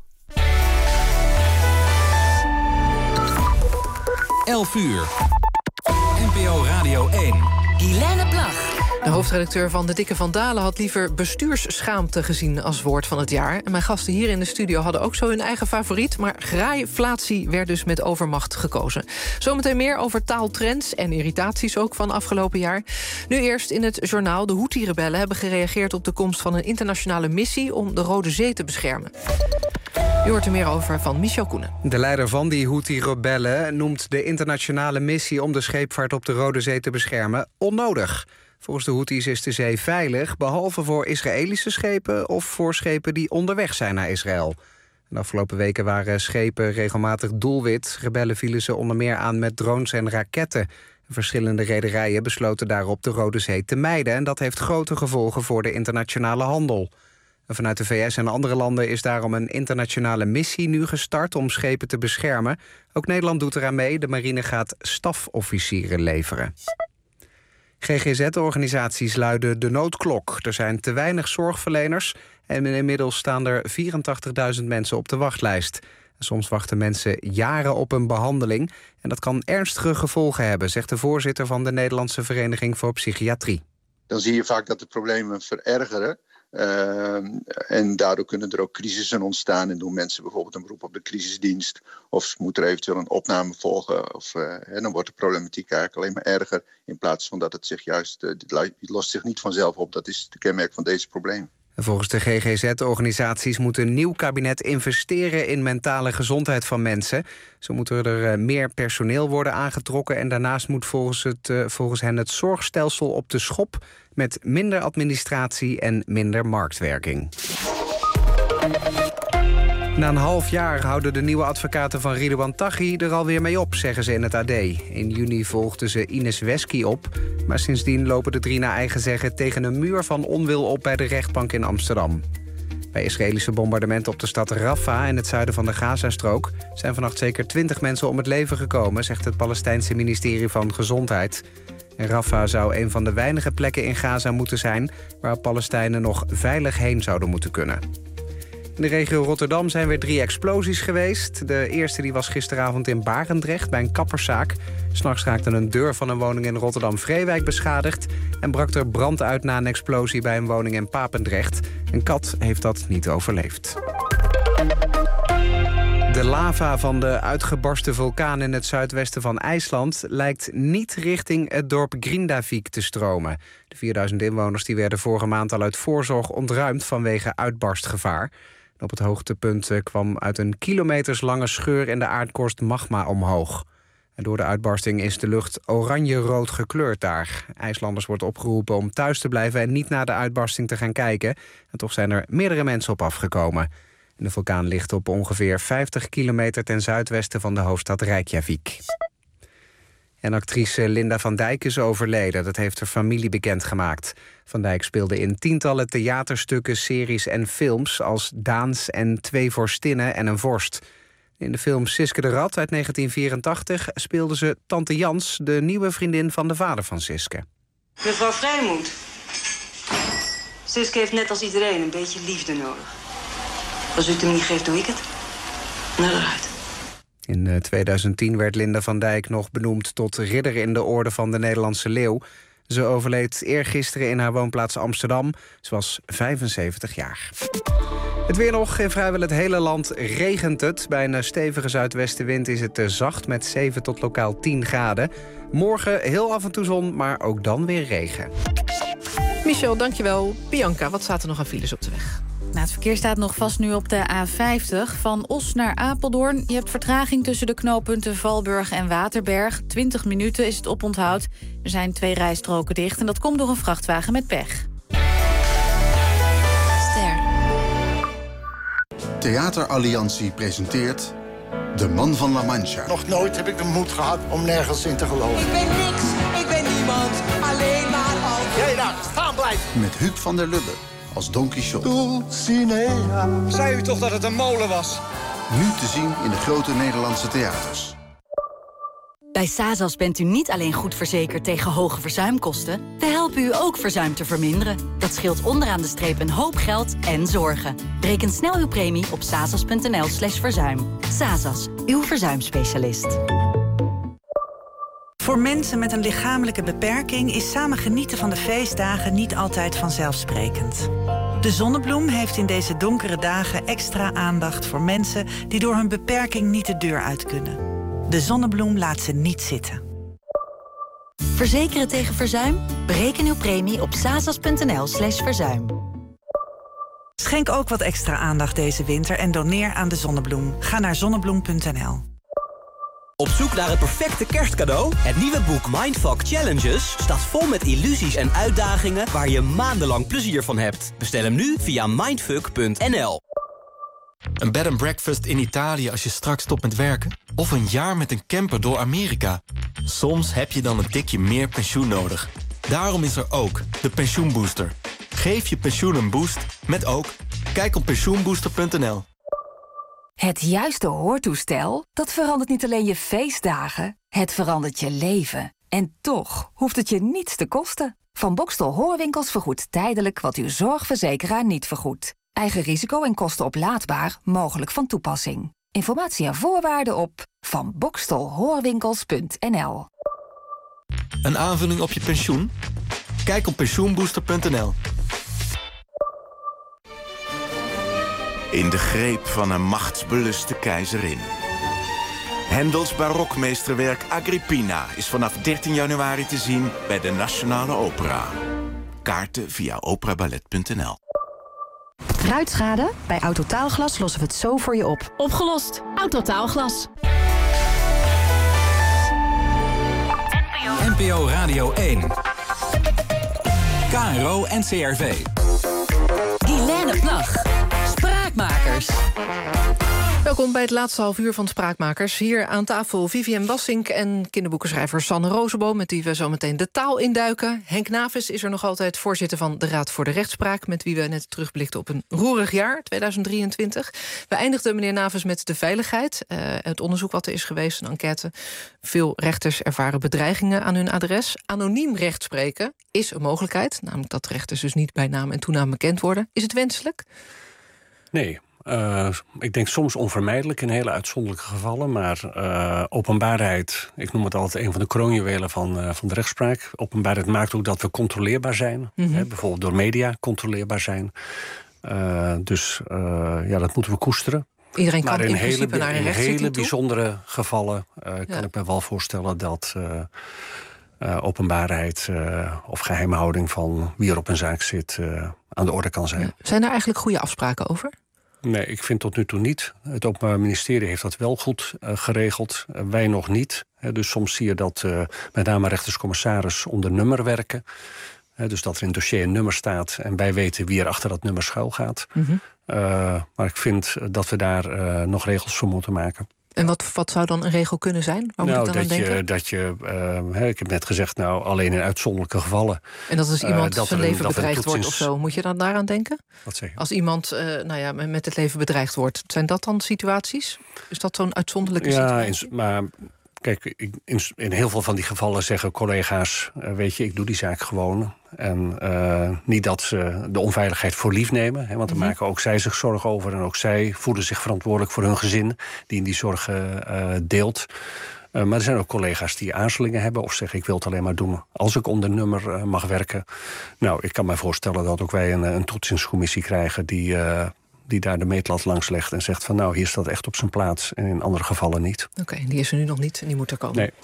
11 uur. NPO Radio 1. Guilaine Plag. De hoofdredacteur van De Dikke Van Dalen had liever bestuursschaamte gezien als woord van het jaar. En mijn gasten hier in de studio hadden ook zo hun eigen favoriet, maar graaiflatie werd dus met overmacht gekozen. Zometeen meer over taaltrends en irritaties ook van afgelopen jaar. Nu eerst in het journaal. De Houthi-rebellen hebben gereageerd op de komst van een internationale missie om de Rode Zee te beschermen. U hoort er meer over van Michel Koenen. De leider van die Houthi-rebellen noemt de internationale missie om de scheepvaart op de Rode Zee te beschermen onnodig. Volgens de Houthis is de zee veilig, behalve voor Israëlische schepen of voor schepen die onderweg zijn naar Israël. De afgelopen weken waren schepen regelmatig doelwit. Rebellen vielen ze onder meer aan met drones en raketten. Verschillende rederijen besloten daarop de Rode Zee te mijden, en dat heeft grote gevolgen voor de internationale handel. En vanuit de VS en andere landen is daarom een internationale missie nu gestart om schepen te beschermen. Ook Nederland doet eraan mee. De marine gaat stafofficieren leveren. GGZ-organisaties luiden de noodklok. Er zijn te weinig zorgverleners en inmiddels staan er 84.000 mensen op de wachtlijst. Soms wachten mensen jaren op een behandeling en dat kan ernstige gevolgen hebben, zegt de voorzitter van de Nederlandse Vereniging voor Psychiatrie. Dan zie je vaak dat de problemen verergeren. En daardoor kunnen er ook crisissen ontstaan en doen mensen bijvoorbeeld een beroep op de crisisdienst. Of moet er eventueel een opname volgen. Of dan wordt de problematiek eigenlijk alleen maar erger. In plaats van dat het zich juist, het lost zich niet vanzelf op. Dat is de kenmerk van deze probleem. Volgens de GGZ-organisaties moet een nieuw kabinet investeren in mentale gezondheid van mensen. Zo moet er meer personeel worden aangetrokken en daarnaast moet volgens hen het zorgstelsel op de schop met minder administratie en minder marktwerking. Na een half jaar houden de nieuwe advocaten van Ridouan Taghi er alweer mee op, zeggen ze in het AD. In juni volgden ze Ines Wesky op, maar sindsdien lopen de 3 naar eigen zeggen tegen een muur van onwil op bij de rechtbank in Amsterdam. Bij Israëlische bombardementen op de stad Rafah in het zuiden van de Gazastrook zijn vannacht zeker 20 mensen om het leven gekomen, zegt het Palestijnse ministerie van Gezondheid. En Rafah zou een van de weinige plekken in Gaza moeten zijn waar Palestijnen nog veilig heen zouden moeten kunnen. In de regio Rotterdam zijn weer 3 explosies geweest. De eerste die was gisteravond in Barendrecht bij een kapperszaak. 'S Nachts raakte een deur van een woning in Rotterdam-Vreewijk beschadigd en brak er brand uit na een explosie bij een woning in Papendrecht. Een kat heeft dat niet overleefd. De lava van de uitgebarsten vulkaan in het zuidwesten van IJsland lijkt niet richting het dorp Grindavik te stromen. De 4000 inwoners die werden vorige maand al uit voorzorg ontruimd vanwege uitbarstgevaar. Op het hoogtepunt kwam uit een kilometerslange scheur in de aardkorst magma omhoog. En door de uitbarsting is de lucht oranje-rood gekleurd daar. IJslanders wordt opgeroepen om thuis te blijven en niet naar de uitbarsting te gaan kijken. En toch zijn er meerdere mensen op afgekomen. En de vulkaan ligt op ongeveer 50 kilometer ten zuidwesten van de hoofdstad Reykjavik. En actrice Linda van Dijk is overleden. Dat heeft haar familie bekendgemaakt. Van Dijk speelde in tientallen theaterstukken, series en films als Daans en 2 vorstinnen en een vorst. In de film Siske de Rat uit 1984 speelde ze Tante Jans, de nieuwe vriendin van de vader van Siske. Mevrouw Vrijmoed. Siske heeft net als iedereen een beetje liefde nodig. Als u het hem niet geeft, doe ik het. Naar eruit. In 2010 werd Linda van Dijk nog benoemd tot ridder in de Orde van de Nederlandse Leeuw. Ze overleed eergisteren in haar woonplaats Amsterdam. Ze was 75 jaar. Het weer nog. In vrijwel het hele land regent het. Bij een stevige zuidwestenwind is het zacht met 7 tot lokaal 10 graden. Morgen heel af en toe zon, maar ook dan weer regen. Michel, dankjewel. Bianca, wat staat er nog aan files op de weg? Nou, het verkeer staat nog vast nu op de A50 van Os naar Apeldoorn. Je hebt vertraging tussen de knooppunten Valburg en Waterberg. 20 minuten is het oponthoud. Er zijn 2 rijstroken dicht en dat komt door een vrachtwagen met pech. Ster. Theateralliantie presenteert De Man van La Mancha. Nog nooit heb ik de moed gehad om nergens in te geloven. Ik ben niks, ik ben niemand, alleen maar altijd. Jij daar, staan blijven. Met Huub van der Lubbe als Don Quixote. Dulcinea. Zei u toch dat het een molen was? Nu te zien in de grote Nederlandse theaters. Bij Sazas bent u niet alleen goed verzekerd tegen hoge verzuimkosten. We helpen u ook verzuim te verminderen. Dat scheelt onderaan de streep een hoop geld en zorgen. Bereken snel uw premie op sazas.nl/verzuim. Sazas, uw verzuimspecialist. Voor mensen met een lichamelijke beperking is samen genieten van de feestdagen niet altijd vanzelfsprekend. De Zonnebloem heeft in deze donkere dagen extra aandacht voor mensen die door hun beperking niet de deur uit kunnen. De Zonnebloem laat ze niet zitten. Verzekeren tegen verzuim? Bereken uw premie op sazas.nl/verzuim. Schenk ook wat extra aandacht deze winter en doneer aan de Zonnebloem. Ga naar zonnebloem.nl. Op zoek naar het perfecte kerstcadeau? Het nieuwe boek Mindfuck Challenges staat vol met illusies en uitdagingen waar je maandenlang plezier van hebt. Bestel hem nu via mindfuck.nl. Een bed and breakfast in Italië als je straks stopt met werken? Of een jaar met een camper door Amerika? Soms heb je dan een tikje meer pensioen nodig. Daarom is er ook de Pensioenbooster. Geef je pensioen een boost met ook. Kijk op pensioenbooster.nl. Het juiste hoortoestel, dat verandert niet alleen je feestdagen, het verandert je leven. En toch hoeft het je niets te kosten. Van Boxtel Hoorwinkels vergoedt tijdelijk wat uw zorgverzekeraar niet vergoedt. Eigen risico en kosten oplaadbaar, mogelijk van toepassing. Informatie en voorwaarden op vanboxtelhoorwinkels.nl. Een aanvulling op je pensioen? Kijk op pensioenbooster.nl. In de greep van een machtsbeluste keizerin. Hendels barokmeesterwerk Agrippina is vanaf 13 januari te zien bij de Nationale Opera. Kaarten via operaballet.nl. Ruitschade? Bij Autotaalglas lossen we het zo voor je op. Opgelost. Autotaalglas. NPO Radio 1. KRO NCRV. Guilaine Plag. Spraakmakers. Welkom bij het laatste half uur van Spraakmakers. Hier aan tafel Vivienne Wassink en kinderboekenschrijver Sanne Rozenboom, met wie we zo meteen de taal induiken. Henk Navis is er nog altijd voorzitter van de Raad voor de Rechtspraak, met wie we net terugblikten op een roerig jaar, 2023. We eindigden, meneer Navis, met de veiligheid. Het onderzoek wat er is geweest, een enquête. Veel rechters ervaren bedreigingen aan hun adres. Anoniem rechtspreken is een mogelijkheid, namelijk dat rechters dus niet bij naam en toenaam bekend worden. Is het wenselijk? Nee. Ik denk soms onvermijdelijk in hele uitzonderlijke gevallen. Maar openbaarheid, ik noem het altijd een van de kroonjuwelen van de rechtspraak. Openbaarheid maakt ook dat we controleerbaar zijn. Mm-hmm. Bijvoorbeeld door media controleerbaar zijn. Dat moeten we koesteren. Iedereen kan in principe naar een rechtszitting toe. In hele bijzondere gevallen kan ik me wel voorstellen dat openbaarheid of geheimhouding van wie er op een zaak zit aan de orde kan zijn. Ja. Zijn er eigenlijk goede afspraken over? Nee, ik vind tot nu toe niet. Het Openbaar Ministerie heeft dat wel goed geregeld. Wij nog niet. Dus soms zie je dat met name rechters-commissaris onder nummer werken. Dus dat er in het dossier een nummer staat en wij weten wie er achter dat nummer schuil gaat. Mm-hmm. Maar ik vind dat we daar nog regels voor moeten maken. En wat zou dan een regel kunnen zijn? Waar moet ik dan aan denken? Ik heb net gezegd, alleen in uitzonderlijke gevallen. En dat als iemand zijn leven bedreigd wordt of zo, moet je dan daaraan denken? Wat zeg je? Als iemand met het leven bedreigd wordt, zijn dat dan situaties? Is dat zo'n uitzonderlijke situatie? Ja, maar kijk, in heel veel van die gevallen zeggen collega's, weet je, ik doe die zaak gewoon. En niet dat ze de onveiligheid voor lief nemen. Want daar maken ook zij zich zorgen over. En ook zij voelen zich verantwoordelijk voor hun gezin, die in die zorgen deelt. Maar er zijn ook collega's die aarzelingen hebben of zeggen, ik wil het alleen maar doen als ik onder nummer mag werken. Nou, ik kan me voorstellen dat ook wij een toetsingscommissie krijgen die daar de meetlat langs legt en zegt van hier staat echt op zijn plaats en in andere gevallen niet. Oké, die is er nu nog niet en die moet er komen. Nee.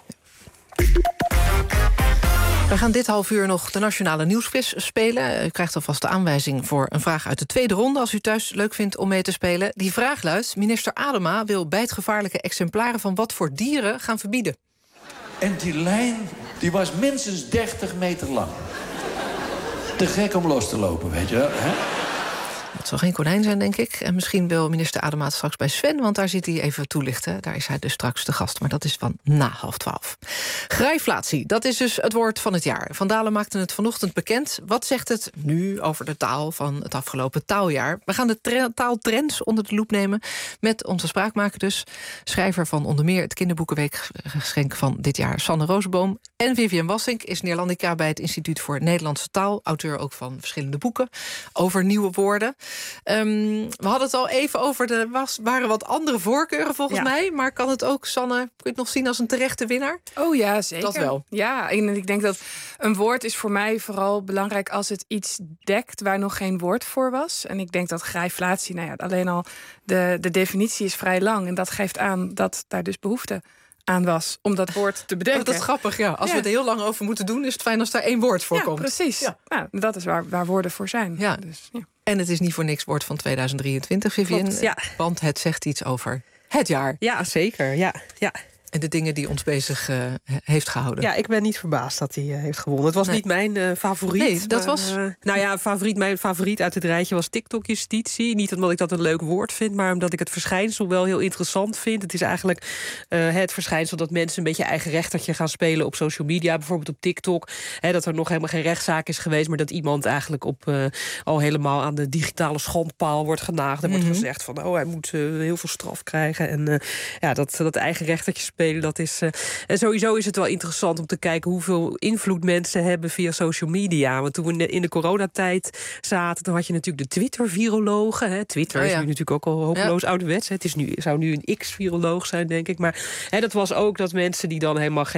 We gaan dit half uur nog de Nationale Nieuwsquiz spelen. U krijgt alvast de aanwijzing voor een vraag uit de tweede ronde, als u thuis leuk vindt om mee te spelen. Die vraag luidt: minister Adema wil bijtgevaarlijke exemplaren van wat voor dieren gaan verbieden? En die lijn die was minstens 30 meter lang. Te gek om los te lopen, weet je wel, hè? Het zal geen konijn zijn, denk ik. En misschien wil minister Adema het straks bij Sven, want daar zit hij even toelichten. Daar is hij dus straks de gast, maar dat is van na 11:30. Grijflatie, dat is dus het woord van het jaar. Van Dalen maakte het vanochtend bekend. Wat zegt het nu over de taal van het afgelopen taaljaar? We gaan de taaltrends onder de loep nemen met onze spraakmaker dus. Schrijver van onder meer het kinderboekenweekgeschenk van dit jaar, Sanne Rozenboom. En Vivienne Wassink is Neerlandica bij het Instituut voor Nederlandse Taal. Auteur ook van verschillende boeken over nieuwe woorden. We hadden het al even over, waren wat andere voorkeuren volgens mij. Maar kan het ook, Sanne, kun je het nog zien als een terechte winnaar? Oh ja, zeker. Dat wel. Ja, en ik denk dat een woord is voor mij vooral belangrijk als het iets dekt waar nog geen woord voor was. En ik denk dat grijflatie, alleen al de definitie is vrij lang. En dat geeft aan dat daar dus behoefte aan was om dat woord te bedenken. Dat is grappig, ja. Als we er heel lang over moeten doen, is het fijn als daar één woord voor komt. Precies. Ja. Nou, dat is waar woorden voor zijn. Ja. Dus, ja. En het is niet voor niks woord van 2023, Vivienne. Klopt, ja. Want het zegt iets over het jaar. Ja, zeker. Ja. En de dingen die ons bezig heeft gehouden. Ja, ik ben niet verbaasd dat hij heeft gewonnen. Het was niet mijn favoriet. Nee, dat was... Mijn favoriet uit het rijtje was TikTok-justitie. Niet omdat ik dat een leuk woord vind, maar omdat ik het verschijnsel wel heel interessant vind. Het is eigenlijk het verschijnsel dat mensen een beetje eigen rechtertje gaan spelen op social media. Bijvoorbeeld op TikTok. Dat er nog helemaal geen rechtszaak is geweest, maar dat iemand eigenlijk al helemaal aan de digitale schandpaal wordt genaagd. Er wordt gezegd van, hij moet heel veel straf krijgen. En dat eigen rechtertje spelen spelen. Dat is, en sowieso is het wel interessant om te kijken hoeveel invloed mensen hebben via social media. Want toen we in de coronatijd zaten, dan had je natuurlijk de Twitter-virologen. Hè. Twitter is nu natuurlijk ook al hopeloos ouderwets. Het zou nu een X-viroloog zijn, denk ik. Maar dat was ook dat mensen die dan helemaal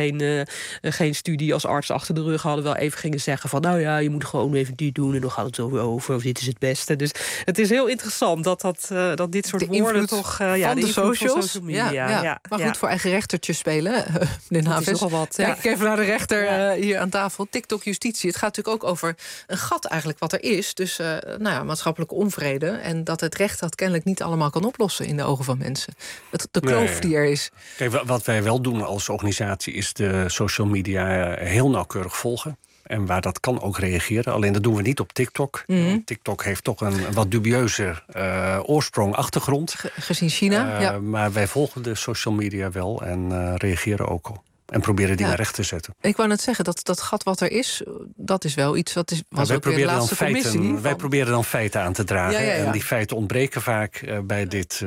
geen studie als arts achter de rug hadden, wel even gingen zeggen van, nou ja, je moet gewoon even dit doen en dan gaat het zo weer over, of dit is het beste. Dus het is heel interessant dat dit soort woorden toch van de socials. Social media. Maar goed, voor eigen rechtertje spelen, meneer Havens. Kijk ik even naar de rechter hier aan tafel. TikTok justitie. Het gaat natuurlijk ook over een gat eigenlijk wat er is. Dus maatschappelijke onvrede. En dat het recht dat kennelijk niet allemaal kan oplossen in de ogen van mensen. De kloof die er is. Kijk, wat wij wel doen als organisatie is de social media heel nauwkeurig volgen. En waar dat kan ook reageren. Alleen dat doen we niet op TikTok. TikTok heeft toch een wat dubieuze oorsprong, achtergrond. Gezien China, Maar wij volgen de social media wel en reageren ook al. En proberen dingen recht te zetten. Ik wou net zeggen, dat gat wat er is, dat is wel iets wat was ook weer de laatste commissie. Wij proberen dan feiten aan te dragen. Ja. En die feiten ontbreken vaak bij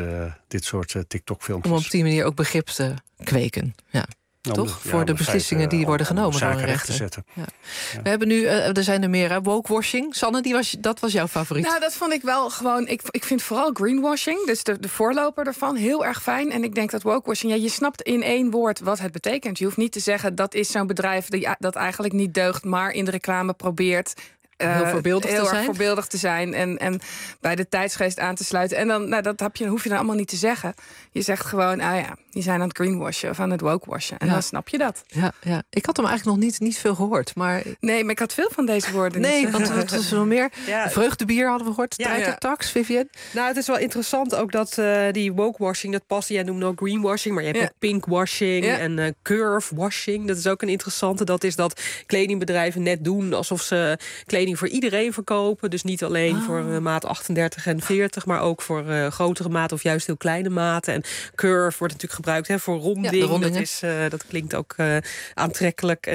dit soort TikTok-filmpjes. Om op die manier ook begrip te kweken. Ja. Toch? Voor de beslissingen die worden genomen door een rechter. Te zetten. Ja. We hebben nu, er zijn er meer, wokewashing. Sanne, dat was jouw favoriet. Nou, dat vond ik wel gewoon. Ik vind vooral greenwashing, dus de voorloper ervan, heel erg fijn. En ik denk dat wokewashing, je snapt in één woord wat het betekent. Je hoeft niet te zeggen, dat is zo'n bedrijf dat eigenlijk niet deugt, maar in de reclame probeert heel voorbeeldig te zijn en bij de tijdsgeest aan te sluiten. En dan, hoef je dan allemaal niet te zeggen. Je zegt gewoon, die zijn aan het greenwashen of aan het wokewashen. En dan snap je dat. Ja. Ik had hem eigenlijk nog niet veel gehoord. Maar nee, maar ik had veel van deze woorden niet. Want het is wel meer. Vreugdebier hadden we gehoord. Treitertax, Vivienne. Nou, het is wel interessant ook dat die wokewashing, dat past. Jij noemt ook greenwashing, maar je hebt ook pinkwashing en curvewashing. Dat is ook een interessante. Dat is dat kledingbedrijven net doen alsof ze kleding voor iedereen verkopen. Dus niet alleen voor maat 38 en 40, maar ook voor grotere maten of juist heel kleine maten. En curve wordt natuurlijk gebruikt voor ronding. Dat klinkt ook aantrekkelijk.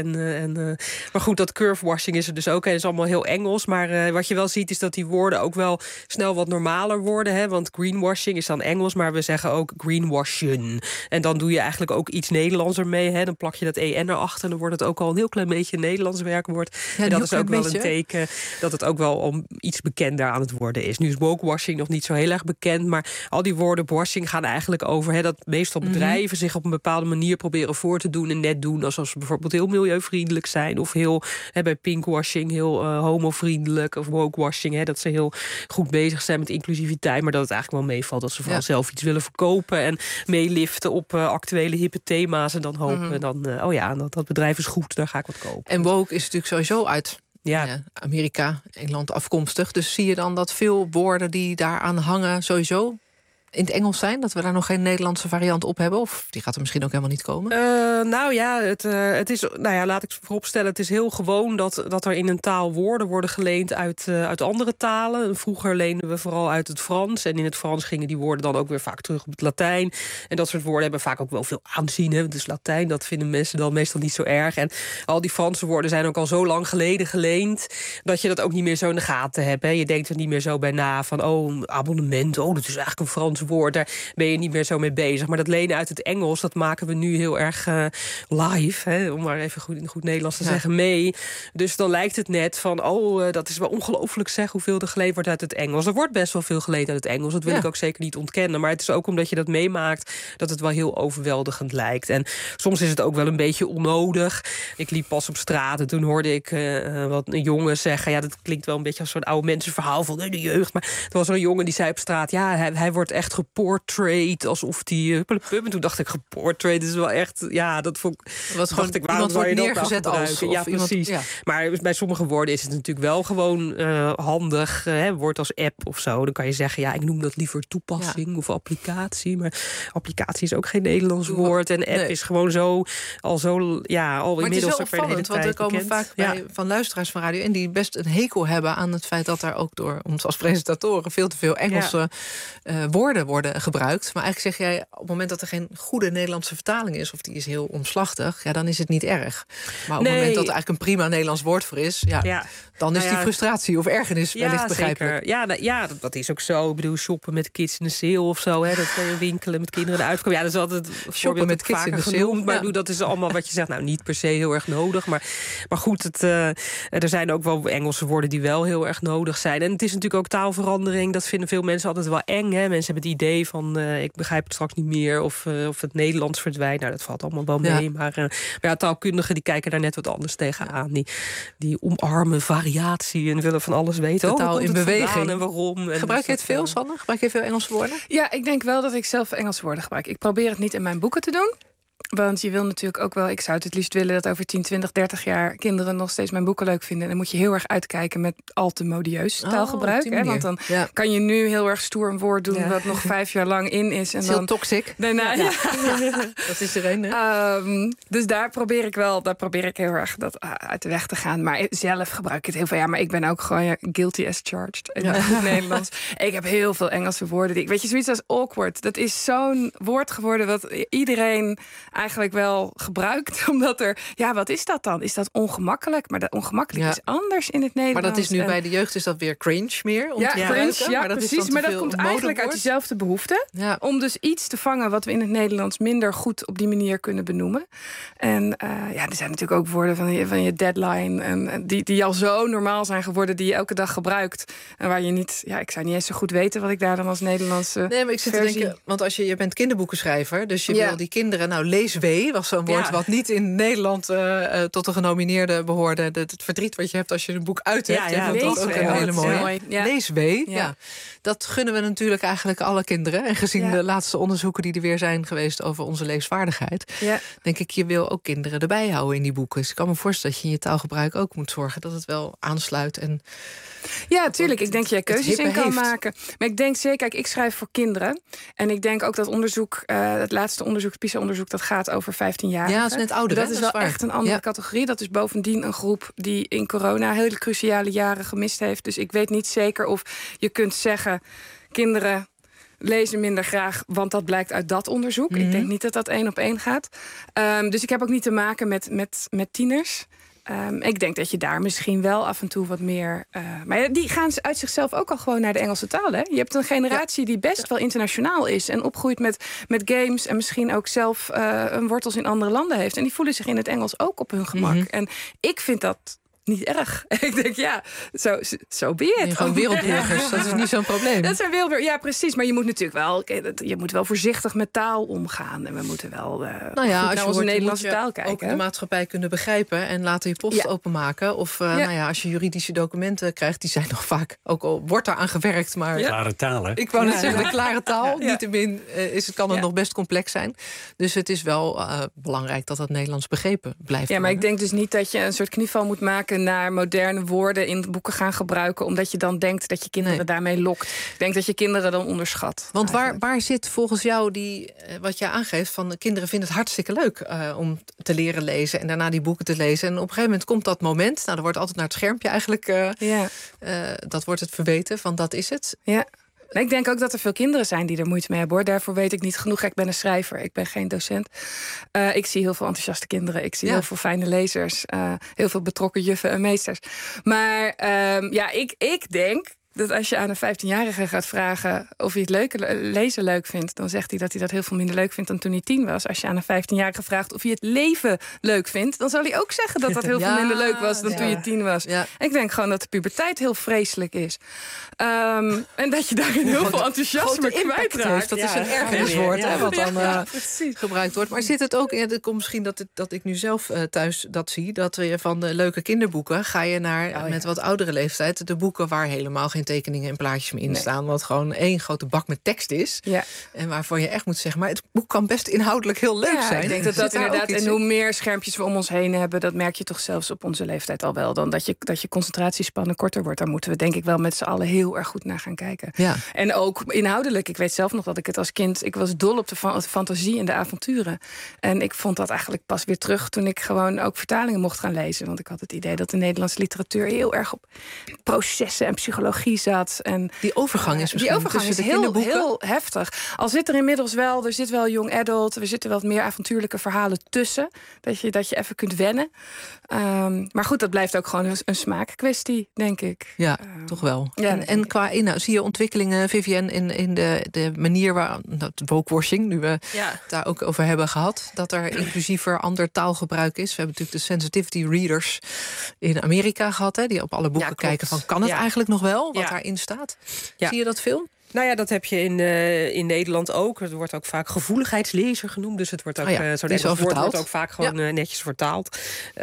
Maar goed, dat curvewashing is er dus ook. En het is allemaal heel Engels. Maar wat je wel ziet is dat die woorden ook wel snel wat normaler worden. Hè? Want greenwashing is dan Engels, maar we zeggen ook greenwashen. En dan doe je eigenlijk ook iets Nederlands ermee. Hè? Dan plak je dat EN erachter en dan wordt het ook al een heel klein beetje een Nederlands werkwoord. En dat is ook wel een teken dat het ook wel om iets bekender aan het worden is. Nu is wokewashing nog niet zo heel erg bekend, maar al die woorden washing gaan eigenlijk over dat meestal bedrijven zich op een bepaalde manier proberen voor te doen en net doen alsof ze bijvoorbeeld heel milieuvriendelijk zijn of heel bij pinkwashing heel homovriendelijk of wokewashing, dat ze heel goed bezig zijn met inclusiviteit, maar dat het eigenlijk wel meevalt dat ze vooral zelf iets willen verkopen en meeliften op actuele hippe thema's en dan hopen dat bedrijf is goed, daar ga ik wat kopen. En woke is natuurlijk sowieso uit Amerika, Engeland afkomstig. Dus zie je dan dat veel woorden die daaraan hangen sowieso in het Engels zijn? Dat we daar nog geen Nederlandse variant op hebben? Of die gaat er misschien ook helemaal niet komen? Het is, laat ik vooropstellen, het is heel gewoon dat er in een taal woorden worden geleend uit andere talen. Vroeger leenden we vooral uit het Frans. En in het Frans gingen die woorden dan ook weer vaak terug op het Latijn. En dat soort woorden hebben vaak ook wel veel aanzien. Hè? Dus Latijn, dat vinden mensen dan meestal niet zo erg. En al die Franse woorden zijn ook al zo lang geleden geleend dat je dat ook niet meer zo in de gaten hebt. Hè? Je denkt er niet meer zo bij na van, een abonnement, dat is eigenlijk een Frans woord. Daar ben je niet meer zo mee bezig. Maar dat lenen uit het Engels, dat maken we nu heel erg live, om maar even goed in goed Nederlands te zeggen, mee. Dus dan lijkt het net van, dat is wel ongelooflijk zeg hoeveel er geleend wordt uit het Engels. Er wordt best wel veel geleend uit het Engels. Dat wil ik ook zeker niet ontkennen. Maar het is ook omdat je dat meemaakt dat het wel heel overweldigend lijkt. En soms is het ook wel een beetje onnodig. Ik liep pas op straat en toen hoorde ik een jongen zeggen, dat klinkt wel een beetje als zo'n oude mensenverhaal van de jeugd. Maar er was een jongen die zei op straat, hij wordt echt geportrayed alsof die en toen dacht ik, geportrayed is wel echt, dat vond ik, was gewoon iemand wordt neergezet als precies. Maar bij sommige woorden is het natuurlijk wel gewoon handig, woord als app of zo. Dan kan je zeggen, ik noem dat liever toepassing of applicatie. Maar applicatie is ook geen Nederlands woord en app is gewoon al inmiddels. Maar het is wel opvallend, want er komen vaak van luisteraars van radio en die best een hekel hebben aan het feit dat daar ook door ons als presentatoren veel te veel Engelse woorden woorden worden gebruikt. Maar eigenlijk zeg jij, op het moment dat er geen goede Nederlandse vertaling is, of die is heel omslachtig, dan is het niet erg. Maar op het moment dat er eigenlijk een prima Nederlands woord voor is, dan is die frustratie of ergernis wellicht begrijpelijk. Ja, dat is ook zo. Ik bedoel, shoppen met kids in de sale of zo. Hè, dat winkelen met kinderen eruit komen. Ja, dat is altijd shoppen met kids in de sale. Genoemd, maar dat is allemaal wat je zegt. Nou, niet per se heel erg nodig. Maar goed, er zijn ook wel Engelse woorden die wel heel erg nodig zijn. En het is natuurlijk ook taalverandering. Dat vinden veel mensen altijd wel eng. Hè? Mensen hebben het idee van, ik begrijp het straks niet meer. Of het Nederlands verdwijnt. Nou, dat valt allemaal wel mee. Maar taalkundigen die kijken daar net wat anders tegenaan. Die omarmen variatie en willen van alles weten. De taal in beweging. En waarom. Gebruik je het veel, Sanne? Gebruik je veel Engelse woorden? Ja, ik denk wel dat ik zelf Engelse woorden gebruik. Ik probeer het niet in mijn boeken te doen. Want je wil natuurlijk ook wel... Ik zou het liefst willen dat over 10, 20, 30 jaar... kinderen nog steeds mijn boeken leuk vinden. En dan moet je heel erg uitkijken met al te modieus taalgebruik. Hè? Want dan kan je nu heel erg stoer een woord doen... wat nog 5 jaar lang in is. En is dan heel toxic. Daarna, dat is er een. Dus daar probeer ik heel erg dat uit de weg te gaan. Maar zelf gebruik ik het heel veel. Ja, maar ik ben ook gewoon guilty as charged in het Nederlands. Ik heb heel veel Engelse woorden. Weet je, zoiets als awkward. Dat is zo'n woord geworden wat iedereen eigenlijk wel gebruikt. Omdat er... Ja, wat is dat dan? Is dat ongemakkelijk? Maar dat ongemakkelijk is anders in het Nederlands. Maar dat is nu bij de jeugd is dat weer cringe meer. Om te cringe, maar dat precies. Maar dat komt eigenlijk uit diezelfde behoefte. Ja. Om dus iets te vangen wat we in het Nederlands minder goed op die manier kunnen benoemen. En er zijn natuurlijk ook woorden van je deadline. En die al zo normaal zijn geworden, die je elke dag gebruikt. En waar je niet... Ja, ik zou niet eens zo goed weten wat ik daar dan als Nederlandse Nee, maar ik zit te denken, want als je bent kinderboekenschrijver, dus je wil die kinderen... Nou, leeswee was zo'n woord wat niet in Nederland tot de genomineerde behoorde. Het verdriet wat je hebt als je een boek uit hebt. Ja, dat is ook een hele mooie. Ja. Leeswee, dat gunnen we natuurlijk eigenlijk alle kinderen. En gezien de laatste onderzoeken die er weer zijn geweest over onze leesvaardigheid, denk ik, je wil ook kinderen erbij houden in die boeken. Dus ik kan me voorstellen dat je in je taalgebruik ook moet zorgen dat het wel aansluit. En ja, tuurlijk. Ik denk dat jij keuzes in kan maken. Maar ik denk zeker, kijk, ik schrijf voor kinderen. En ik denk ook dat onderzoek, het laatste onderzoek, het PISA-onderzoek, dat gaat over 15 jaar. Ja, dat is net ouder. Dat is wel echt een andere categorie. Dat is bovendien een groep die in corona hele cruciale jaren gemist heeft. Dus ik weet niet zeker of je kunt zeggen, kinderen lezen minder graag, want dat blijkt uit dat onderzoek. Ik denk niet dat dat 1 op 1 gaat. Dus ik heb ook niet te maken met tieners. Ik denk dat je daar misschien wel af en toe wat meer... maar die gaan uit zichzelf ook al gewoon naar de Engelse taal. Hè? Je hebt een generatie die best wel internationaal is en opgroeit met games en misschien ook zelf wortels in andere landen heeft. En die voelen zich in het Engels ook op hun gemak. En ik vind dat niet erg. Ik denk, zo be it. Gewoon wereldburgers, dat is niet zo'n probleem. Dat zijn wereldburgers, ja, precies. Maar je moet natuurlijk wel voorzichtig met taal omgaan. En we moeten wel naar onze Nederlandse taal kijken. Ook de maatschappij kunnen begrijpen en later je post openmaken. Of als je juridische documenten krijgt, die zijn nog vaak, ook al wordt daar aan gewerkt, maar klare taal, hè? Ik wou net zeggen, de klare taal. Niettemin kan het nog best complex zijn. Dus het is wel belangrijk dat dat Nederlands begrepen blijft. Ja, maar ik denk dus niet dat je een soort knieval moet maken naar moderne woorden in boeken gaan gebruiken, omdat je dan denkt dat je kinderen daarmee lokt. Ik denk dat je kinderen dan onderschat. Want waar zit volgens jou wat je aangeeft van de kinderen vinden het hartstikke leuk om te leren lezen en daarna die boeken te lezen. En op een gegeven moment komt dat moment, er wordt altijd naar het schermpje eigenlijk, dat wordt het verweten van dat is het. Ja. Nee, ik denk ook dat er veel kinderen zijn die er moeite mee hebben. Daarvoor weet ik niet genoeg. Ik ben een schrijver, ik ben geen docent. Ik zie heel veel enthousiaste kinderen. Ik zie heel veel fijne lezers. Heel veel betrokken juffen en meesters. Maar ik denk dat als je aan een 15-jarige gaat vragen of hij het lezen leuk vindt, dan zegt hij dat hij dat heel veel minder leuk vindt dan toen hij 10 was. Als je aan een 15-jarige vraagt of hij het leven leuk vindt, dan zal hij ook zeggen dat dat heel veel minder leuk was dan toen je 10 was. Ja. Ik denk gewoon dat de puberteit heel vreselijk is. En dat je daarin heel veel enthousiasme kwijtraakt. Dat is een ergerniswoord wat dan gebruikt wordt. Maar zit het ook in, het komt misschien dat ik nu zelf thuis dat zie, dat je van de leuke kinderboeken ga je naar met wat oudere leeftijd de boeken waar helemaal geen tekeningen en plaatjes meer in staan, wat gewoon één grote bak met tekst is. Ja. En waarvan je echt moet zeggen, maar het boek kan best inhoudelijk heel leuk zijn. Ik denk dat inderdaad, en hoe meer schermpjes we om ons heen hebben, dat merk je toch zelfs op onze leeftijd al wel, dan dat je concentratiespannen korter wordt. Daar moeten we denk ik wel met z'n allen heel erg goed naar gaan kijken. Ja. En ook inhoudelijk. Ik weet zelf nog dat ik het als kind, ik was dol op de fantasie en de avonturen. En ik vond dat eigenlijk pas weer terug toen ik gewoon ook vertalingen mocht gaan lezen. Want ik had het idee dat de Nederlandse literatuur heel erg op processen en psychologie regie zat. En die overgang is die overgang is heel heftig. Al zit er inmiddels er zit wel young adult, er zitten wel wat meer avontuurlijke verhalen tussen. Dat je even kunt wennen. Maar goed, dat blijft ook gewoon een smaakkwestie, denk ik. Ja, toch wel. Ja, en qua inhoud, zie je ontwikkelingen, Vivienne, in de manier waar dat wokewashing, nu we het daar ook over hebben gehad, dat er inclusiever ander taalgebruik is. We hebben natuurlijk de sensitivity readers in Amerika gehad, hè, die op alle boeken kijken van, kan het eigenlijk nog wel, wat daarin staat? Ja. Zie je dat veel? Nou ja, dat heb je in Nederland ook. Het wordt ook vaak gevoeligheidslezer genoemd. Dus het wordt ook zo'n Engels woord wordt ook vaak gewoon netjes vertaald.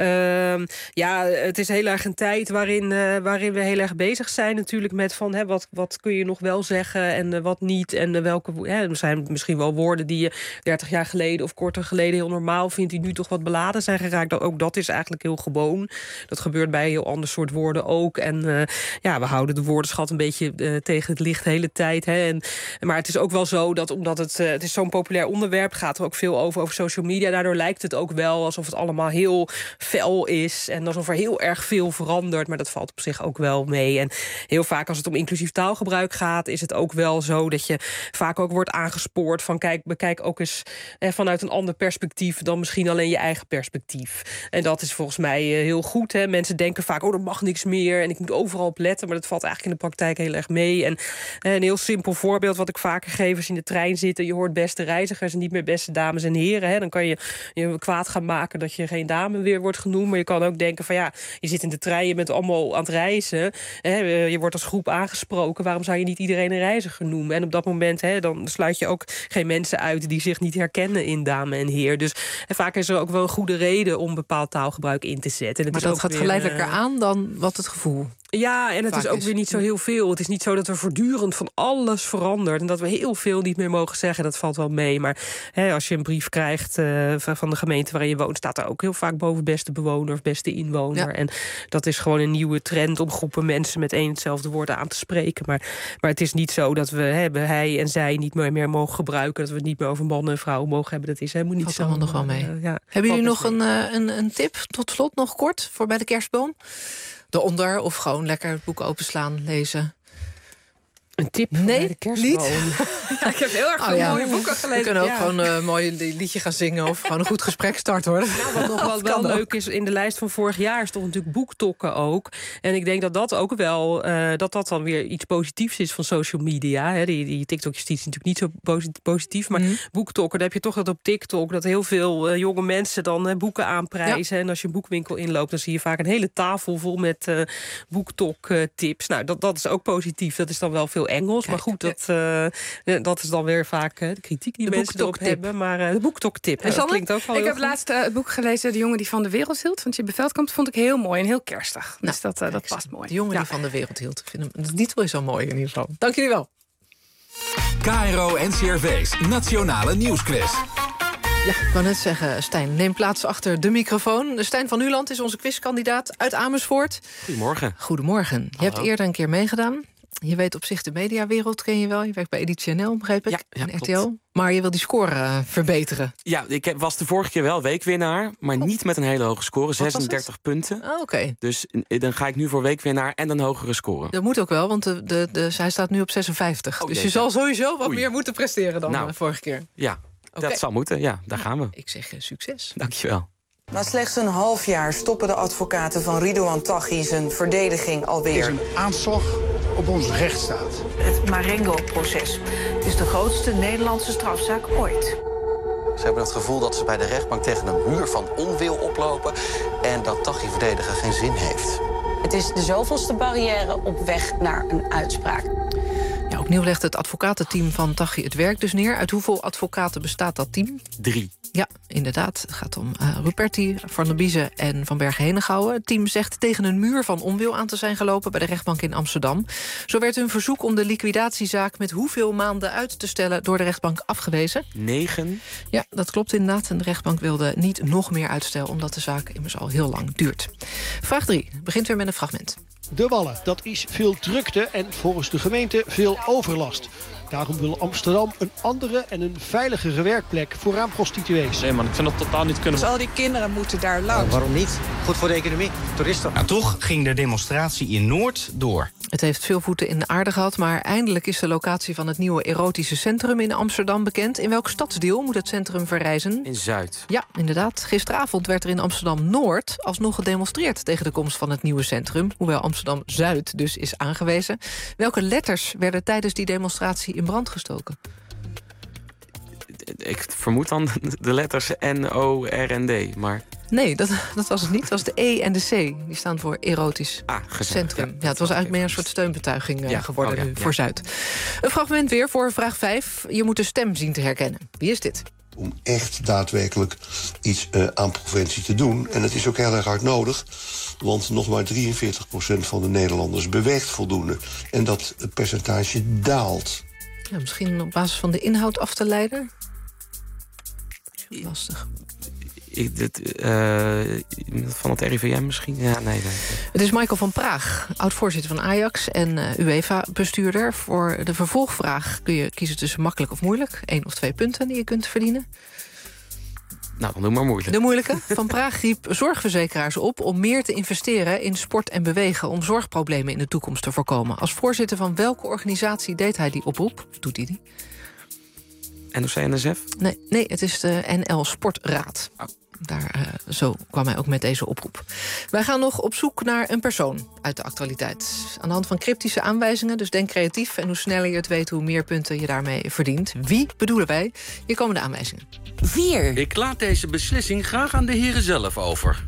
Het is heel erg een tijd waarin we heel erg bezig zijn natuurlijk met van wat kun je nog wel zeggen en wat niet. En welke er zijn misschien wel woorden die je 30 jaar geleden of korter geleden heel normaal vindt, die nu toch wat beladen zijn geraakt. Ook dat is eigenlijk heel gewoon. Dat gebeurt bij een heel ander soort woorden ook. En we houden de woordenschat een beetje tegen het licht de hele tijd. Maar het is ook wel zo dat omdat het is zo'n populair onderwerp, gaat er ook veel over social media. Daardoor lijkt het ook wel alsof het allemaal heel fel is en alsof er heel erg veel verandert. Maar dat valt op zich ook wel mee. En heel vaak als het om inclusief taalgebruik gaat, is het ook wel zo dat je vaak ook wordt aangespoord van bekijk ook eens vanuit een ander perspectief dan misschien alleen je eigen perspectief. En dat is volgens mij heel goed. Hè. Mensen denken vaak, er mag niks meer en ik moet overal op letten. Maar dat valt eigenlijk in de praktijk heel erg mee. En een heel simpel voorbeeld wat ik vaker geef is in de trein zitten. Je hoort beste reizigers en niet meer beste dames en heren. Hè. Dan kan je kwaad gaan maken dat je geen dame weer wordt genoemd. Maar je kan ook denken van je zit in de trein, je bent allemaal aan het reizen. Hè. Je wordt als groep aangesproken. Waarom zou je niet iedereen een reiziger noemen? En op dat moment dan sluit je ook geen mensen uit die zich niet herkennen in dame en heer. Dus vaak is er ook wel een goede reden om bepaald taalgebruik in te zetten. Maar dat gaat geleidelijker aan dan wat het gevoel. Ja, en het is ook weer niet zo heel veel. Het is niet zo dat er voortdurend van alles verandert en dat we heel veel niet meer mogen zeggen. Dat valt wel mee. Maar als je een brief krijgt van de gemeente waarin je woont, staat er ook heel vaak boven beste bewoner of beste inwoner. Ja. En dat is gewoon een nieuwe trend om groepen mensen met één hetzelfde woord aan te spreken. Maar het is niet zo dat we hij en zij niet meer mogen gebruiken. Dat we het niet meer over mannen en vrouwen mogen hebben. Dat is helemaal niet zo. Allemaal nog wel mee. Hebben jullie nog een tip tot slot, nog kort, voor bij de kerstboom? Eronder of gewoon lekker het boek openslaan, lezen? Een tip bij de kerstboom? Niet? Ik heb heel erg veel mooie boeken gelezen. We kunnen ook gewoon een mooi liedje gaan zingen of gewoon een goed gesprek starten, hoor. Wat nog wel leuk is, in de lijst van vorig jaar is toch natuurlijk boektokken ook. En ik denk dat ook wel, dat dan weer iets positiefs is van social media. Hè. Die TikTok-justitie is natuurlijk niet zo positief, maar boektokken, dan heb je toch dat op TikTok dat heel veel jonge mensen dan boeken aanprijzen. Ja. En als je een boekwinkel inloopt, dan zie je vaak een hele tafel vol met boektok-tips. Nou, dat is ook positief. Dat is dan wel veel Engels, maar goed, dat is dan weer vaak de kritiek die de mensen erop hebben. Maar de boektoktip, dat klinkt ook wel. Ik heb laatst het boek gelezen, De jongen die van de wereld hield, van Tjibbe Veldkamp. Vond ik heel mooi en heel kerstig. Dus dat past mooi. De jongen die van de wereld hield. Ik vind hem niet wel zo mooi in ieder geval. Dank jullie wel. KRO NCRV's Nationale Nieuwsquiz. Ja, ik wou net zeggen, Stijn, neem plaats achter de microfoon. Stijn van Nuland is onze quizkandidaat uit Amersfoort. Goedemorgen. Goedemorgen. Je hebt eerder een keer meegedaan. Je weet op zich de mediawereld, ken je wel. Je werkt bij Editie NL, begreep ik, en RTL. Klopt. Maar je wil die score verbeteren. Ja, ik was de vorige keer wel weekwinnaar, maar niet met een hele hoge score. 36 punten. Oh, oké. Dus dan ga ik nu voor weekwinnaar en een hogere score. Dat moet ook wel, want hij staat nu op 56. Dus je zal sowieso wat meer moeten presteren dan de vorige keer. Ja, dat zal moeten. Ja, daar gaan we. Ik zeg succes. Dankjewel. Na slechts een half jaar stoppen de advocaten van Ridouan Taghi zijn verdediging alweer. Het is een aanslag op onze rechtsstaat. Het Marengo-proces is de grootste Nederlandse strafzaak ooit. Ze hebben het gevoel dat ze bij de rechtbank tegen een muur van onwil oplopen en dat Taghi verdedigen geen zin heeft. Het is de zoveelste barrière op weg naar een uitspraak. Ja, opnieuw legt het advocatenteam van Taghi het werk dus neer. Uit hoeveel advocaten bestaat dat team? 3. Ja, inderdaad. Het gaat om Ruperti, Van der Biezen en Van Bergen-Henegouwen. Het team zegt tegen een muur van onwil aan te zijn gelopen bij de rechtbank in Amsterdam. Zo werd hun verzoek om de liquidatiezaak met hoeveel maanden uit te stellen door de rechtbank afgewezen? 9. Ja, dat klopt inderdaad. En de rechtbank wilde niet nog meer uitstel, omdat de zaak immers al heel lang duurt. Vraag 3 begint weer met een fragment. De Wallen, dat is veel drukte en volgens de gemeente veel overlast. Daarom wil Amsterdam een andere en een veiligere werkplek voor raamprostituees. Nee man, ik vind dat totaal niet kunnen. Dus al die kinderen moeten daar langs. Waarom niet? Goed voor de economie, toeristen. Nou, toch ging de demonstratie in Noord door. Het heeft veel voeten in de aarde gehad, maar eindelijk is de locatie van het nieuwe erotische centrum in Amsterdam bekend. In welk stadsdeel moet het centrum verrijzen? In Zuid. Ja, inderdaad. Gisteravond werd er in Amsterdam-Noord alsnog gedemonstreerd tegen de komst van het nieuwe centrum, hoewel Amsterdam-Zuid dus is aangewezen. Welke letters werden tijdens die demonstratie in brand gestoken? Ik vermoed dan de letters N, O, R en D, maar... Nee, dat was het niet. Dat was de E en de C. Die staan voor erotisch centrum. Ja, het was eigenlijk meer een soort steunbetuiging geworden nu voor Zuid. Een fragment weer voor vraag 5. Je moet de stem zien te herkennen. Wie is dit? Om echt daadwerkelijk iets aan preventie te doen. En het is ook heel erg hard nodig. Want nog maar 43% van de Nederlanders beweegt voldoende. En dat percentage daalt. Ja, misschien op basis van de inhoud af te leiden? Lastig. Van het RIVM misschien? Ja, nee. Het is Michael van Praag, oud-voorzitter van Ajax en UEFA-bestuurder. Voor de vervolgvraag kun je kiezen tussen makkelijk of moeilijk. 1 of 2 punten die je kunt verdienen. Nou, dan doe maar moeilijk. De moeilijke. Van Praag riep zorgverzekeraars op om meer te investeren in sport en bewegen om zorgproblemen in de toekomst te voorkomen. Als voorzitter van welke organisatie deed hij die oproep? Of doet hij die? NOC-NSF? Nee, het is de NL Sportraad. Zo kwam hij ook met deze oproep. Wij gaan nog op zoek naar een persoon uit de actualiteit. Aan de hand van cryptische aanwijzingen, dus denk creatief. En hoe sneller je het weet, hoe meer punten je daarmee verdient. Wie bedoelen wij? Hier komen de aanwijzingen. 4. Ik laat deze beslissing graag aan de heren zelf over.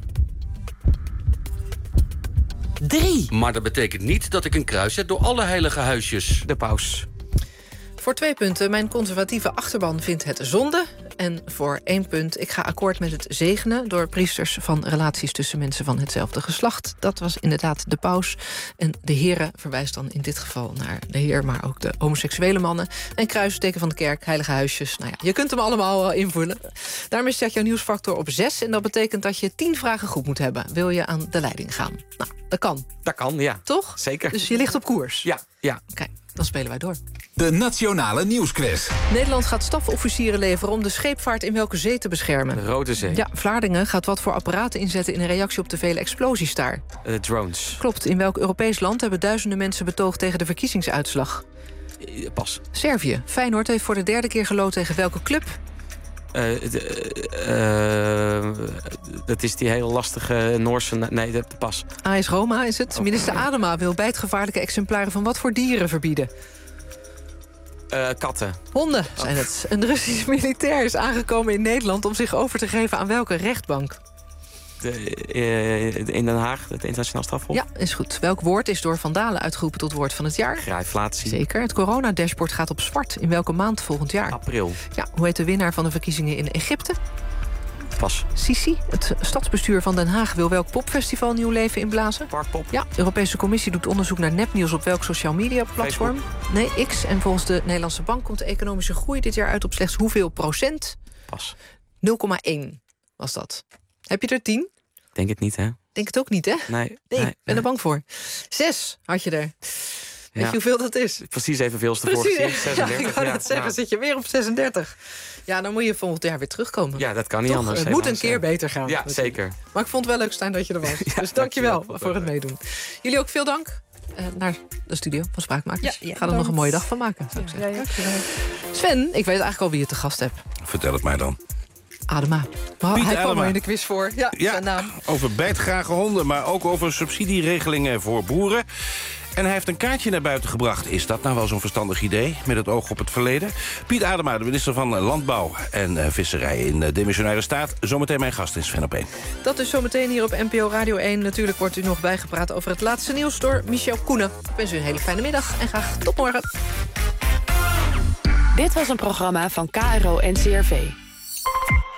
3. Maar dat betekent niet dat ik een kruis zet door alle heilige huisjes. De paus. Voor 2 punten, mijn conservatieve achterban vindt het zonde. En voor 1 punt, ik ga akkoord met het zegenen door priesters van relaties tussen mensen van hetzelfde geslacht. Dat was inderdaad de paus. En de heren verwijst dan in dit geval naar de heer, maar ook de homoseksuele mannen. En kruis, teken van de kerk, heilige huisjes. Nou ja, je kunt hem allemaal invullen. Daarmee staat jouw nieuwsfactor op 6. En dat betekent dat je 10 vragen goed moet hebben. Wil je aan de leiding gaan? Nou, dat kan. Dat kan, ja. Toch? Zeker. Dus je ligt op koers. Ja. Kijk, dan spelen wij door. De Nationale Nieuwsquiz. Nederland gaat stafofficieren leveren om de scheepvaart in welke zee te beschermen? De Rode Zee. Ja, Vlaardingen gaat wat voor apparaten inzetten in een reactie op de vele explosies daar? Drones. Klopt. In welk Europees land hebben duizenden mensen betoogd tegen de verkiezingsuitslag? Pas. Servië. Feyenoord heeft voor de 3e keer geloot tegen welke club? Dat is die hele lastige Noorse... Nee, dat pas. AS Roma is het. Minister Adema wil bijtgevaarlijke exemplaren van wat voor dieren verbieden? Katten. Honden zijn het. Een Russisch militair is aangekomen in Nederland om zich over te geven aan welke rechtbank? In Den Haag, het internationaal strafhof. Ja, is goed. Welk woord is door Van Dalen uitgeroepen tot woord van het jaar? Grijflatie. Zeker. Het coronadashboard gaat op zwart. In welke maand volgend jaar? April. Ja, hoe heet de winnaar van de verkiezingen in Egypte? Pas. Sisi. Het stadsbestuur van Den Haag wil welk popfestival nieuw leven inblazen? Parkpop. Ja, de Europese Commissie doet onderzoek naar nepnieuws op welk social media platform? Nee, X. En volgens de Nederlandse Bank komt de economische groei dit jaar uit op slechts hoeveel procent? Pas. 0,1 was dat. Heb je er 10? Denk het niet, hè? Denk het ook niet, hè? Nee. Ben er bang voor. 6 had je er. Weet je hoeveel dat is? Precies evenveel als de vorige keer. 36. Ja, ik wou net zeggen, zit je weer op 36. Ja, dan moet je volgend jaar weer terugkomen. Ja, dat kan niet anders. Het moet een keer beter gaan. Ja, zeker. Maar ik vond het wel leuk, Stijn, dat je er was. Dus dankjewel voor het meedoen. Jullie ook veel dank naar de studio van Spraakmakers. Ga er nog een mooie dag van maken, zou ik zeggen. Sven, ik weet eigenlijk al wie je te gast hebt. Vertel het mij dan. Adema. Hij kwam er in de quiz voor. Ja, zijn naam. Over bijtgrage honden, maar ook over subsidieregelingen voor boeren. En hij heeft een kaartje naar buiten gebracht. Is dat nou wel zo'n verstandig idee, met het oog op het verleden? Piet Adema, de minister van Landbouw en Visserij in demissionaire staat. Zometeen mijn gast in Sven op 1. Dat is zometeen hier op NPO Radio 1. Natuurlijk wordt u nog bijgepraat over het laatste nieuws door Michel Koenen. Ik wens u een hele fijne middag en graag tot morgen. Dit was een programma van KRO NCRV.